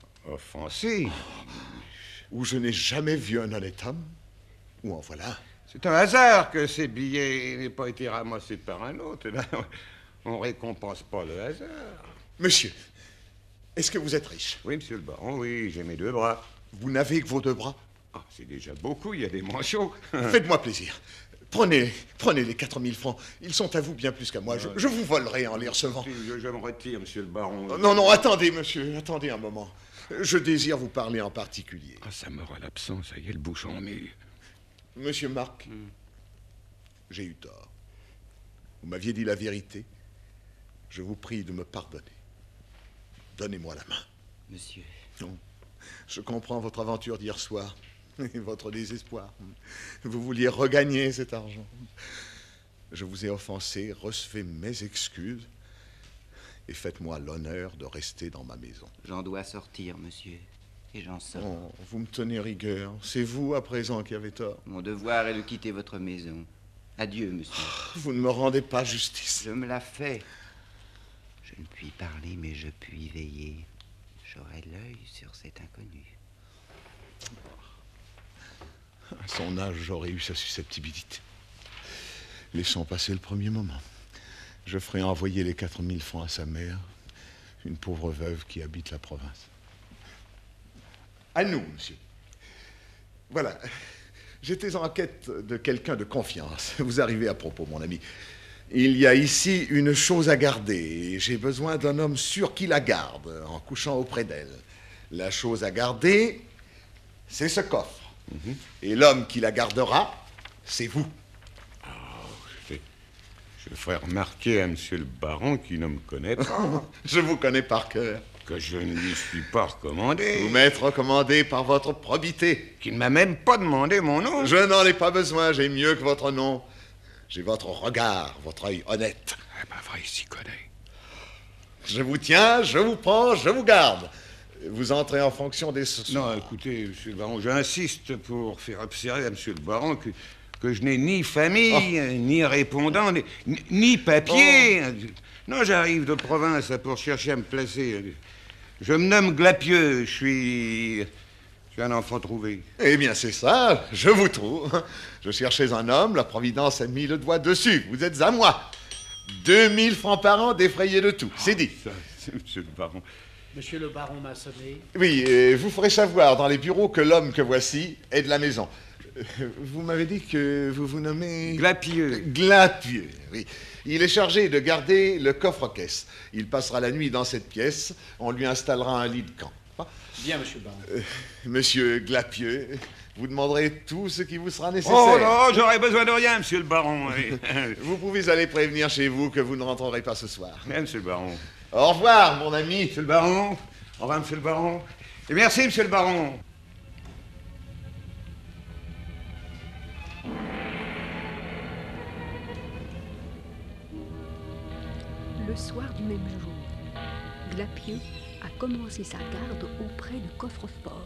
offenser. Où je n'ai jamais vu un honnête homme. Ou en voilà. C'est un hasard que ces billets n'aient pas été ramassés par un autre. Eh ben, on récompense pas le hasard. Monsieur, est-ce que vous êtes riche? Oui, monsieur le baron, oui, j'ai mes 2 bras. Vous n'avez que vos 2 bras? Ah, c'est déjà beaucoup, il y a des manchots. Faites-moi plaisir. Prenez les 4000 francs. Ils sont à vous bien plus qu'à moi. Je vous volerai en les recevant. Je me retire, monsieur le baron. Non, attendez, monsieur. Attendez un moment. Je désire vous parler en particulier. Ah, ça me rend l'absence, ça y est, le bouchon mûr. Monsieur Marc, j'ai eu tort. Vous m'aviez dit la vérité. Je vous prie de me pardonner. Donnez-moi la main. Monsieur. Non. Je comprends votre aventure d'hier soir et votre désespoir. Vous vouliez regagner cet argent. Je vous ai offensé, recevez mes excuses et faites-moi l'honneur de rester dans ma maison. J'en dois sortir, monsieur, et j'en sors. Oh, vous me tenez rigueur. C'est vous, à présent, qui avez tort. Mon devoir est de quitter votre maison. Adieu, monsieur. Vous ne me rendez pas justice. Je me la fais. Je ne puis parler, mais je puis veiller. J'aurai l'œil sur cet inconnu. À son âge, j'aurais eu sa susceptibilité. Laissons passer le premier moment. Je ferai envoyer les 4000 francs à sa mère, une pauvre veuve qui habite la province. À nous, monsieur. Voilà. J'étais en quête de quelqu'un de confiance. Vous arrivez à propos, mon ami. Il y a ici une chose à garder, et j'ai besoin d'un homme sûr qui la garde, en couchant auprès d'elle. La chose à garder, c'est ce coffre. Et l'homme qui la gardera, c'est vous. Je ferai remarquer à monsieur le baron qui ne me connaît pas. Je vous connais par cœur. Que je ne lui suis pas recommandé. Vous m'êtes recommandé par votre probité. Qui ne m'a même pas demandé mon nom. Je n'en ai pas besoin, j'ai mieux que votre nom. J'ai votre regard, votre œil honnête. Eh ben, vrai, il s'y connaît. Je vous tiens, je vous prends, je vous garde. Vous entrez en fonction des... Non, écoutez, monsieur le baron, j'insiste pour faire observer à monsieur le baron que je n'ai ni famille, ni répondant, ni papier. Non, j'arrive de province pour chercher à me placer. Je me nomme Glapieux, je suis un enfant trouvé. Eh bien, c'est ça, je vous trouve. Je cherchais un homme, la Providence a mis le doigt dessus. Vous êtes à moi. 2000 francs par an défrayés de tout, c'est dit. Ça, c'est monsieur le baron. Monsieur le baron m'a sonné. Oui, vous ferez savoir dans les bureaux que l'homme que voici est de la maison. Vous m'avez dit que vous vous nommez... Glapieux. Glapieux, oui. Il est chargé de garder le coffre-caisse. Il passera la nuit dans cette pièce. On lui installera un lit de camp. Bien, monsieur le baron. Monsieur Glapieux, vous demanderez tout ce qui vous sera nécessaire. Oh non, j'aurai besoin de rien, monsieur le baron. Vous pouvez aller prévenir chez vous que vous ne rentrerez pas ce soir. Bien, monsieur le baron. Au revoir, mon ami. Monsieur le baron. Au revoir, monsieur le baron. Et merci, monsieur le baron. Le soir du même jour, Glapieux a commencé sa garde auprès du coffre-fort.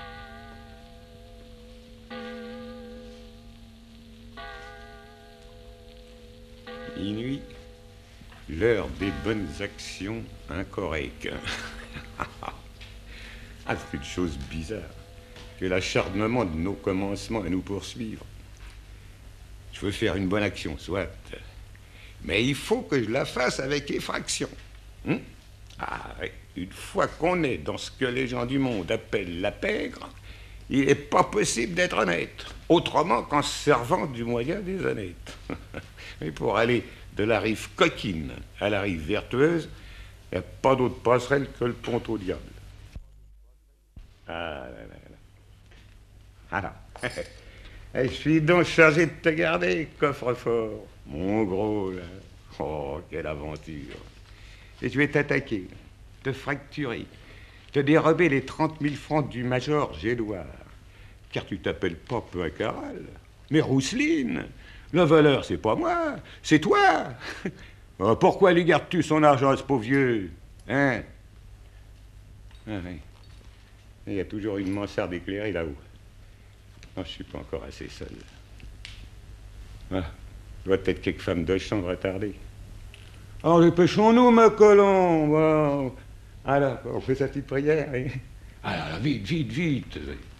Minuit, l'heure des bonnes actions incorrectes. Ah, c'est une chose bizarre que l'acharnement de nos commencements à nous poursuivre. Je veux faire une bonne action, soit. Mais il faut que je la fasse avec effraction. Ah, une fois qu'on est dans ce que les gens du monde appellent la pègre, il n'est pas possible d'être honnête, autrement qu'en se servant du moyen des honnêtes. Mais pour aller de la rive coquine à la rive vertueuse, il n'y a pas d'autre passerelle que le pont au diable. Ah là là là. Alors, je suis donc chargé de te garder, coffre-fort, mon gros, là. Oh, quelle aventure. Et je vais t'attaquer, te fracturer, te dérober les 30 000 francs du major Géloire. Car tu t'appelles pas Poincarel, mais Rousseline. La valeur, c'est pas moi, c'est toi. Pourquoi lui gardes-tu son argent à ce pauvre vieux? Hein? Ah, oui. Il y a toujours une mansarde éclairée là-haut. Non, je suis pas encore assez seul. Ah, je vois peut-être quelques femmes de chambre retardées. Alors, dépêchons-nous, ma colombe. Bon. Alors, on fait sa petite prière. Hein? Alors, vite, vite, vite.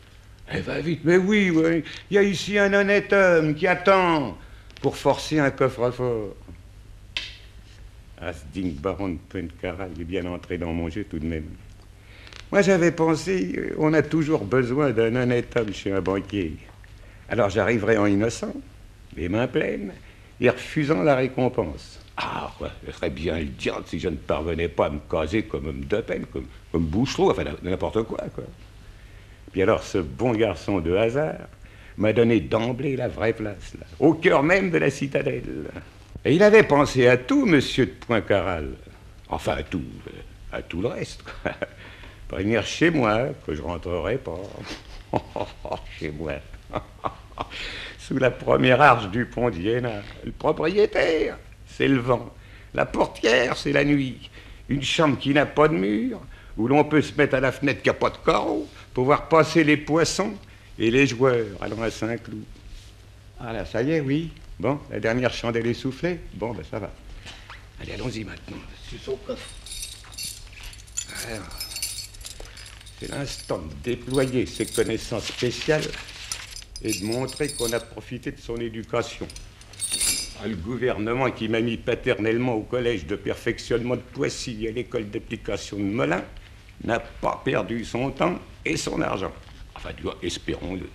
Eh, va vite, mais oui, oui. Il y a ici un honnête homme qui attend pour forcer un coffre-fort. Ah, ce digne baron de Poincarral est bien entré dans mon jeu tout de même. Moi, j'avais pensé, on a toujours besoin d'un honnête homme chez un banquier. Alors j'arriverai en innocent, les mains pleines, et refusant la récompense. Ah, ouais, ce serait bien le diable si je ne parvenais pas à me caser comme homme de peine, comme boucheron, enfin n'importe quoi. Puis alors, ce bon garçon de hasard m'a donné d'emblée la vraie place, là, au cœur même de la citadelle. Et il avait pensé à tout, monsieur de Poincarral. Enfin, à tout le reste, quoi. Prévenir chez moi que je rentrerai pas. Chez moi. Sous la première arche du pont d'Iéna. Le propriétaire, c'est le vent. La portière, c'est la nuit. Une chambre qui n'a pas de mur, où l'on peut se mettre à la fenêtre qui n'a pas de carreaux, pour voir passer les poissons et les joueurs allant à Saint-Cloud. Ah là, ça y est, oui. Bon, la dernière chandelle est soufflée. Bon, ben ça va. Allez, allons-y maintenant. C'est son coffre. Alors, c'est l'instant de déployer ses connaissances spéciales et de montrer qu'on a profité de son éducation. Le gouvernement qui m'a mis paternellement au collège de perfectionnement de Poissy et à l'école d'application de Melun n'a pas perdu son temps et son argent. Enfin, du moins, espérons-le.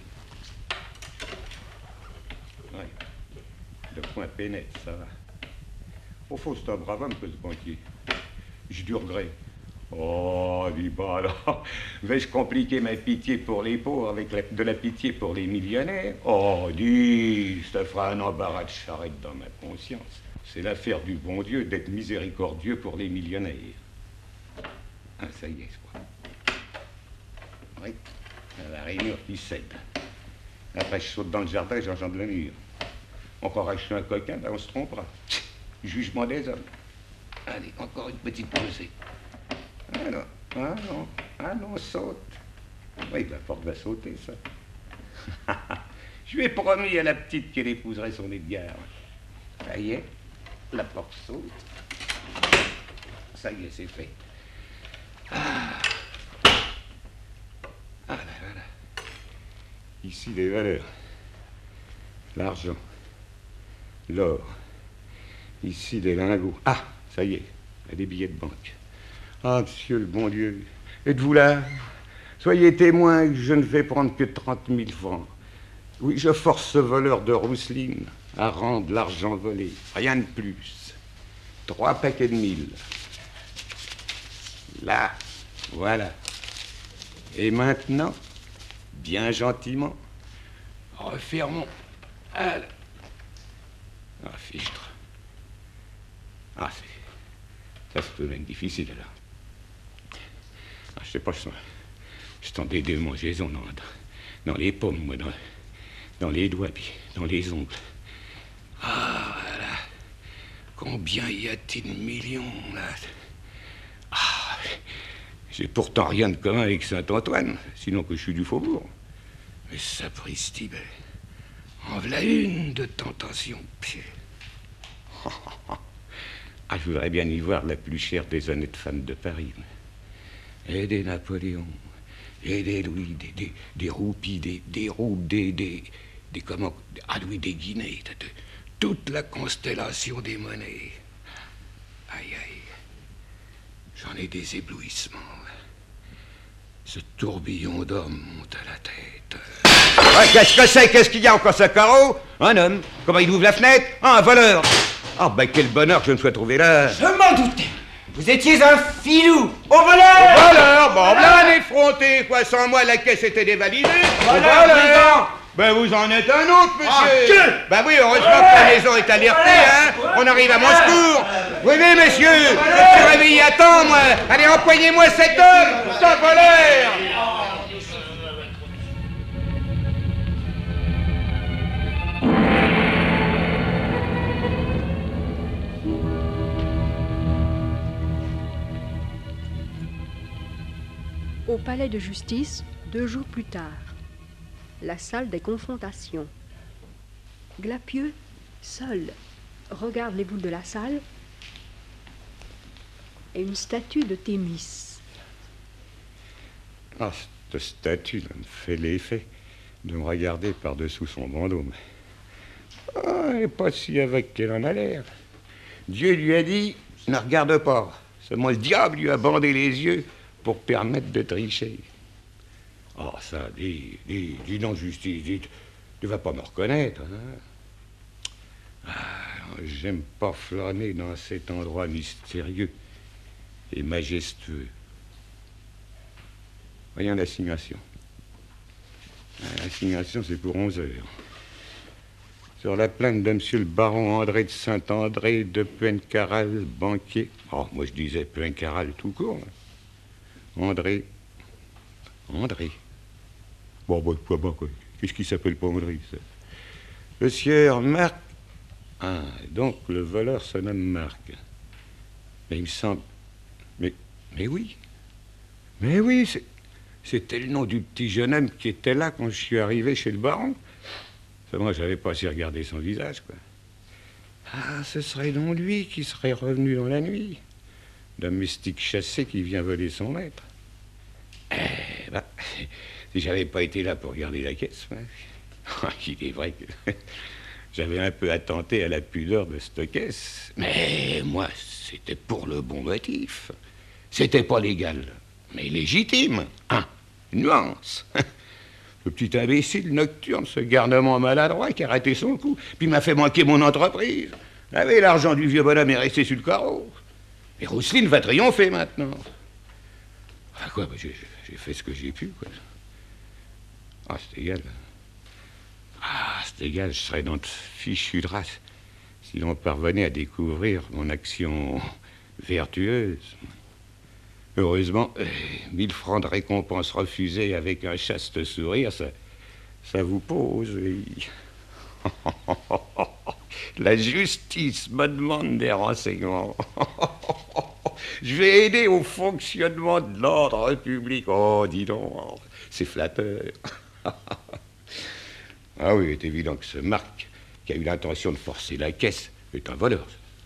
Ouais. Le point pénètre, ça va. Au fond, c'est un brave homme que ce banquier. J'ai du regret. Oh, dis pas alors. Vais-je compliquer ma pitié pour les pauvres avec de la pitié pour les millionnaires? Oh, dis, ça fera un embarras de charrette dans ma conscience. C'est l'affaire du bon Dieu d'être miséricordieux pour les millionnaires. Ah, ça y est, je crois. Oui, la rainure qui cède. Après, je saute dans le jardin et j'enjambe le mur. On croira que je suis un coquin, ben on se trompera. Jugement des hommes. Allez, encore une petite posée. Ah non, saute. Oui, la porte va sauter, ça. Je lui ai promis à la petite qu'elle épouserait son Edgar. Ça y est, la porte saute. Ça y est, c'est fait. Ah, là, voilà. Ici, les valeurs. L'argent. L'or. Ici, les lingots. Ah, ça y est, il y a des billets de banque. Ah, monsieur le bon Dieu, êtes-vous là? Soyez témoin que je ne vais prendre que 30 000 francs. Oui, je force ce voleur de rousseline à rendre l'argent volé. Rien de plus. 3 paquets de 1000. Là, voilà. Et maintenant, bien gentiment, refermons. Ah, fichtre. Ah, ça c'est tout de même difficile, là. Ah, je sais pas, je sens des démangeaisons dans les paumes, moi, dans les doigts, puis dans les ongles. Ah, voilà. Combien y a-t-il de millions, là? Ah, j'ai pourtant rien de commun avec Saint-Antoine, sinon que je suis du faubourg. Mais sapristi, ben, en voilà une de tentation. Ah, je voudrais bien y voir la plus chère des honnêtes femmes de Paris. Et des Napoléons, et des Louis, des roupies, des roupes, des comment... Ah oui, des guinées, toute la constellation des monnaies. Aïe, aïe, j'en ai des éblouissements. Ce tourbillon d'hommes monte à la tête. Ouais, qu'est-ce que c'est? Qu'est-ce qu'il y a encore, ce carreau? Un homme. Comment il ouvre la fenêtre? Ah, un voleur. Ah, ben quel bonheur que je me sois trouvé là. Je m'en doutais. Vous étiez un filou. Au voleur! Au voleur? Bon, là, on est effronté, quoi. Sans moi, la caisse était dévalisée. Au voleur! Ben, vous en êtes un autre, monsieur. Ah, ben oui, heureusement que la maison est alertée, hein. On arrive à mon secours. Oui, mais monsieur, je me suis réveillé à temps, moi. Allez, empoignez-moi cet homme, ce voleur. Au palais de justice, 2 jours plus tard. La salle des confrontations. Glapieux, seul, regarde les boules de la salle et une statue de Thémis. Ah, cette statue là, me fait l'effet de me regarder par-dessous son bandeau. Ah, et pas si avec qu'elle en a l'air. Dieu lui a dit, ne regarde pas. Seulement le diable lui a bandé les yeux pour permettre de tricher. Oh, ça, dis non, Justice, dis, tu vas pas me reconnaître, hein? Ah, j'aime pas flâner dans cet endroit mystérieux et majestueux. Voyons l'assignation. L'assignation, c'est pour 11 heures. Sur la plainte de monsieur le baron André de Saint-André de Pencaral, banquier. Oh, moi je disais Pencaral tout court. André. Bon, quoi. Qu'est-ce qui s'appelle pas André, ça? Le sieur Marc. Ah, donc le voleur se nomme Marc. Mais il me semble. Mais oui. Mais oui, c'était le nom du petit jeune homme qui était là quand je suis arrivé chez le baron. Moi, j'avais pas si regardé son visage, quoi. Ah, ce serait donc lui qui serait revenu dans la nuit. Domestique chassé qui vient voler son maître. Eh ben, si j'avais pas été là pour garder la caisse, il est vrai que j'avais un peu attenté à la pudeur de cette caisse. Mais moi, c'était pour le bon motif. C'était pas légal, mais légitime. Nuance. Le petit imbécile nocturne, ce garnement maladroit qui a raté son coup, puis m'a fait manquer mon entreprise. Avec l'argent du vieux bonhomme est resté sur le carreau. Et Rousseline va triompher maintenant. Ah quoi, j'ai fait ce que j'ai pu, quoi. Ah, c'est égal. Je serais dans de fichu de race si l'on parvenait à découvrir mon action vertueuse. Heureusement, 1000 francs de récompense refusés avec un chaste sourire, ça vous pose. La justice me demande des renseignements. Je vais aider au fonctionnement de l'ordre public. Oh, dis donc, c'est flatteur. Ah oui, il est évident que ce Marc, qui a eu l'intention de forcer la caisse, est un voleur.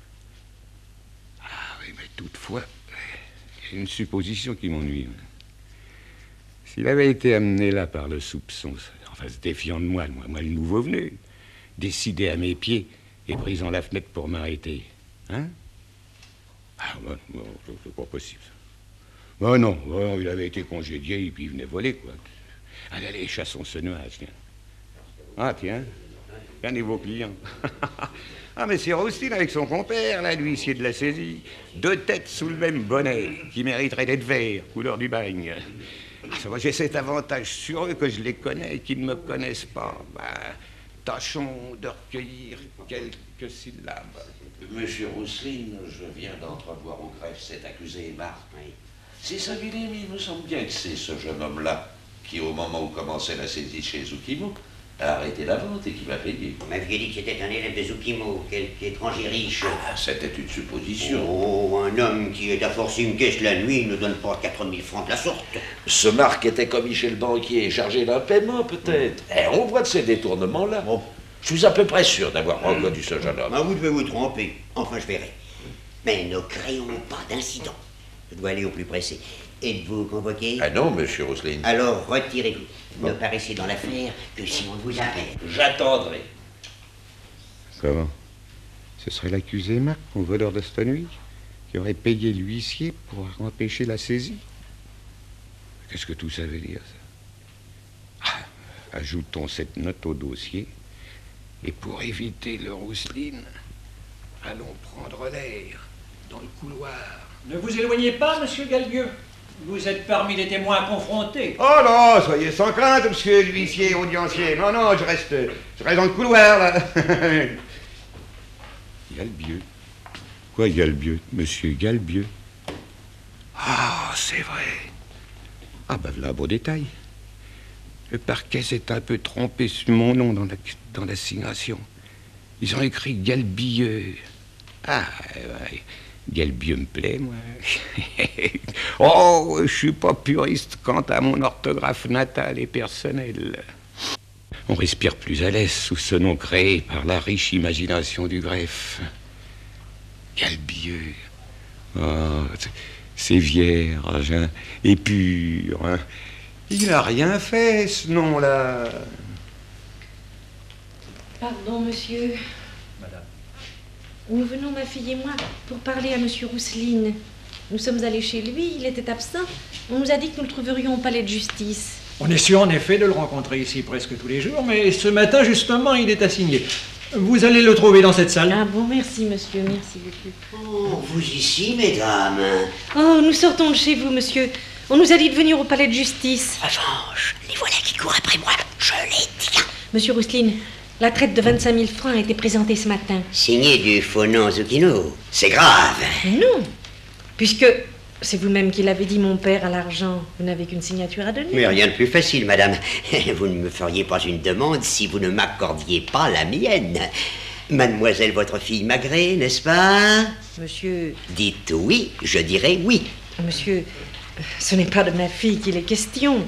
Ah oui, mais toutefois, il y a une supposition qui m'ennuie. S'il avait été amené là par le soupçon, enfin se défiant de moi le nouveau venu, décidé à mes pieds et brisant la fenêtre pour m'arrêter, hein? Ah, bon, c'est pas possible. Oh non, il avait été congédié et puis il venait voler, quoi. Allez, chassons ce nuage, tiens. Ah, tiens, regardez vos clients. Ah, mais c'est Rousseline avec son compère, là, l'huissier de la saisie. 2 têtes sous le même bonnet, qui mériteraient d'être verts, couleur du bagne. Ah, j'ai cet avantage sur eux que je les connais et qu'ils ne me connaissent pas. Tâchons de recueillir quelques syllabes. Monsieur Rousseline, je viens d'entrevoir au greffe cet accusé Marc. C'est ça, Willem, il me semble bien que c'est ce jeune homme-là qui, au moment où commençait la saisie chez Zoukimo, a arrêté la vente et qui m'a payé. Vous m'aviez dit que c'était un élève de Zoukimo, quelque étranger riche. C'était une supposition. Oh, un homme qui est à forcer une caisse la nuit ne donne pas 4000 francs de la sorte. Ce Marc était commis chez le banquier, chargé d'un paiement peut-être. On voit de ces détournements-là. Je suis à peu près sûr d'avoir reconnu ce jeune homme. Vous devez vous tromper. Enfin, je verrai. Mais ne créons pas d'incident. Je dois aller au plus pressé. Êtes-vous convoqué? Ah non, monsieur Rousseline. Alors, retirez-vous. Ne paraissez dans l'affaire que si on vous arrête. J'attendrai. Comment? Ce serait l'accusé Marc, mon voleur de cette nuit, qui aurait payé l'huissier pour empêcher la saisie? Qu'est-ce que tout ça veut dire, ça? Ajoutons cette note au dossier, et pour éviter le Rousseline, allons prendre l'air dans le couloir. Ne vous éloignez pas, monsieur Galbieu. Vous êtes parmi les témoins confrontés. Oh non, soyez sans crainte, monsieur l'huissier audiencier. Non, je reste dans le couloir, là. Galbieu. Quoi, Galbieu? Monsieur Galbieu. Ah, c'est vrai. Ah, ben voilà un beau détail. Le parquet s'est un peu trompé sur mon nom dans l'assignation. Ils ont écrit Galbieu. Ah, ouais. Galbieu me plaît, moi. Oh, je suis pas puriste quant à mon orthographe natale et personnelle. On respire plus à l'aise sous ce nom créé par la riche imagination du greffe. Galbieu. Oh, c'est vierge, hein, et pur, hein. Il n'a rien fait, ce nom-là. Pardon, monsieur. Madame. Nous venons, ma fille et moi, pour parler à monsieur Rousseline. Nous sommes allés chez lui, il était absent. On nous a dit que nous le trouverions au palais de justice. On est sûr en effet de le rencontrer ici presque tous les jours, mais ce matin justement il est assigné. Vous allez le trouver dans cette salle. Ah bon, merci monsieur, merci beaucoup. Oh, vous ici, mesdames? Oh, nous sortons de chez vous, monsieur. On nous a dit de venir au palais de justice. Revanche, les voilà qui courent après moi, je l'ai dit. Monsieur Rousseline, la traite de 25 000 francs a été présentée ce matin. Signé du faux nom Zucchino. C'est grave. Non, puisque c'est vous-même qui l'avez dit, mon père a l'argent. Vous n'avez qu'une signature à donner. Mais rien de plus facile, madame. Vous ne me feriez pas une demande si vous ne m'accordiez pas la mienne. Mademoiselle, votre fille Magré, n'est-ce pas? Monsieur... Dites oui, je dirai oui. Monsieur, ce n'est pas de ma fille qu'il est question.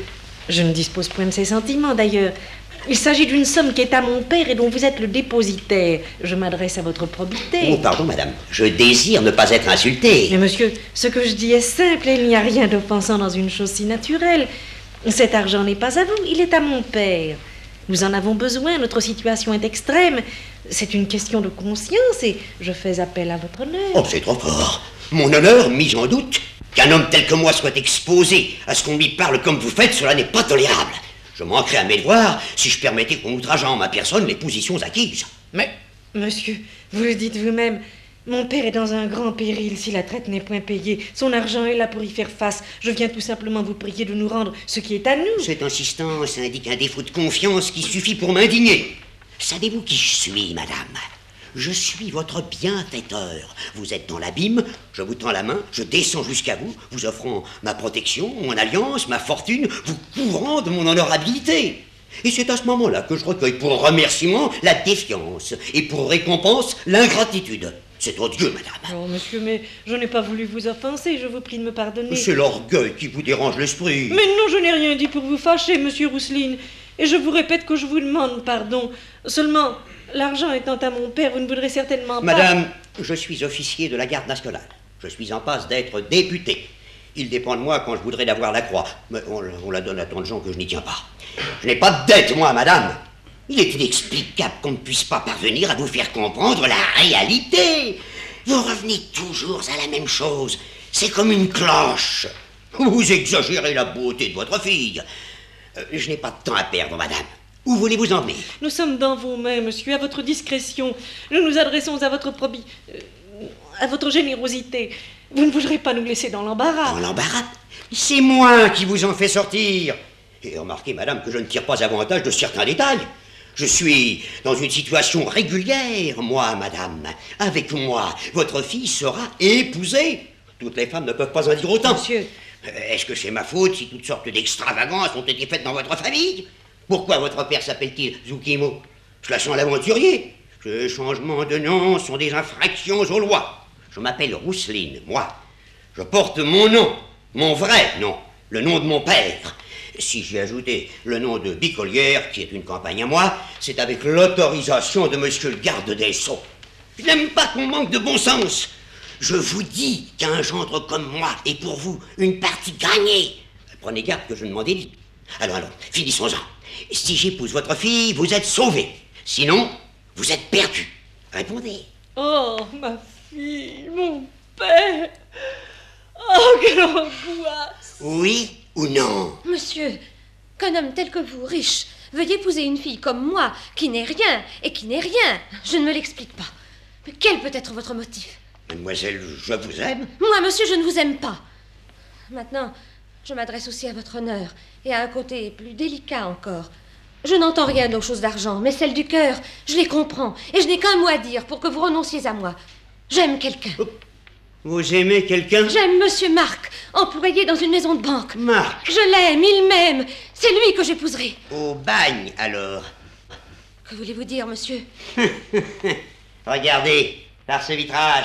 Je ne dispose point de ses sentiments, d'ailleurs. Il s'agit d'une somme qui est à mon père et dont vous êtes le dépositaire. Je m'adresse à votre probité. Oh, pardon, madame. Je désire ne pas être insulté. Mais monsieur, ce que je dis est simple et il n'y a rien d'offensant dans une chose si naturelle. Cet argent n'est pas à vous, il est à mon père. Nous en avons besoin, notre situation est extrême. C'est une question de conscience et je fais appel à votre honneur. Oh, c'est trop fort. Mon honneur mis en doute. Qu'un homme tel que moi soit exposé à ce qu'on lui parle comme vous faites, cela n'est pas tolérable. Je manquerais à mes devoirs si je permettais qu'on outrageant en ma personne les positions acquises. Mais, monsieur, vous le dites vous-même, mon père est dans un grand péril si la traite n'est point payée. Son argent est là pour y faire face. Je viens tout simplement vous prier de nous rendre ce qui est à nous. Cette insistance indique un défaut de confiance qui suffit pour m'indigner. Savez-vous qui je suis, madame? Je suis votre bienfaiteur. Vous êtes dans l'abîme, je vous tends la main, je descends jusqu'à vous, vous offrant ma protection, mon alliance, ma fortune, vous couvrant de mon honorabilité. Et c'est à ce moment-là que je recueille pour remerciement la défiance et pour récompense l'ingratitude. C'est odieux, madame. Oh, monsieur, mais je n'ai pas voulu vous offenser, je vous prie de me pardonner. C'est l'orgueil qui vous dérange l'esprit. Mais non, je n'ai rien dit pour vous fâcher, monsieur Rousseline. Et je vous répète que je vous demande pardon. Seulement, l'argent étant à mon père, vous ne voudrez certainement pas... Madame, je suis officier de la garde nationale. Je suis en passe d'être député. Il dépend de moi quand je voudrais d'avoir la croix. Mais on la donne à tant de gens que je n'y tiens pas. Je n'ai pas de dette, moi, madame. Il est inexplicable qu'on ne puisse pas parvenir à vous faire comprendre la réalité. Vous revenez toujours à la même chose. C'est comme une cloche. Vous exagérez la beauté de votre fille. Je n'ai pas de temps à perdre, madame. Où voulez-vous emmener? Nous sommes dans vos mains, monsieur, à votre discrétion. Nous nous adressons à votre à votre générosité. Vous ne voudrez pas nous laisser dans l'embarras. Dans l'embarras? C'est moi qui vous en fais sortir. Et remarquez, madame, que je ne tire pas avantage de certains détails. Je suis dans une situation régulière, moi, madame. Avec moi, votre fille sera épousée. Toutes les femmes ne peuvent pas en dire autant. Monsieur... Est-ce que c'est ma faute si toutes sortes d'extravagances ont été faites dans votre famille? Pourquoi votre père s'appelle-t-il Zucchimo? Je la sens l'aventurier. Ces changements de nom sont des infractions aux lois. Je m'appelle Rousseline, moi. Je porte mon nom, mon vrai nom, le nom de mon père. Si j'ai ajouté le nom de Bicolière, qui est une campagne à moi, c'est avec l'autorisation de monsieur le garde des Sceaux. Je n'aime pas qu'on manque de bon sens. Je vous dis qu'un gendre comme moi est pour vous une partie gagnée. Prenez garde que je ne m'en délie. Alors, finissons-en. Si j'épouse votre fille, vous êtes sauvé. Sinon, vous êtes perdu. Répondez. Oh, ma fille, mon père. Oh, quelle angoisse. Oui ou non? Monsieur, qu'un homme tel que vous, riche, veuille épouser une fille comme moi, qui n'est rien et qui n'est rien, je ne me l'explique pas. Mais quel peut être votre motif? Mademoiselle, je vous aime. Moi, monsieur, je ne vous aime pas. Maintenant, je m'adresse aussi à votre honneur et à un côté plus délicat encore. Je n'entends rien aux choses d'argent, mais celles du cœur, je les comprends. Et je n'ai qu'un mot à dire pour que vous renonciez à moi. J'aime quelqu'un. Vous aimez quelqu'un? J'aime monsieur Marc, employé dans une maison de banque. Marc? Je l'aime, il m'aime. C'est lui que j'épouserai. Au bagne, alors. Que voulez-vous dire, monsieur? Regardez, par ce vitrage.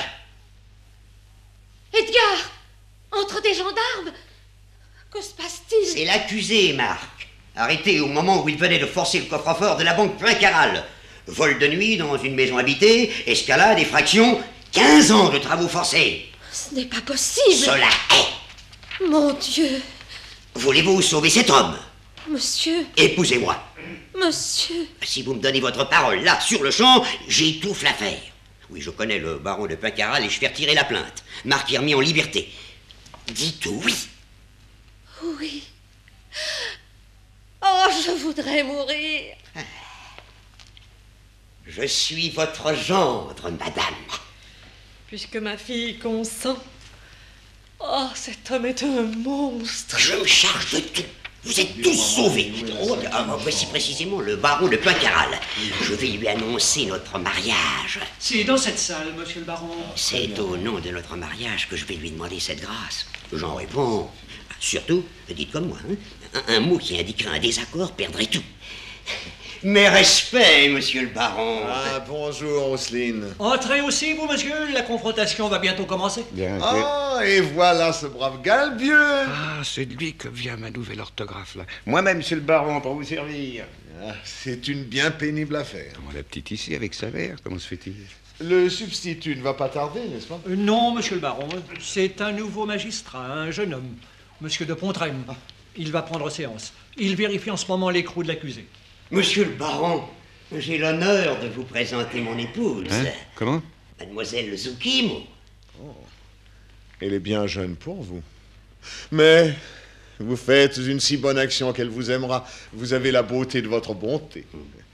Edgar! Entre des gendarmes? Que se passe-t-il? C'est l'accusé, Marc. Arrêté au moment où il venait de forcer le coffre-fort de la banque Plein-Caral. Vol de nuit dans une maison habitée, escalade, effraction, 15 ans de travaux forcés. Ce n'est pas possible. Cela est. Mon Dieu, Voulez-vous sauver cet homme? Monsieur. Épousez-moi. Monsieur. Si vous me donnez votre parole là, sur le champ, j'étouffe l'affaire. Oui, je connais le baron de Pincaral et je fais retirer la plainte. Marc est remis en liberté. Dites oui. Oui. Oh, je voudrais mourir. Je suis votre gendre, madame. Puisque ma fille consent. Oh, cet homme est un monstre. Je me charge de tout. Vous êtes tous sauvés. Oh, voici précisément le baron de Pincaral. Je vais lui annoncer notre mariage. C'est dans cette salle, monsieur le baron. C'est au nom de notre mariage que je vais lui demander cette grâce. J'en réponds. Surtout, dites comme moi, hein, un mot qui indiquerait un désaccord perdrait tout. Mes respects, monsieur le baron. Ah, bonjour, Roselyne. Entrez aussi, vous, monsieur. La confrontation va bientôt commencer. Bien. Ah, et voilà ce brave Galbieu. Ah, c'est de lui que vient ma nouvelle orthographe, là. Moi-même, monsieur le baron, pour vous servir. Ah, c'est une bien pénible affaire. Comment la petite ici, avec sa mère, comment se fait-il? Le substitut ne va pas tarder, n'est-ce pas? Non, monsieur le baron. C'est un nouveau magistrat, un jeune homme. Monsieur de Pontrem. Il va prendre séance. Il vérifie en ce moment l'écrou de l'accusé. Monsieur le baron, j'ai l'honneur de vous présenter mon épouse. Hein? Comment? Mademoiselle Zucchimo. Oh. Elle est bien jeune pour vous. Mais vous faites une si bonne action qu'elle vous aimera. Vous avez la beauté de votre bonté.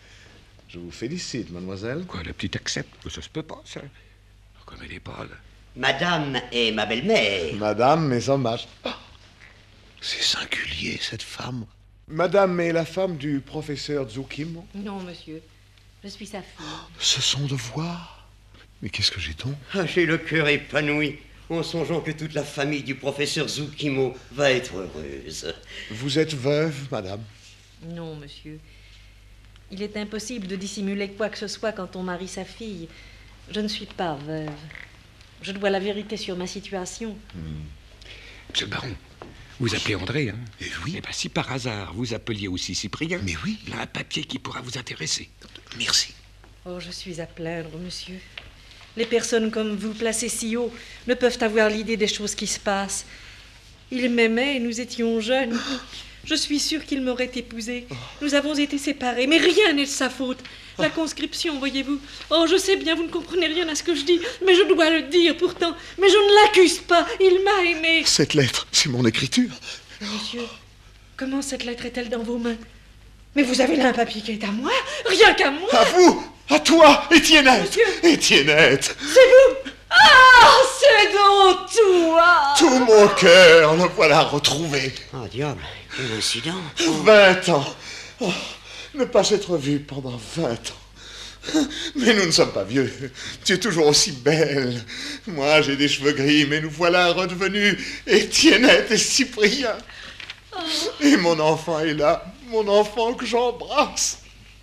Je vous félicite, mademoiselle. Quoi, la petite accepte? Ça se peut pas, ça. Comme elle est pâle. Madame est ma belle-mère. Madame, mes hommages. Oh, c'est singulier, cette femme. Madame est la femme du professeur Zucchimo? Non, monsieur. Je suis sa fille. Ce sont de voir. Mais qu'est-ce que j'ai donc? Ah, j'ai le cœur épanoui en songeant que toute la famille du professeur Zucchimo va être heureuse. Vous êtes veuve, madame? Non, monsieur. Il est impossible de dissimuler quoi que ce soit quand on marie sa fille. Je ne suis pas veuve. Je dois la vérité sur ma situation. Monsieur le baron, vous appelez André, hein? Oui. Eh bien, si par hasard vous appeliez aussi Cyprien, mais oui, il a un papier qui pourra vous intéresser. Merci. Oh, je suis à plaindre, monsieur. Les personnes comme vous, placées si haut, ne peuvent avoir l'idée des choses qui se passent. Il m'aimait et nous étions jeunes. Je suis sûre qu'il m'aurait épousée. Nous avons été séparés, mais rien n'est de sa faute. La conscription, voyez-vous. Oh, je sais bien, vous ne comprenez rien à ce que je dis, mais je dois le dire pourtant. Mais je ne l'accuse pas, il m'a aimée. Cette lettre, c'est mon écriture. Monsieur, comment cette lettre est-elle dans vos mains? Mais vous avez là un papier qui est à moi, rien qu'à moi. À vous, à toi, Étiennette. Monsieur. Étiennette. C'est vous. Ah, c'est donc toi. Tout mon cœur, le voilà retrouvé. Oh, diable, quel incident. 20 ans. Oh, ne pas s'être vu pendant 20 ans. Mais nous ne sommes pas vieux. Tu es toujours aussi belle. Moi, j'ai des cheveux gris, mais nous voilà redevenus Étiennette et Cyprien. Oh. Et mon enfant est là, mon enfant que j'embrasse.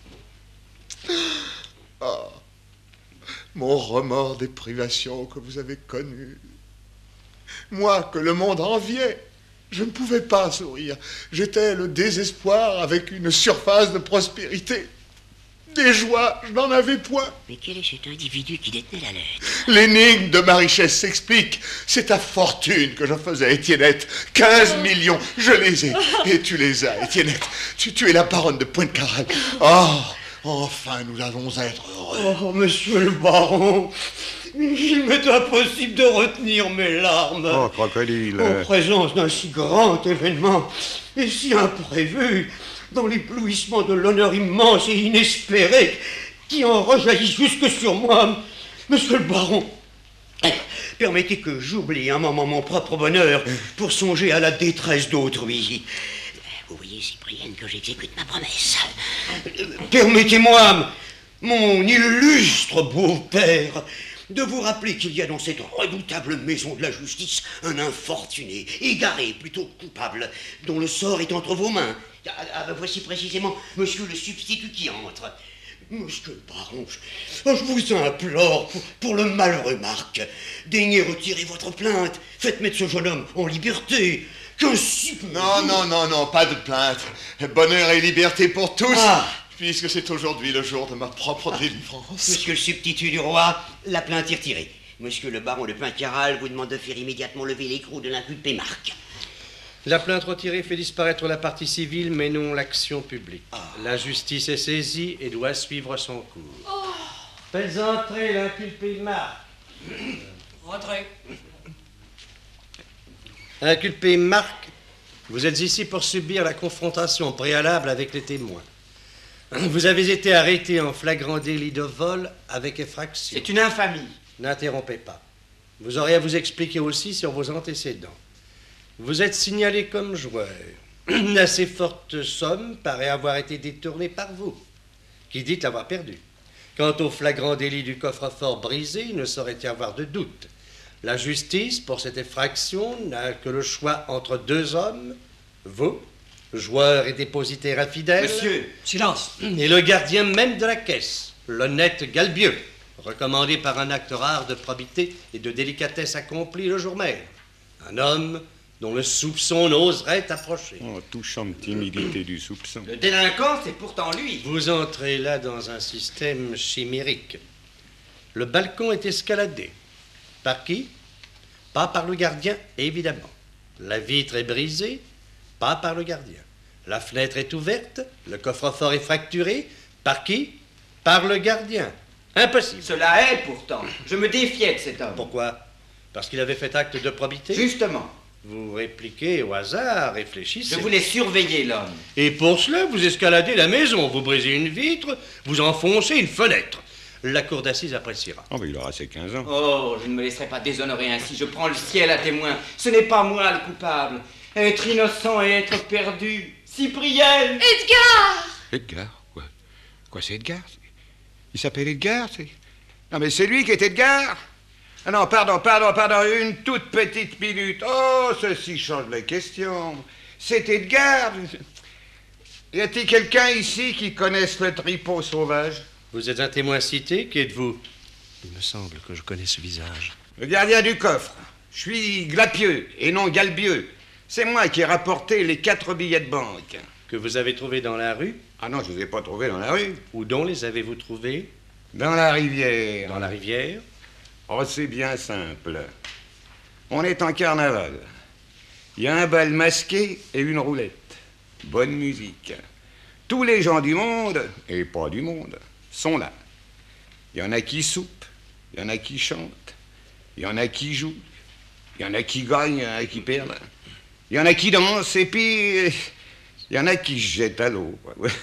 Oh. Mon remords des privations que vous avez connues. Moi, que le monde enviait. Je ne pouvais pas sourire. J'étais le désespoir avec une surface de prospérité. Des joies, je n'en avais point. Mais quel est cet individu qui détenait la lettre? L'énigme de ma richesse s'explique. C'est ta fortune que je faisais, Étiennette. 15 millions, je les ai. Et tu les as, Étiennette. Tu es la baronne de Pointe-Caral. Oh, enfin, nous allons être heureux. Oh, monsieur le baron, il m'est impossible de retenir mes larmes. Oh, crocodile. En présence d'un si grand événement et si imprévu, dans l'éblouissement de l'honneur immense et inespéré qui en rejaillit jusque sur moi. Monsieur le baron, permettez que j'oublie un moment mon propre bonheur pour songer à la détresse d'autrui. Vous voyez, Cyprienne, que j'exécute ma promesse. Permettez-moi, mon illustre beau-père, de vous rappeler qu'il y a dans cette redoutable maison de la justice un infortuné, égaré, plutôt coupable, dont le sort est entre vos mains. Voici précisément monsieur le substitut qui entre. Monsieur le baron, je vous implore pour le malheureux Marc, daignez retirer votre plainte, faites mettre ce jeune homme en liberté. Non, pas de plainte. Bonheur et liberté pour tous, puisque c'est aujourd'hui le jour de ma propre délivrance. Monsieur le substitut du roi, la plainte est retirée. Monsieur le baron de Pincaral vous demande de faire immédiatement lever l'écrou de l'inculpé Marc. La plainte retirée fait disparaître la partie civile, mais non l'action publique. La justice est saisie et doit suivre son cours. Faites entrer l'inculpé Marc. Rentrez. Inculpé Marc, vous êtes ici pour subir la confrontation préalable avec les témoins. Vous avez été arrêté en flagrant délit de vol avec effraction. C'est une infamie. N'interrompez pas. Vous aurez à vous expliquer aussi sur vos antécédents. Vous êtes signalé comme joueur. Une assez forte somme paraît avoir été détournée par vous, qui dites l'avoir perdue. Quant au flagrant délit du coffre-fort brisé, il ne saurait y avoir de doute. La justice, pour cette effraction, n'a que le choix entre deux hommes, vous, joueur et dépositaire infidèle. Monsieur, silence. Et le gardien même de la caisse, l'honnête Galbieu, recommandé par un acte rare de probité et de délicatesse accompli le jour même. Un homme dont le soupçon n'oserait approcher. Oh, touchante timidité du soupçon. le délinquant, c'est pourtant lui. Vous entrez là dans un système chimérique. Le balcon est escaladé. Par qui? Pas par le gardien, évidemment. La vitre est brisée, pas par le gardien. La fenêtre est ouverte, le coffre-fort est fracturé. Par qui? Par le gardien. Impossible. Cela est pourtant. Je me défiais de cet homme. Pourquoi? Parce qu'il avait fait acte de probité? Justement. Vous répliquez au hasard, réfléchissez. Je voulais surveiller l'homme. Et pour cela, vous escaladez la maison, vous brisez une vitre, vous enfoncez une fenêtre. La cour d'assises appréciera. Oh, mais il aura ses 15 ans. Oh, je ne me laisserai pas déshonorer ainsi. Je prends le ciel à témoin. Ce n'est pas moi le coupable. Être innocent et être perdu. Cyprienne! Edgar! Edgar? Quoi, c'est Edgar? Il s'appelle Edgar, c'est... Non, mais c'est lui qui est Edgar? Ah non, pardon, une toute petite minute. Oh, ceci change la question. C'est Edgar. Y a-t-il quelqu'un ici qui connaisse le tripot sauvage? Vous êtes un témoin cité, qui êtes-vous? Il me semble que je connais ce visage. Le gardien du coffre. Je suis Glapieux et non Galbieux. C'est moi qui ai rapporté les 4 billets de banque. Que vous avez trouvés dans la rue? Ah non, je ne les ai pas trouvés dans la rue. Où donc les avez-vous trouvés? Dans la rivière. Dans la rivière? Oh, c'est bien simple. On est en carnaval. Il y a un bal masqué et une roulette. Bonne musique. Tous les gens du monde, et pas du monde, sont là. Il y en a qui soupent, il y en a qui chantent, il y en a qui jouent, il y en a qui gagnent, il y en a qui perdent. Il y en a qui dansent, et puis il y en a qui se jettent à l'eau.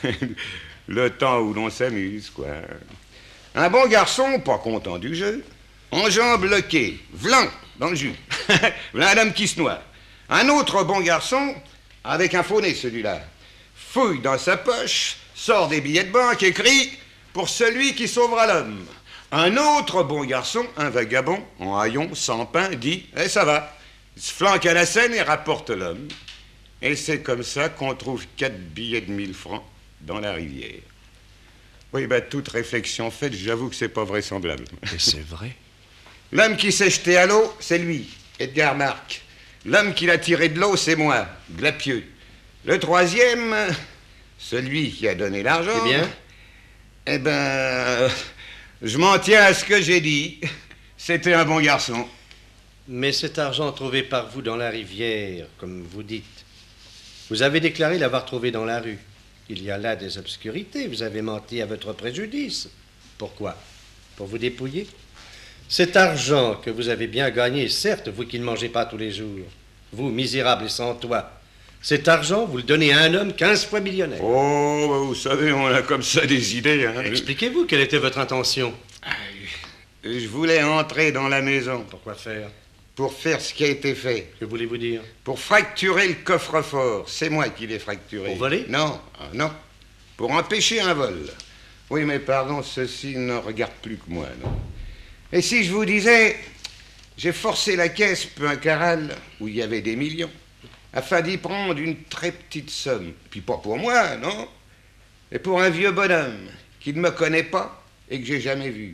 Le temps où l'on s'amuse, quoi. Un bon garçon, pas content du jeu, enjambe le quai, vlan, dans le jus. V'là un homme qui se noie. Un autre bon garçon, avec un faux nez celui-là, fouille dans sa poche, sort des billets de banque et crie « Pour celui qui sauvera l'homme ». Un autre bon garçon, un vagabond, en haillons, sans pain, dit « Eh, ça va ». Il se flanque à la scène et rapporte l'homme. Et c'est comme ça qu'on trouve 4 billets de 1000 francs dans la rivière. Oui, toute réflexion faite, j'avoue que c'est pas vraisemblable. Et c'est vrai. L'homme qui s'est jeté à l'eau, c'est lui, Edgar Marc. L'homme qui l'a tiré de l'eau, c'est moi, Glapieux. Le troisième, celui qui a donné l'argent... Eh bien? Eh ben... je m'en tiens à ce que j'ai dit. C'était un bon garçon. Mais cet argent trouvé par vous dans la rivière, comme vous dites, vous avez déclaré l'avoir trouvé dans la rue. Il y a là des obscurités. Vous avez menti à votre préjudice. Pourquoi? Pour vous dépouiller? Cet argent que vous avez bien gagné, certes, vous qui ne mangez pas tous les jours, vous, misérable et sans toit, cet argent, vous le donnez à un homme 15 fois millionnaire. Oh, vous savez, on a comme ça des idées. Hein. Expliquez-vous, quelle était votre intention? Je voulais entrer dans la maison. Pourquoi faire? Pour faire ce qui a été fait. Que voulez-vous dire? Pour fracturer le coffre-fort. C'est moi qui l'ai fracturé. Pour voler? Non, non. Pour empêcher un vol. Oui, mais pardon, ceci ne regarde plus que moi, non. Et si je vous disais, j'ai forcé la caisse Poincarral, où il y avait des millions, afin d'y prendre une très petite somme. Puis pas pour moi, non, mais pour un vieux bonhomme qui ne me connaît pas et que j'ai jamais vu.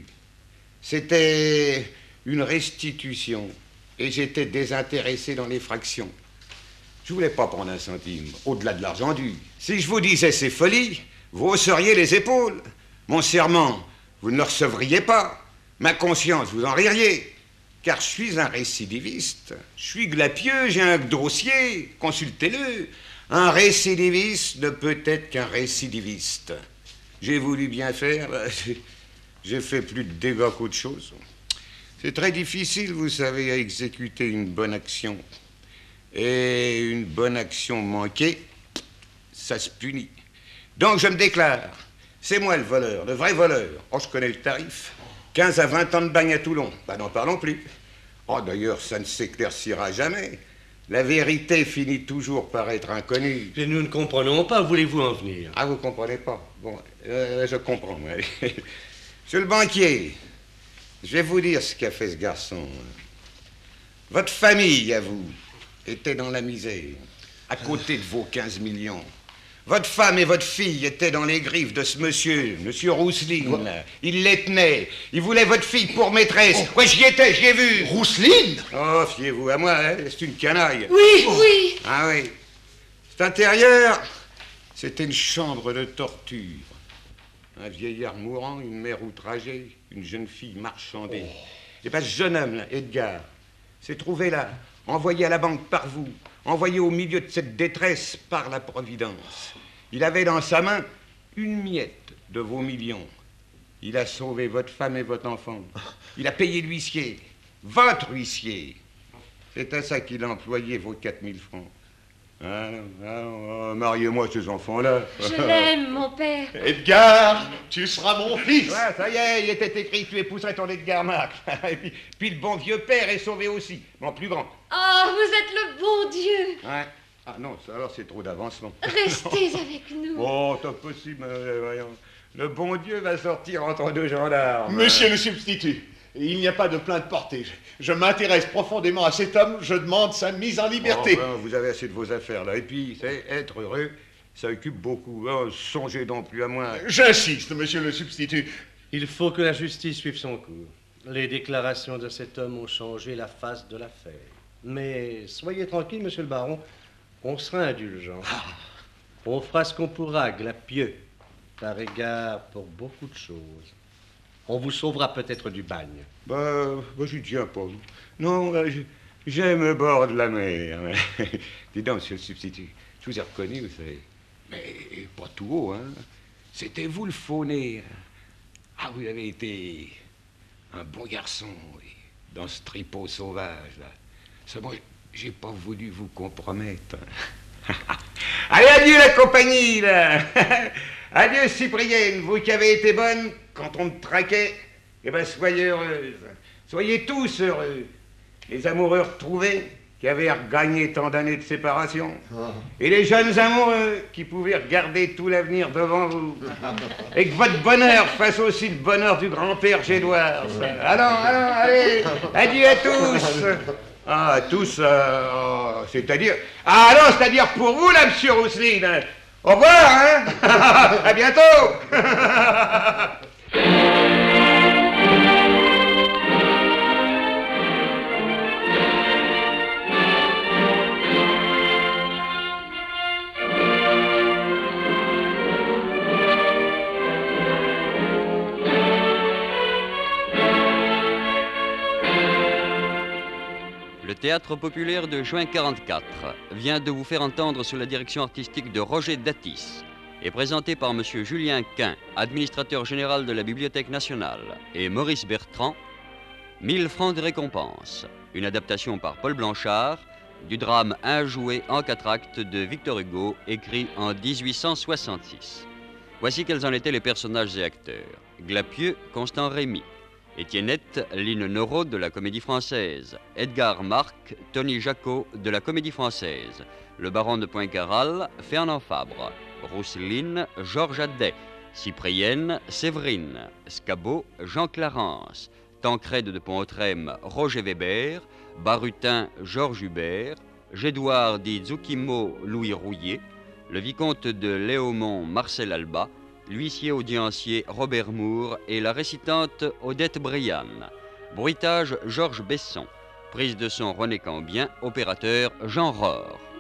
C'était une restitution et j'étais désintéressé dans les fractions. Je voulais pas prendre un centime, au-delà de l'argent dû. Si je vous disais ces folies, vous hausseriez les épaules. Mon serment, vous ne le recevriez pas. Ma conscience, vous en ririez. car je suis un récidiviste. Je suis glapieux, j'ai un dossier, consultez-le. Un récidiviste ne peut être qu'un récidiviste. J'ai voulu bien faire, j'ai fait plus de dégâts qu'autre chose. C'est très difficile, vous savez, à exécuter une bonne action. Et une bonne action manquée, ça se punit. Donc je me déclare, c'est moi le voleur, le vrai voleur. Oh, je connais le tarif. 15 à 20 ans de bagne à Toulon. Ben, n'en parlons plus. Oh, d'ailleurs, ça ne s'éclaircira jamais. La vérité finit toujours par être inconnue. Et nous ne comprenons pas, voulez-vous en venir? Ah, vous comprenez pas? Bon, je comprends. Monsieur le banquier, je vais vous dire ce qu'a fait ce garçon. Votre famille, à vous, était dans la misère, à côté de vos 15 millions. Votre femme et votre fille étaient dans les griffes de ce monsieur Rousseline. Il les tenait. Il voulait votre fille pour maîtresse. Oh. Ouais, j'y étais, j'y ai vu. Rousseline? Oh, fiez-vous à moi, hein, c'est une canaille. Oui, oui. Ah oui. Cet intérieur, c'était une chambre de torture. Un vieillard mourant, une mère outragée, une jeune fille marchandée. Et bien ce jeune homme, là, Edgar, s'est trouvé là, envoyé à la banque par vous, envoyé au milieu de cette détresse par la Providence. Il avait dans sa main une miette de vos millions. Il a sauvé votre femme et votre enfant. Il a payé l'huissier, votre huissier. C'est à ça qu'il a employé vos 4000 francs. Mariez-moi ces enfants-là. Je l'aime, mon père. Edgar, tu seras mon fils. Ouais, ça y est, il était écrit que tu épouserais ton Edgar Marx. Et puis le bon vieux père est sauvé aussi, mon plus grand. Oh, vous êtes le bon Dieu. Ouais. Ah non, ça, alors c'est trop d'avancement. Restez avec nous. Oh, c'est possible, voyons. Le bon Dieu va sortir entre deux gendarmes. Monsieur le substitut, il n'y a pas de plainte portée. Je m'intéresse profondément à cet homme, je demande sa mise en liberté. Oh, ben, vous avez assez de vos affaires, là. Et puis, c'est être heureux, ça occupe beaucoup. Oh, songez donc plus à moi. J'insiste, monsieur le substitut. Il faut que la justice suive son cours. Les déclarations de cet homme ont changé la face de l'affaire. Mais soyez tranquille, monsieur le baron, on sera indulgent. On fera ce qu'on pourra, glapieux, par égard pour beaucoup de choses. On vous sauvera peut-être du bagne. Bah, j'y tiens pas. Non, j'aime le bord de la mer. Dis donc, monsieur le substitut, je vous ai reconnu, vous savez. Mais pas tout haut, hein. C'était vous le faux-né. Ah, vous avez été un bon garçon, oui, dans ce tripot sauvage, là. Ça, moi, j'ai pas voulu vous compromettre. Allez, adieu la compagnie, là. Adieu, Cyprienne, vous qui avez été bonne quand on me traquait. Eh bien, soyez heureuse. Soyez tous heureux. Les amoureux retrouvés qui avaient regagné tant d'années de séparation. Et les jeunes amoureux qui pouvaient regarder tout l'avenir devant vous. Et que votre bonheur fasse aussi le bonheur du grand-père Gédoire. Allez, adieu à tous. Ah, tous, c'est-à-dire... Ah non, c'est-à-dire pour vous, là, monsieur Rousseline. Au revoir, hein. À bientôt. Le Théâtre populaire de juin 44 vient de vous faire entendre sous la direction artistique de Roger Datis et présenté par M. Julien Quin, administrateur général de la Bibliothèque nationale, et Maurice Bertrand, 1000 francs de récompense, une adaptation par Paul Blanchard du drame Un jouet en 4 actes de Victor Hugo, écrit en 1866. Voici quels en étaient les personnages et acteurs. Glapieux, Constant Rémy. Étiennette, Line Noro de la Comédie Française. Edgar Marc, Tony Jacot de la Comédie Française. Le baron de Poincarral, Fernand Fabre. Rousseline, Georges Adet. Cyprienne, Séverine. Scabot, Jean Clarence. Tancrède de Pontrem, Roger Weber. Barutin, Georges Hubert. Gédoire dit Zucchimo, Louis Rouillet. Le vicomte de Léaumont, Marcel Alba. L'huissier audiencier Robert Moore et la récitante Odette Brianne. Bruitage Georges Besson. Prise de son René Cambien, opérateur Jean Rohr.